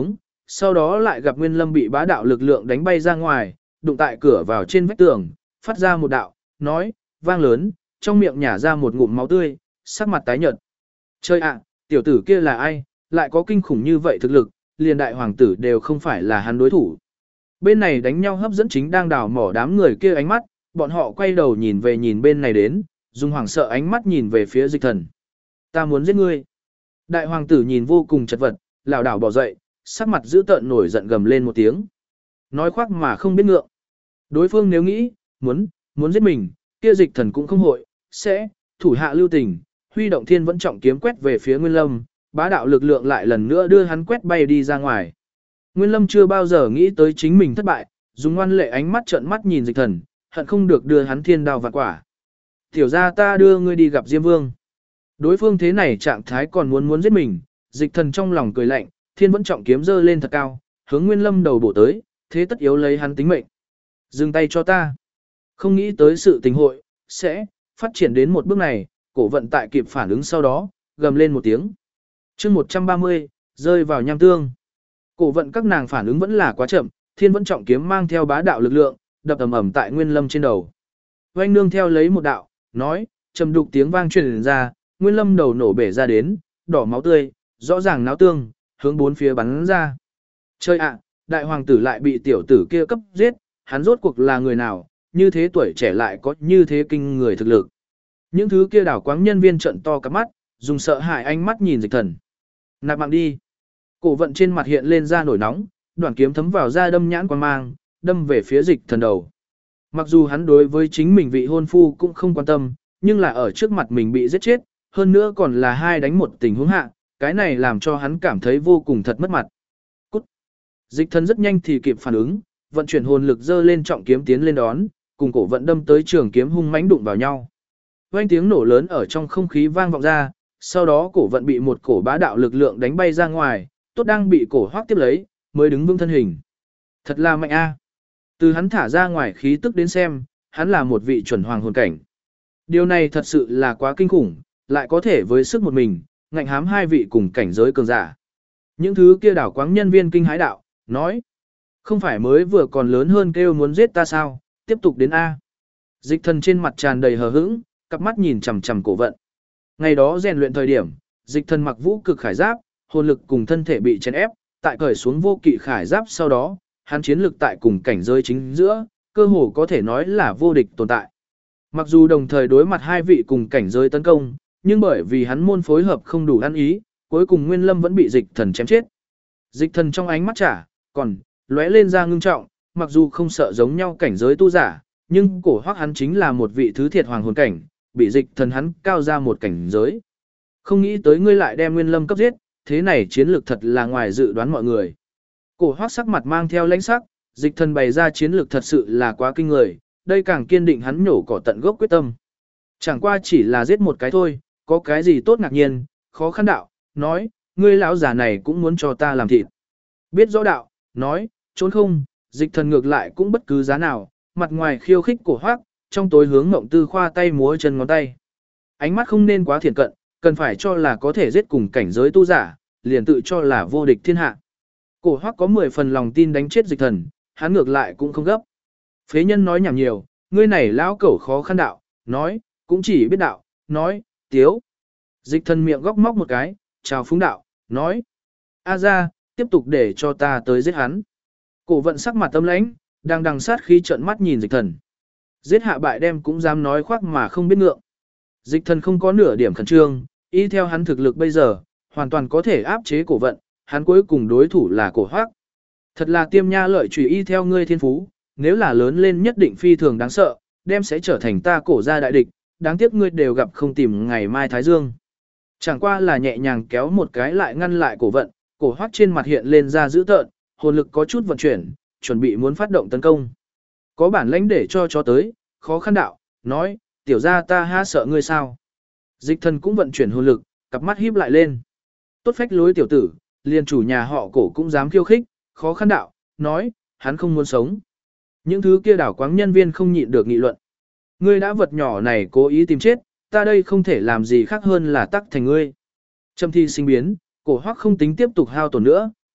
sau đó lại gặp Nguyên Lâm bị bá đạo lực lượng đánh bay ra ngoài, đụng tại cửa vào trên vách tường, phát ra một đạo, nói, vang lớn, trong miệng nhả ra một ngụm máu tươi, sắc mặt tái nhợt. Chơi ạ, tiểu tử kia là ai, lại có kinh khủng như vậy thực lực, liền đại hoàng tử đều không phải là hắn đối thủ. Bên này đánh nhau hấp dẫn chính đang đào mỏ đám người kia ánh mắt, bọn họ quay đầu nhìn về nhìn bên này đến, dùng hoảng sợ ánh mắt nhìn về phía Dịch Thần. Ta muốn giết ngươi. Đại hoàng tử nhìn vô cùng chật vật, lảo đảo bỏ dậy, sắc mặt dữ tợn nổi giận gầm lên một tiếng. Nói khoác mà không biết ngượng. Đối phương nếu nghĩ, muốn giết mình, kia Dịch Thần cũng không hội, sẽ, thủ hạ lưu tình, huy động thiên vẫn trọng kiếm quét về phía Nguyên Lâm, bá đạo lực lượng lại lần nữa đưa hắn quét bay đi ra ngoài. Nguyên Lâm chưa bao giờ nghĩ tới chính mình thất bại, dùng ngoan lệ ánh mắt trợn mắt nhìn Dịch Thần, hận không được đưa hắn thiên đao vạn quả. Tiểu ra ta đưa ngươi đi gặp Diêm Vương. Đối phương thế này trạng thái còn muốn giết mình, Dịch Thần trong lòng cười lạnh, thiên vẫn trọng kiếm giơ lên thật cao, hướng Nguyên Lâm đầu bổ tới, thế tất yếu lấy hắn tính mệnh. Dừng tay cho ta. Không nghĩ tới sự tình hội, sẽ, phát triển đến một bước này, cổ vận tại kịp phản ứng sau đó, gầm lên một tiếng. chương 130, rơi vào nham tương. Cổ vận các nàng phản ứng vẫn là quá chậm, thiên vẫn trọng kiếm mang theo bá đạo lực lượng, đập ầm ầm tại Nguyên Lâm trên đầu. Oanh nương theo lấy một đạo, nói, trầm đục tiếng vang truyền ra, Nguyên Lâm đầu nổ bể ra đến, đỏ máu tươi, rõ ràng náo tương, hướng bốn phía bắn ra. Chơi ạ, đại hoàng tử lại bị tiểu tử kia cấp giết, hắn rốt cuộc là người nào, như thế tuổi trẻ lại có như thế kinh người thực lực. Những thứ kia đảo quáng nhân viên trận to cắp mắt, dùng sợ hãi ánh mắt nhìn Dịch Thần. Nạp mạng đi. Cổ vận trên mặt hiện lên ra nổi nóng, đoạn kiếm thấm vào da đâm nhãn quan mang, đâm về phía Dịch Thần đầu. Mặc dù hắn đối với chính mình vị hôn phu cũng không quan tâm, nhưng là ở trước mặt mình bị giết chết, hơn nữa còn là 2 đánh 1 tình huống hạ, cái này làm cho hắn cảm thấy vô cùng thật mất mặt. Cút. Dịch Thần rất nhanh thì kịp phản ứng, vận chuyển hồn lực dơ lên trọng kiếm tiến lên đón, cùng cổ vận đâm tới trường kiếm hung mãnh đụng vào nhau. Vang tiếng nổ lớn ở trong không khí vang vọng ra, sau đó cổ vận bị một cổ bá đạo lực lượng đánh bay ra ngoài, tốt đang bị cổ hoác tiếp lấy, mới đứng vững thân hình. Thật là mạnh a. Từ hắn thả ra ngoài khí tức đến xem, hắn là một vị chuẩn hoàng hồn cảnh. Điều này thật sự là quá kinh khủng, lại có thể với sức một mình, ngạnh hám 2 vị cùng cảnh giới cường giả. Những thứ kia đảo quáng nhân viên kinh hãi đạo, nói, không phải mới vừa còn lớn hơn kêu muốn giết ta sao, tiếp tục đến A. Dịch Thần trên mặt tràn đầy hờ hững, cặp mắt nhìn chằm chằm cổ vận. Ngày đó rèn luyện thời điểm, Dịch Thần mặc vũ cực khải giáp, hồn lực cùng thân thể bị chèn ép, tại cởi xuống vô kỵ khải giáp sau đó, hắn chiến lực tại cùng cảnh giới chính giữa, cơ hồ có thể nói là vô địch tồn tại. Mặc dù đồng thời đối mặt 2 vị cùng cảnh giới tấn công, nhưng bởi vì hắn môn phối hợp không đủ ăn ý, cuối cùng Nguyên Lâm vẫn bị Dịch Thần chém chết. Dịch Thần trong ánh mắt trả, còn lóe lên ra ngưng trọng, mặc dù không sợ giống nhau cảnh giới tu giả, nhưng cổ hoắc hắn chính là một vị thứ thiệt hoàng hồn cảnh, bị Dịch Thần hắn cao ra một cảnh giới. Không nghĩ tới ngươi lại đem Nguyên Lâm cấp giết, thế này chiến lược thật là ngoài dự đoán mọi người. Cổ hoắc sắc mặt mang theo lãnh sắc, Dịch Thần bày ra chiến lược thật sự là quá kinh người, đây càng kiên định hắn nhổ cỏ tận gốc quyết tâm. Chẳng qua chỉ là giết một cái thôi, có cái gì tốt ngạc nhiên, khó khăn đạo, nói, ngươi lão già này cũng muốn cho ta làm thịt. Biết rõ đạo, nói, trốn không, Dịch Thần ngược lại cũng bất cứ giá nào, mặt ngoài khiêu khích cổ hoác, trong tối hướng Ngộng Tư khoa tay múa chân ngón tay. Ánh mắt không nên quá thiển cận, cần phải cho là có thể giết cùng cảnh giới tu giả, liền tự cho là vô địch thiên hạ. Cổ hoác có 10 phần lòng tin đánh chết Dịch Thần, hắn ngược lại cũng không gấp. Phế nhân nói nhảm nhiều, ngươi này lão cẩu khó khăn đạo, nói, cũng chỉ biết đạo, nói, tiếu. Dịch Thần miệng góc móc một cái, chào phúng đạo, nói, a ra, tiếp tục để cho ta tới giết hắn. Cổ vận sắc mặt tâm lãnh, đang đằng sát khi trợn mắt nhìn Dịch Thần. Giết hạ bại đem cũng dám nói khoác mà không biết ngượng. Dịch Thần không có nửa điểm khẩn trương, y theo hắn thực lực bây giờ, hoàn toàn có thể áp chế cổ vận, hắn cuối cùng đối thủ là cổ hoác. Thật là tiêm nha lợi trùy y theo ngươi thiên phú, nếu là lớn lên nhất định phi thường đáng sợ, đem sẽ trở thành ta cổ gia đại địch, đáng tiếc ngươi đều gặp không tìm ngày mai Thái Dương. Chẳng qua là nhẹ nhàng kéo một cái lại ngăn lại cổ vận, cổ hoác trên mặt hiện lên ra dữ tợn, hồn lực có chút vận chuyển, chuẩn bị muốn phát động tấn công. Có bản lãnh để cho tới, khó khăn đạo, nói, tiểu gia ta ha sợ ngươi sao. Dịch Thần cũng vận chuyển hồn lực, cặp mắt híp lại lên. Tốt phách lối tiểu tử, liền chủ nhà họ cổ cũng dám khiêu khích, khó khăn đạo, nói, hắn không muốn sống. Những thứ kia đảo quáng nhân viên không nhịn được nghị luận. Ngươi đã vật nhỏ này cố ý tìm chết, ta đây không thể làm gì khác hơn là tắc thành ngươi. Trầm thi sinh biến, cổ hoắc không tính tiếp tục hao tổn nữa,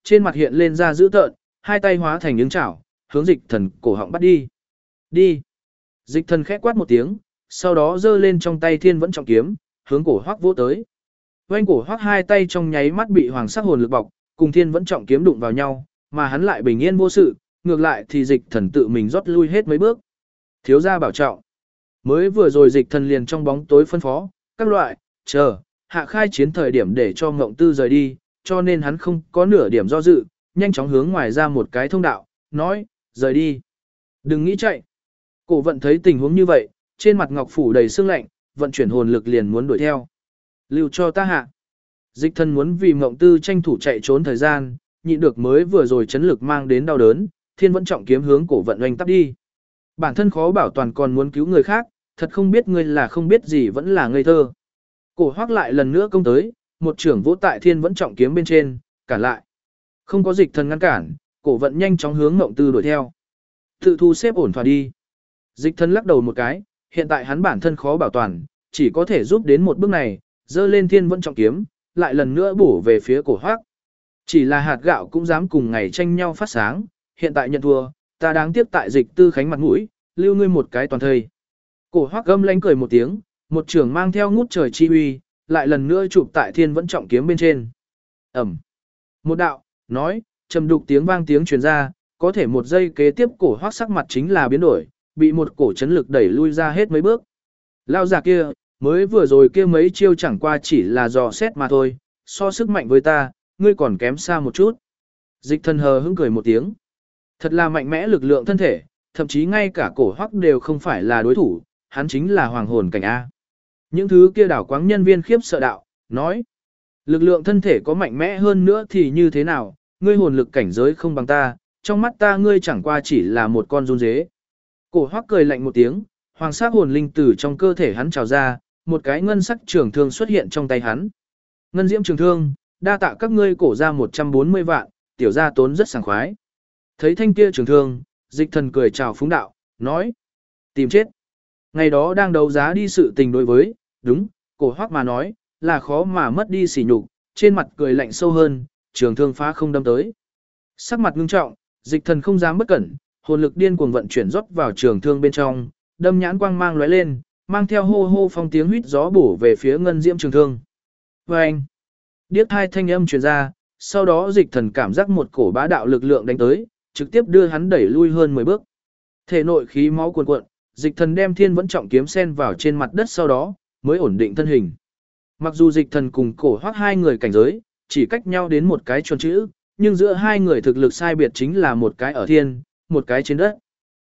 trên mặt hiện lên ra dữ tợn, hai tay hóa thành những chảo, hướng Dịch Thần cổ họng bắt đi. Đi. Dịch Thần khẽ quát một tiếng, sau đó giơ lên trong tay Thiên Vẫn Trọng Kiếm, hướng cổ Hoắc vỗ tới. Oanh cổ Hoắc hai tay trong nháy mắt bị hoàng sắc hồn lực bọc, cùng Thiên Vẫn Trọng Kiếm đụng vào nhau, mà hắn lại bình yên vô sự, ngược lại thì Dịch Thần tự mình rót lui hết mấy bước. Thiếu gia bảo trọng. Mới vừa rồi Dịch Thần liền trong bóng tối phân phó, các loại, chờ, hạ khai chiến thời điểm để cho Ngộng Tư rời đi, cho nên hắn không có nửa điểm do dự, nhanh chóng hướng ngoài ra một cái thông đạo, nói, rời đi. Đừng nghĩ chạy. Cổ vận thấy tình huống như vậy, trên mặt ngọc phủ đầy sương lạnh, vận chuyển hồn lực liền muốn đuổi theo. Lưu cho ta hạ. Dịch Thần muốn vì Ngộng Tư tranh thủ chạy trốn thời gian, nhịn được mới vừa rồi chấn lực mang đến đau đớn, Thiên Vẫn Trọng Kiếm hướng cổ vận oanh tắp đi. Bản thân khó bảo toàn còn muốn cứu người khác, thật không biết ngươi là không biết gì vẫn là ngây thơ. Cổ Hoắc lại lần nữa công tới, một trưởng vỗ tại Thiên Vẫn Trọng Kiếm bên trên, cản lại. Không có Dịch Thần ngăn cản, cổ vận nhanh chóng hướng Ngộng Tư đuổi theo. Tự thu xếp ổn thỏa đi. Dịch Thần lắc đầu một cái, hiện tại hắn bản thân khó bảo toàn, chỉ có thể giúp đến một bước này, dơ lên Thiên Vẫn Trọng Kiếm, lại lần nữa bổ về phía cổ Hoắc. Chỉ là hạt gạo cũng dám cùng ngày tranh nhau phát sáng, hiện tại nhận thua, ta đáng tiếc tại Dịch Tư Khánh mặt mũi, lưu ngươi một cái toàn thây. Cổ Hoắc gầm lánh cười một tiếng, một trường mang theo ngút trời chi uy, lại lần nữa chụp tại Thiên Vẫn Trọng Kiếm bên trên. Ẩm. Một đạo, nói, trầm đục tiếng vang tiếng truyền ra, có thể một giây kế tiếp cổ Hoắc sắc mặt chính là biến đổi, bị một cổ chấn lực đẩy lui ra hết mấy bước. Lao già kia, mới vừa rồi kia mấy chiêu chẳng qua chỉ là dò xét mà thôi, so sức mạnh với ta, ngươi còn kém xa một chút. Dịch Thần hờ hững cười một tiếng. Thật là mạnh mẽ lực lượng thân thể, thậm chí ngay cả cổ Hoắc đều không phải là đối thủ, hắn chính là hoàng hồn cảnh A. Những thứ kia đảo quáng nhân viên khiếp sợ đạo, nói. Lực lượng thân thể có mạnh mẽ hơn nữa thì như thế nào, ngươi hồn lực cảnh giới không bằng ta, trong mắt ta ngươi chẳng qua chỉ là một con run dế. Cổ Hoắc cười lạnh một tiếng, hoàng sắc hồn linh từ trong cơ thể hắn trào ra, một cái ngân sắc trường thương xuất hiện trong tay hắn. Ngân diễm trường thương, đa tạ các ngươi cổ ra 140 vạn, tiểu gia tốn rất sảng khoái. Thấy thanh kia trường thương, Dịch Thần cười chào phúng đạo, nói. Tìm chết. Ngày đó đang đấu giá đi sự tình đối với, đúng, cổ Hoắc mà nói, là khó mà mất đi sỉ nhục, trên mặt cười lạnh sâu hơn, trường thương phá không đâm tới. Sắc mặt ngưng trọng, Dịch Thần không dám bất cẩn, hồn lực điên cuồng vận chuyển rót vào trường thương bên trong, đâm nhãn quang mang lóe lên, mang theo hô hô phong tiếng huýt gió bổ về phía ngân diễm trường thương. Oeng! Điếc hai thanh âm truyền ra, sau đó Dịch Thần cảm giác một cổ bá đạo lực lượng đánh tới, trực tiếp đưa hắn đẩy lui hơn 10 bước. Thể nội khí máu cuồn cuộn, Dịch Thần đem Thiên Vẫn Trọng Kiếm sen vào trên mặt đất sau đó, mới ổn định thân hình. Mặc dù Dịch Thần cùng cổ Hoắc hai người cảnh giới, chỉ cách nhau đến một cái chuẩn chữ, nhưng giữa hai người thực lực sai biệt chính là một cái ở thiên, một cái trên đất.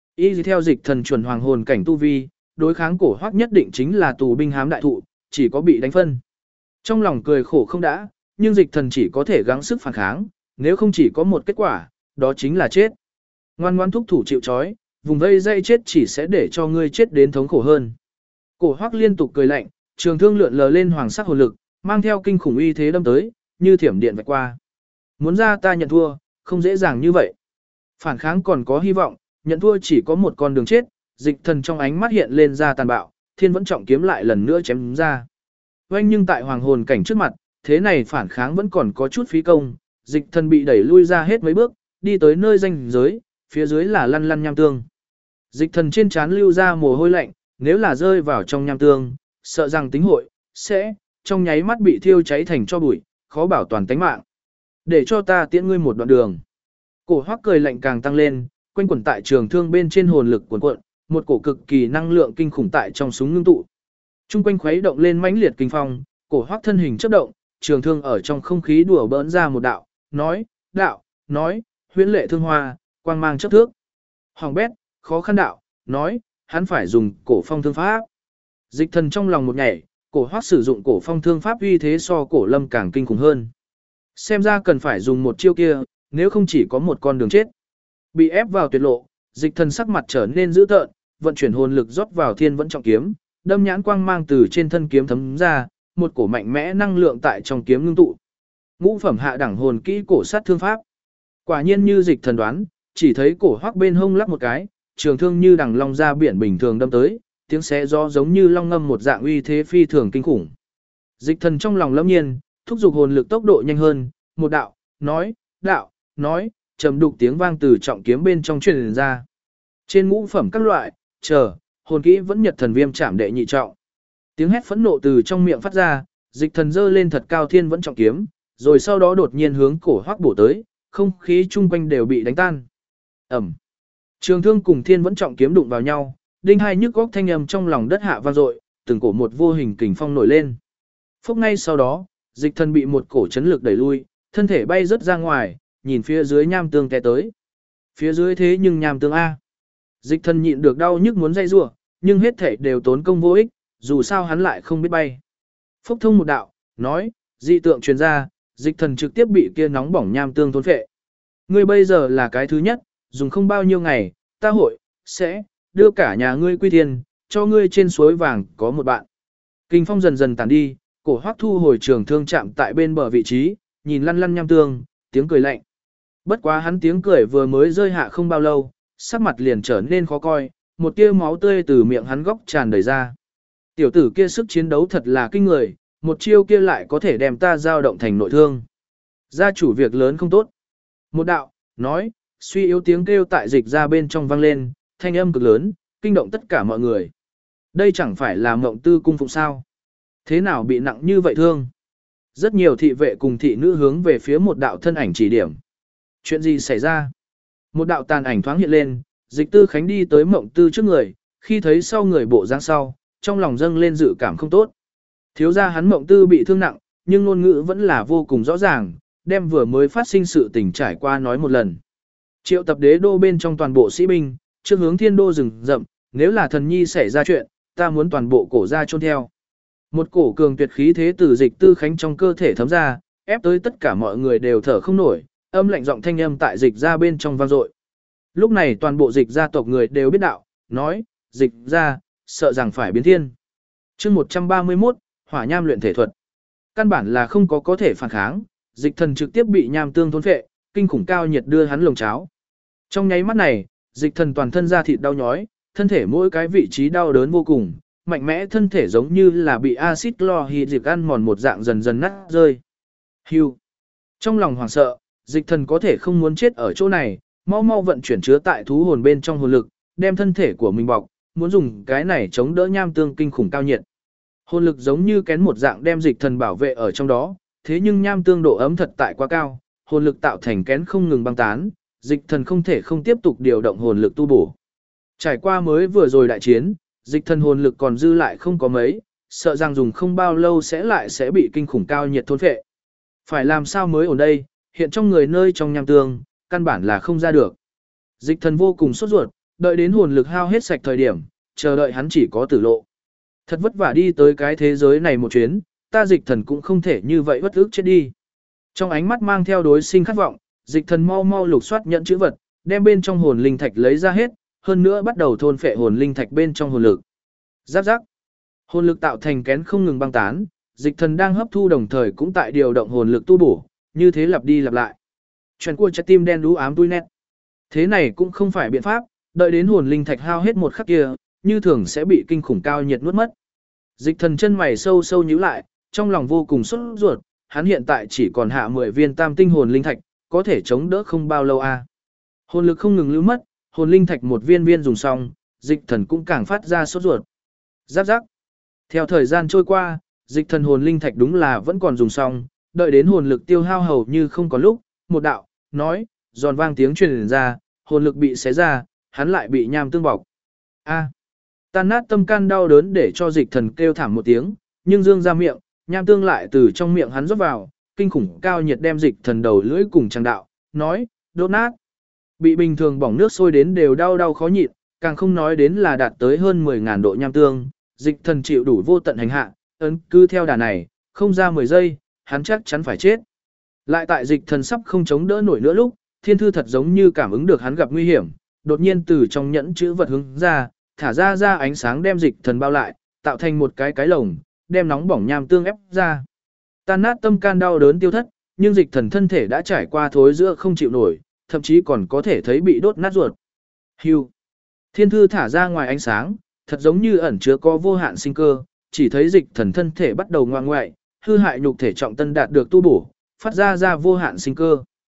Y theo Dịch Thần chuẩn hoàng hồn cảnh tu vi, đối kháng cổ Hoắc nhất định chính là tù binh hám đại thụ, chỉ có bị đánh phân. Trong lòng cười khổ không đã, nhưng Dịch Thần chỉ có thể gắng sức phản kháng, nếu không chỉ có một kết quả, đó chính là chết. Ngoan ngoãn thúc thủ chịu trói, vùng vây dây chết chỉ sẽ để cho ngươi chết đến thống khổ hơn. Cổ Hoắc liên tục cười lạnh, trường thương lượn lờ lên hoàng sắc hồn lực, mang theo kinh khủng uy thế đâm tới, như thiểm điện vạch qua. Muốn ra ta nhận thua, không dễ dàng như vậy. Phản kháng còn có hy vọng, nhận thua chỉ có một con đường chết. Dịch Thần trong ánh mắt hiện lên ra tàn bạo, Thiên Vẫn Trọng Kiếm lại lần nữa chém ra. Oanh nhưng tại hoàng hồn cảnh trước mặt, thế này phản kháng vẫn còn có chút phí công, Dịch Thần bị đẩy lui ra hết mấy bước, đi tới nơi ranh giới, phía dưới là lăn lăn nham tương. Dịch Thần trên trán lưu ra mồ hôi lạnh, nếu là rơi vào trong nham tương, sợ rằng tính hội sẽ trong nháy mắt bị thiêu cháy thành tro bụi, khó bảo toàn tính mạng. Để cho ta tiễn ngươi một đoạn đường. Cổ Hoắc cười lạnh càng tăng lên, quanh quẩn tại trường thương bên trên hồn lực cuồn cuộn, một cổ cực kỳ năng lượng kinh khủng tại trong súng ngưng tụ. Trung quanh khuấy động lên mãnh liệt kinh phong, cổ Hoắc thân hình chớp động, trường thương ở trong không khí đùa bỡn ra một đạo, nói, huyễn lệ thương hoa, quang mang chớp thước. Hoàng bét, khó khăn đạo, nói, hắn phải dùng cổ phong thương pháp. Dịch Thần trong lòng một nhảy, cổ Hoắc sử dụng cổ phong thương pháp uy thế so cổ lâm càng kinh khủng hơn. Xem ra cần phải dùng một chiêu kia, nếu không chỉ có một con đường chết. Bị ép vào tuyệt lộ, Dịch Thần sắc mặt trở nên dữ tợn, vận chuyển hồn lực rót vào Thiên Vẫn Trọng Kiếm, đâm nhãn quang mang từ trên thân kiếm thấm ra, một cổ mạnh mẽ năng lượng tại trong kiếm ngưng tụ. Ngũ phẩm hạ đẳng hồn kỹ cổ sát thương pháp. Quả nhiên như Dịch Thần đoán, chỉ thấy cổ Hoắc bên hông lắc một cái, trường thương như đằng long ra biển bình thường đâm tới, tiếng xé gió giống như long ngâm một dạng uy thế phi thường kinh khủng. Dịch Thần trong lòng lâm nhiên, thúc giục hồn lực tốc độ nhanh hơn, một đạo, nói, đạo, nói, trầm đục tiếng vang từ trọng kiếm bên trong truyền ra. Trên ngũ phẩm các loại, chờ, hồn kỹ vẫn nhật thần viêm chạm đệ nhị trọng. Tiếng hét phẫn nộ từ trong miệng phát ra, dịch thần giơ lên thật cao thiên vẫn trọng kiếm, rồi sau đó đột nhiên hướng cổ hoắc bổ tới, không khí chung quanh đều bị đánh tan. Ẩm. Trường thương cùng thiên vẫn trọng kiếm đụng vào nhau, đinh hai nhức góc thanh âm trong lòng đất hạ vang dội, từng cổ một vô hình kình phong nổi lên. Phốc ngay sau đó, dịch thần bị một cổ chấn lực đẩy lui, thân thể bay rớt ra ngoài, nhìn phía dưới nham tương té tới. Phía dưới thế nhưng nham tương A. Dịch thần nhịn được đau nhức muốn dây rủa, nhưng hết thể đều tốn công vô ích, dù sao hắn lại không biết bay. Phốc thông một đạo, nói, dị tượng truyền ra, dịch thần trực tiếp bị kia nóng bỏng nham tương thôn phệ. Ngươi bây giờ là cái thứ nhất, dùng không bao nhiêu ngày, ta sẽ đưa cả nhà ngươi quy thiên, cho ngươi trên suối vàng có một bạn. Kinh phong dần dần tàn đi, cổ hoắc thu hồi trường thương chạm tại bên bờ vị trí, nhìn lăn lăn nham tương, tiếng cười lạnh. Bất quá hắn tiếng cười vừa mới rơi hạ không bao lâu, sắc mặt liền trở nên khó coi, một tia máu tươi từ miệng hắn góc tràn đầy ra. Tiểu tử kia sức chiến đấu thật là kinh người, một chiêu kia lại có thể đem ta dao động thành nội thương. Gia chủ việc lớn không tốt. Một đạo, nói, suy yếu tiếng kêu tại dịch ra bên trong vang lên, thanh âm cực lớn, kinh động tất cả mọi người. Đây chẳng phải là Mộng Tư cung phụng sao? Thế nào bị nặng như vậy thương? Rất nhiều thị vệ cùng thị nữ hướng về phía một đạo thân ảnh chỉ điểm. Chuyện gì xảy ra? Một đạo tàn ảnh thoáng hiện lên, Dịch Tư Khánh đi tới Mộng Tư trước người, khi thấy sau người bộ dáng sau, trong lòng dâng lên dự cảm không tốt. Thiếu gia hắn Mộng Tư bị thương nặng, nhưng ngôn ngữ vẫn là vô cùng rõ ràng, đem vừa mới phát sinh sự tình trải qua nói một lần. Triệu tập đế đô bên trong toàn bộ sĩ binh, trước hướng thiên đô rừng rậm, nếu là thần nhi xảy ra chuyện, ta muốn toàn bộ cổ ra chôn theo. Một cổ cường tuyệt khí thế từ Dịch Tư Khánh trong cơ thể thấm ra, ép tới tất cả mọi người đều thở không nổi, âm lạnh giọng thanh âm tại dịch ra bên trong vang dội. Lúc này toàn bộ dịch gia tộc người đều biết đạo, nói, dịch ra, sợ rằng phải biến thiên. chương 131, hỏa nham luyện thể thuật. Căn bản là không có thể phản kháng, dịch thần trực tiếp bị nham tương thôn phệ, kinh khủng cao nhiệt đưa hắn lồng cháo. Trong nháy mắt này, dịch thần toàn thân da thịt đau nhói, thân thể mỗi cái vị trí đau đớn vô cùng, mạnh mẽ thân thể giống như là bị axit chlorhydric ăn mòn một dạng dần dần nát rơi. Hưu. Trong lòng hoảng sợ, dịch thần có thể không muốn chết ở chỗ này, mau mau vận chuyển chứa tại thú hồn bên trong hồn lực, đem thân thể của mình bọc, muốn dùng cái này chống đỡ nham tương kinh khủng cao nhiệt. Hồn lực giống như kén một dạng đem dịch thần bảo vệ ở trong đó, thế nhưng nham tương độ ấm thật tại quá cao, hồn lực tạo thành kén không ngừng băng tán, dịch thần không thể không tiếp tục điều động hồn lực tu bổ. Trải qua mới vừa rồi đại chiến, dịch thần hồn lực còn dư lại không có mấy, sợ rằng dùng không bao lâu sẽ bị kinh khủng cao nhiệt thôn phệ. Phải làm sao mới ổn đây, hiện trong người nơi trong nham tương, căn bản là không ra được. Dịch thần vô cùng sốt ruột, đợi đến hồn lực hao hết sạch thời điểm, chờ đợi hắn chỉ có tử lộ. Thật vất vả đi tới cái thế giới này một chuyến, ta dịch thần cũng không thể như vậy bất ức chết đi. Trong ánh mắt mang theo đối sinh khát vọng, dịch thần mau mau lục soát nhận chữ vật, đem bên trong hồn linh thạch lấy ra hết, hơn nữa bắt đầu thôn phệ hồn linh thạch bên trong hồn lực. Giáp giáp. Hồn lực tạo thành kén không ngừng băng tán, dịch thần đang hấp thu đồng thời cũng tại điều động hồn lực tu bổ, như thế lặp đi lặp lại. Chuyện của trái tim đen đú ám tui nét. Thế này cũng không phải biện pháp, đợi đến hồn linh thạch hao hết một khắc kia, như thường sẽ bị kinh khủng cao nhiệt nuốt mất. Dịch thần chân mày sâu sâu nhíu lại, trong lòng vô cùng sốt ruột, hắn hiện tại chỉ còn hạ 10 viên tam tinh hồn linh thạch, có thể chống đỡ không bao lâu a. Hồn lực không ngừng lưu mất, hồn linh thạch một viên viên dùng xong, dịch thần cũng càng phát ra sốt ruột. Giáp giáp. Theo thời gian trôi qua, dịch thần hồn linh thạch đúng là vẫn còn dùng xong, đợi đến hồn lực tiêu hao hầu như không có lúc, một đạo, nói, giòn vang tiếng truyền ra, hồn lực bị xé ra, hắn lại bị nham tương bọc. A. Tan nát tâm can đau đớn để cho dịch thần kêu thảm một tiếng, nhưng dương ra miệng, nham tương lại từ trong miệng hắn rót vào, kinh khủng cao nhiệt đem dịch thần đầu lưỡi cùng trang đạo, nói, đốt nát. Bị bình thường bỏng nước sôi đến đều đau đau khó nhịn, càng không nói đến là đạt tới hơn 10.000 độ nham tương, dịch thần chịu đủ vô tận hành hạ, cứ theo đà này, không ra 10 giây, hắn chắc chắn phải chết. Lại tại dịch thần sắp không chống đỡ nổi nữa lúc, thiên thư thật giống như cảm ứng được hắn gặp nguy hiểm, đột nhiên từ trong nhẫn chữ vật hướng ra, thả ra ánh sáng đem dịch thần bao lại, tạo thành một cái lồng, đem nóng bỏng nham tương ép ra. Tan nát tâm can đau đớn tiêu thất, nhưng dịch thần thân thể đã trải qua thối giữa không chịu nổi, thậm chí còn có thể thấy bị đốt nát ruột. Hưu. Thiên thư thả ra ngoài ánh sáng, thật giống như ẩn chứa có vô hạn sinh cơ, chỉ thấy dịch thần thân thể bắt đầu ngoan ngoại, hư hại nhục thể trọng tân đạt được tu bổ, phát ra vô hạn sinh cơ.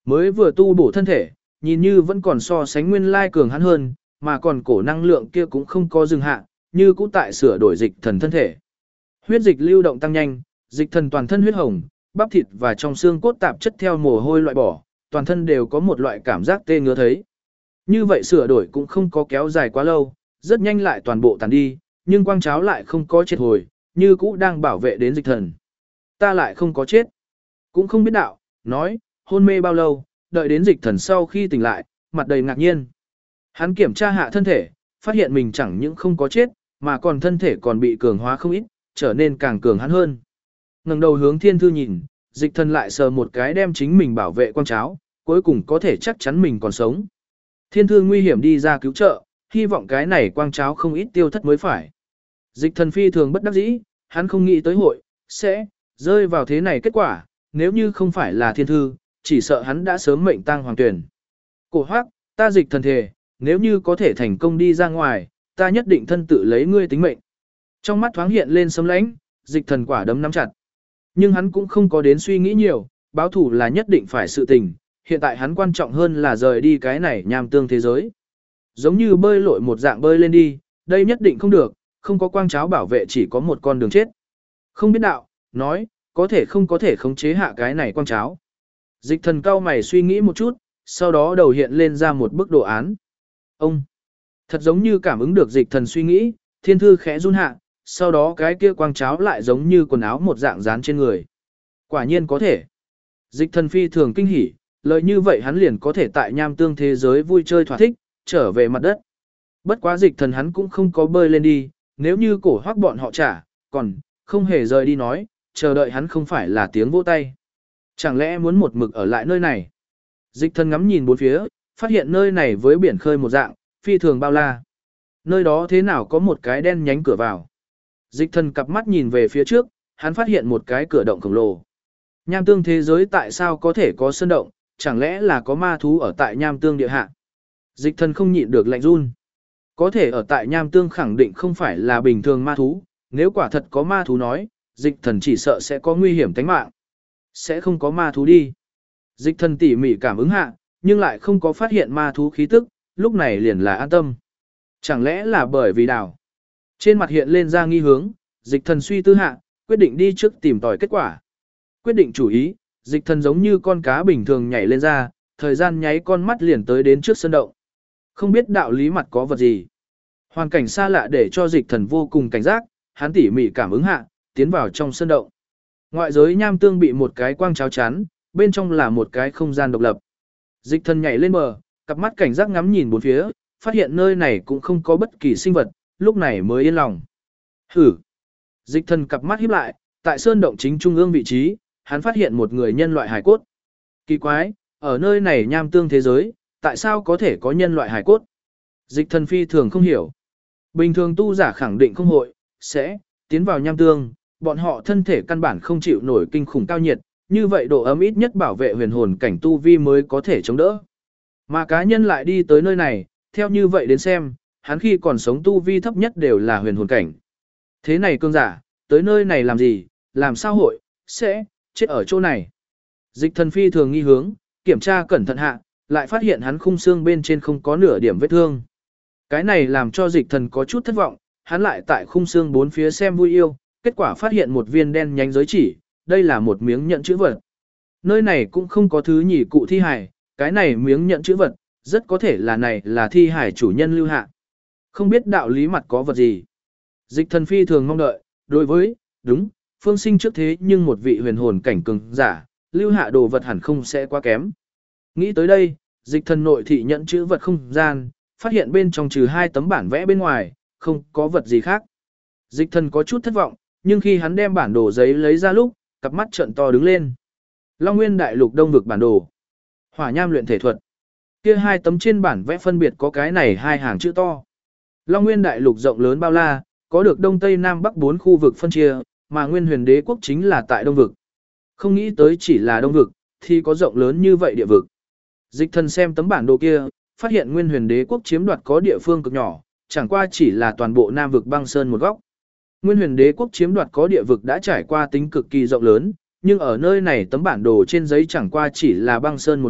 Mới vừa tu bổ thân thể, nhìn như vẫn còn so sánh nguyên lai cường hắn hơn, mà còn cổ năng lượng kia cũng không có dừng hạ, như cũ tại sửa đổi dịch thần thân thể. Huyết dịch lưu động tăng nhanh, dịch thần toàn thân huyết hồng, bắp thịt và trong xương cốt tạp chất theo mồ hôi loại bỏ, toàn thân đều có một loại cảm giác tê ngứa thấy. Như vậy sửa đổi cũng không có kéo dài quá lâu, rất nhanh lại toàn bộ tàn đi, nhưng quang cháo lại không có chết hồi, như cũ đang bảo vệ đến dịch thần. Ta lại không có chết. Cũng không biết đạo, nói, hôn mê bao lâu, đợi đến dịch thần sau khi tỉnh lại, mặt đầy ngạc nhiên. Hắn kiểm tra hạ thân thể, phát hiện mình chẳng những không có chết, mà còn thân thể còn bị cường hóa không ít, trở nên càng cường hắn hơn. Ngẩng đầu hướng thiên thư nhìn, dịch thần lại sờ một cái đem chính mình bảo vệ quang cháo, cuối cùng có thể chắc chắn mình còn sống. Thiên thư nguy hiểm đi ra cứu trợ, hy vọng cái này quang cháo không ít tiêu thất mới phải. Dịch thần phi thường bất đắc dĩ, hắn không nghĩ tới hội, sẽ rơi vào thế này kết quả, nếu như không phải là thiên thư, chỉ sợ hắn đã sớm mệnh tang hoàng tuyển. Cổ Hoắc, ta dịch thần thề, nếu như có thể thành công đi ra ngoài, ta nhất định thân tự lấy ngươi tính mệnh. Trong mắt thoáng hiện lên sấm lãnh, dịch thần quả đấm nắm chặt. Nhưng hắn cũng không có đến suy nghĩ nhiều, báo thủ là nhất định phải sự tình, hiện tại hắn quan trọng hơn là rời đi cái này nham tương thế giới. Giống như bơi lội một dạng bơi lên đi, đây nhất định không được, không có quang cháo bảo vệ chỉ có một con đường chết. Không biết đạo, nói, có thể không có thể khống chế hạ cái này quang cháo. Dịch thần cao mày suy nghĩ một chút, sau đó đầu hiện lên ra một bức đồ án. Ông, thật giống như cảm ứng được dịch thần suy nghĩ, thiên thư khẽ run hạ, sau đó cái kia quang cháo lại giống như quần áo một dạng dán trên người. Quả nhiên có thể. Dịch thần phi thường kinh hỉ, lời như vậy hắn liền có thể tại nham tương thế giới vui chơi thỏa thích, trở về mặt đất. Bất quá dịch thần hắn cũng không có bơi lên đi, nếu như Cổ Hoắc bọn họ trả, còn không hề rời đi nói, chờ đợi hắn không phải là tiếng vỗ tay. Chẳng lẽ muốn một mực ở lại nơi này? Dịch thần ngắm nhìn bốn phía, phát hiện nơi này với biển khơi một dạng, phi thường bao la. Nơi đó thế nào có một cái đen nhánh cửa vào. Dịch thần cặp mắt nhìn về phía trước, hắn phát hiện một cái cửa động khổng lồ. Nham tương thế giới tại sao có thể có sơn động, chẳng lẽ là có ma thú ở tại nham tương địa hạ? Dịch thần không nhịn được lạnh run. Có thể ở tại nham tương khẳng định không phải là bình thường ma thú, nếu quả thật có ma thú nói, dịch thần chỉ sợ sẽ có nguy hiểm tính mạng. Sẽ không có ma thú đi. Dịch thần tỉ mỉ cảm ứng hạ, nhưng lại không có phát hiện ma thú khí tức, lúc này liền là an tâm. Chẳng lẽ là bởi vì đào? Trên mặt hiện lên ra nghi hướng, dịch thần suy tư hạ, quyết định đi trước tìm tòi kết quả. Quyết định chủ ý, dịch thần giống như con cá bình thường nhảy lên ra, thời gian nháy con mắt liền tới đến trước sân động. Không biết đạo lý mặt có vật gì. Hoàn cảnh xa lạ để cho dịch thần vô cùng cảnh giác, hắn tỉ mỉ cảm ứng hạ, tiến vào trong sân động. Ngoại giới nham tương bị một cái quang cháo chắn, bên trong là một cái không gian độc lập. Dịch thần nhảy lên bờ, cặp mắt cảnh giác ngắm nhìn bốn phía, phát hiện nơi này cũng không có bất kỳ sinh vật, lúc này mới yên lòng. Hử! Dịch thần cặp mắt híp lại, tại sơn động chính trung ương vị trí, hắn phát hiện một người nhân loại hài cốt. Kỳ quái, ở nơi này nham tương thế giới, tại sao có thể có nhân loại hài cốt? Dịch thần phi thường không hiểu. Bình thường tu giả khẳng định không hội, sẽ tiến vào nham tương, bọn họ thân thể căn bản không chịu nổi kinh khủng cao nhiệt, như vậy độ ấm ít nhất bảo vệ huyền hồn cảnh tu vi mới có thể chống đỡ. Mà cá nhân lại đi tới nơi này, theo như vậy đến xem, hắn khi còn sống tu vi thấp nhất đều là huyền hồn cảnh. Thế này cương giả, tới nơi này làm gì, làm sao hội, sẽ chết ở chỗ này. Dịch thần phi thường nghi hướng, kiểm tra cẩn thận hạ, lại phát hiện hắn khung xương bên trên không có nửa điểm vết thương. Cái này làm cho dịch thần có chút thất vọng, hắn lại tại khung xương bốn phía xem vui yêu, kết quả phát hiện một viên đen nhánh giới chỉ, đây là một miếng nhận chữ vật. Nơi này cũng không có thứ nhỉ cụ thi hài, cái này miếng nhận chữ vật, rất có thể là này là thi hài chủ nhân lưu hạ. Không biết đạo lý mặt có vật gì. Dịch thần phi thường mong đợi, đối với, đúng, phương sinh trước thế nhưng một vị huyền hồn cảnh cường giả, lưu hạ đồ vật hẳn không sẽ quá kém. Nghĩ tới đây, dịch thần nội thị nhận chữ vật không gian, phát hiện bên trong trừ 2 tấm bản vẽ bên ngoài, không có vật gì khác. Dịch thần có chút thất vọng, nhưng khi hắn đem bản đồ giấy lấy ra lúc, cặp mắt trợn to đứng lên. Long Nguyên Đại Lục Đông vực bản đồ. Hỏa nham luyện thể thuật. Kia 2 tấm trên bản vẽ phân biệt có cái này 2 hàng chữ to. Long Nguyên Đại Lục rộng lớn bao la, có được Đông Tây Nam Bắc 4 khu vực phân chia, mà Nguyên Huyền Đế quốc chính là tại Đông vực. Không nghĩ tới chỉ là Đông vực, thì có rộng lớn như vậy địa vực. Dịch thần xem tấm bản đồ kia, phát hiện Nguyên Huyền Đế quốc chiếm đoạt có địa phương cực nhỏ, chẳng qua chỉ là toàn bộ Nam vực băng sơn một góc. Nguyên Huyền Đế quốc chiếm đoạt có địa vực đã trải qua tính cực kỳ rộng lớn, nhưng ở nơi này tấm bản đồ trên giấy chẳng qua chỉ là băng sơn một góc,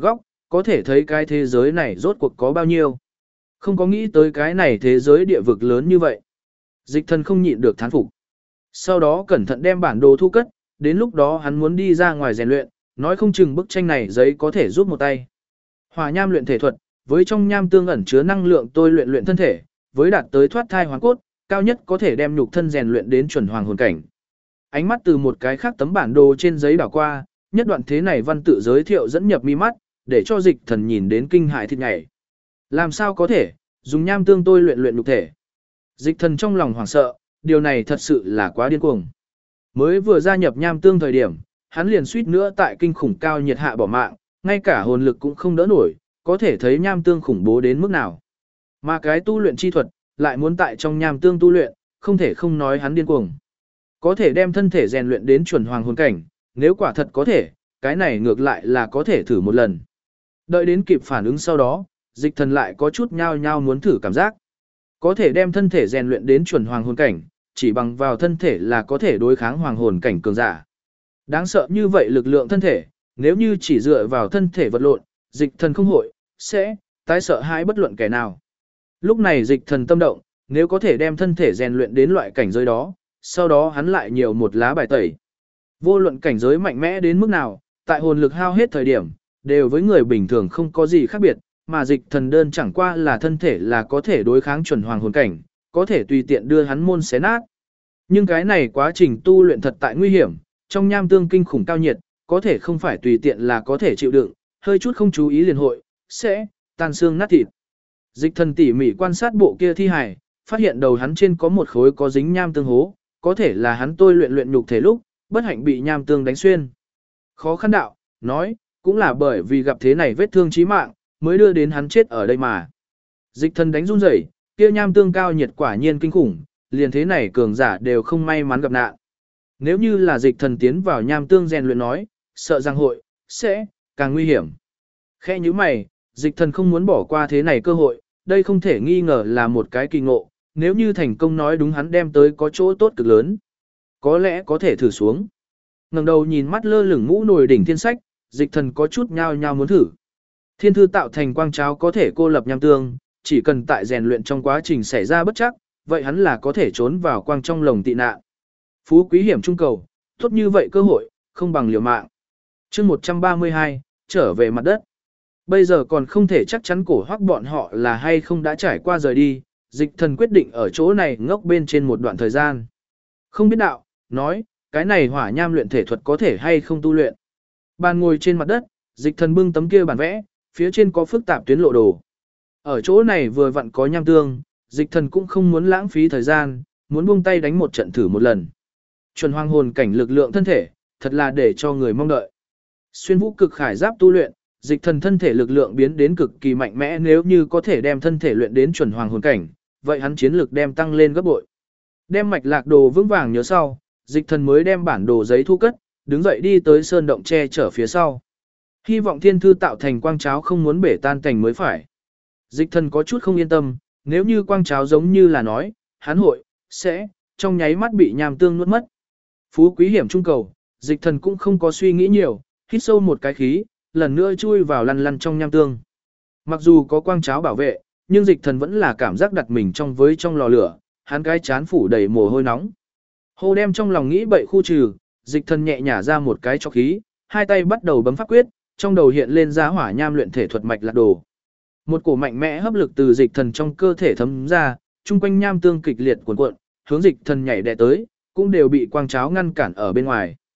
có thể thấy cái thế giới này rốt cuộc có bao nhiêu. Không có nghĩ tới cái này thế giới địa vực lớn như vậy. Dịch thần không nhịn được thán phục. Sau đó cẩn thận đem bản đồ thu cất, đến lúc đó hắn muốn đi ra ngoài rèn luyện, nói không chừng bức tranh này giấy có thể giúp một tay. Hỏa nham luyện thể thuật, với trong nham tương ẩn chứa năng lượng tôi luyện thân thể, với đạt tới thoát thai hoàn cốt, cao nhất có thể đem nhục thân rèn luyện đến chuẩn hoàng hồn cảnh. Ánh mắt từ một cái khác tấm bản đồ trên giấy đảo qua, nhất đoạn thế này văn tự giới thiệu dẫn nhập mi mắt, để cho dịch thần nhìn đến kinh hại thịt nhảy. Làm sao có thể, dùng nham tương tôi luyện nhục thể. Dịch thần trong lòng hoảng sợ, điều này thật sự là quá điên cuồng. Mới vừa gia nhập nham tương thời điểm, hắn liền suýt nữa tại kinh khủng cao nhiệt hạ bỏ mạng, ngay cả hồn lực cũng không đỡ nổi, có thể thấy nham tương khủng bố đến mức nào. Mà cái tu luyện chi thuật, lại muốn tại trong nham tương tu luyện, không thể không nói hắn điên cuồng. Có thể đem thân thể rèn luyện đến chuẩn hoàng hồn cảnh, nếu quả thật có thể, cái này ngược lại là có thể thử một lần. Đợi đến kịp phản ứng sau đó, dịch thần lại có chút nhao nhao muốn thử cảm giác. Có thể đem thân thể rèn luyện đến chuẩn hoàng hồn cảnh, chỉ bằng vào thân thể là có thể đối kháng hoàng hồn cảnh cường giả. Đáng sợ như vậy lực lượng thân thể, nếu như chỉ dựa vào thân thể vật lộn, dịch thần không hội, sẽ tái sợ hãi bất luận kẻ nào. Lúc này dịch thần tâm động, nếu có thể đem thân thể rèn luyện đến loại cảnh giới đó, sau đó hắn lại nhiều một lá bài tẩy. Vô luận cảnh giới mạnh mẽ đến mức nào, tại hồn lực hao hết thời điểm, đều với người bình thường không có gì khác biệt, mà dịch thần đơn chẳng qua là thân thể là có thể đối kháng chuẩn hoàng hồn cảnh, có thể tùy tiện đưa hắn môn xé nát. Nhưng cái này quá trình tu luyện thật tại nguy hiểm, trong nham tương kinh khủng cao nhiệt, có thể không phải tùy tiện là có thể chịu đựng, hơi chút không chú ý liền hội, sẽ tan xương nát thịt. Dịch thần tỉ mỉ quan sát bộ kia thi hài, phát hiện đầu hắn trên có một khối có dính nham tương hố, có thể là hắn tôi luyện nhục thể lúc, bất hạnh bị nham tương đánh xuyên. Khó khăn đạo, nói, cũng là bởi vì gặp thế này vết thương chí mạng, mới đưa đến hắn chết ở đây mà. Dịch thần đánh run rẩy, kia nham tương cao nhiệt quả nhiên kinh khủng, liền thế này cường giả đều không may mắn gặp nạn. Nếu như là dịch thần tiến vào nham tương rèn luyện nói, sợ rằng hội, sẽ, càng nguy hiểm. Khẽ như mày, dịch thần không muốn bỏ qua thế này cơ hội, đây không thể nghi ngờ là một cái kỳ ngộ, nếu như thành công nói đúng hắn đem tới có chỗ tốt cực lớn. Có lẽ có thể thử xuống. Ngẩng đầu nhìn mắt lơ lửng ngũ nồi đỉnh thiên sách, dịch thần có chút nhao nhao muốn thử. Thiên thư tạo thành quang cháo có thể cô lập nham tương, chỉ cần tại rèn luyện trong quá trình xảy ra bất chắc, vậy hắn là có thể trốn vào quang trong lồng tị nạn. Phú quý hiểm trung cầu, tốt như vậy cơ hội, không bằng liều mạng. Chương 132, trở về mặt đất. Bây giờ còn không thể chắc chắn cổ hoắc bọn họ là hay không đã trải qua rời đi, dịch thần quyết định ở chỗ này ngốc bên trên một đoạn thời gian. Không biết đạo, nói, cái này hỏa nham luyện thể thuật có thể hay không tu luyện. Bàn ngồi trên mặt đất, dịch thần bưng tấm kia bản vẽ, phía trên có phức tạp tuyến lộ đồ. Ở chỗ này vừa vặn có nham tương, dịch thần cũng không muốn lãng phí thời gian, muốn buông tay đánh một trận thử một lần. Chuẩn hoàng hồn cảnh lực lượng thân thể, thật là để cho người mong đợi. Xuyên vũ cực khải giáp tu luyện, dịch thần thân thể lực lượng biến đến cực kỳ mạnh mẽ, nếu như có thể đem thân thể luyện đến chuẩn hoàng hồn cảnh, vậy hắn chiến lực đem tăng lên gấp bội. Đem mạch lạc đồ vững vàng nhớ sau, dịch thần mới đem bản đồ giấy thu cất, đứng dậy đi tới sơn động che chở phía sau. Hy vọng thiên thư tạo thành quang cháo không muốn bể tan cảnh mới phải. Dịch thần có chút không yên tâm, nếu như quang cháo giống như là nói, hắn hội, sẽ, trong nháy mắt bị nham tương nuốt mất. Phú quý hiểm trung cầu, dịch thần cũng không có suy nghĩ nhiều, hít sâu một cái khí, lần nữa chui vào lăn lăn trong nham tương. Mặc dù có quang cháo bảo vệ, nhưng dịch thần vẫn là cảm giác đặt mình trong lò lửa, hắn cái chán phủ đầy mồ hôi nóng. Hô đem trong lòng nghĩ bậy khu trừ, dịch thần nhẹ nhả ra một cái cho khí, hai tay bắt đầu bấm pháp quyết, trong đầu hiện lên ra hỏa nham luyện thể thuật mạch lạc đồ. Một cổ mạnh mẽ hấp lực từ dịch thần trong cơ thể thấm ra, chung quanh nham tương kịch liệt cuộn cuộn, hướng dịch thần nhảy đè tới, cũng đều bị quang cháo ngăn cản ở bên ngoài.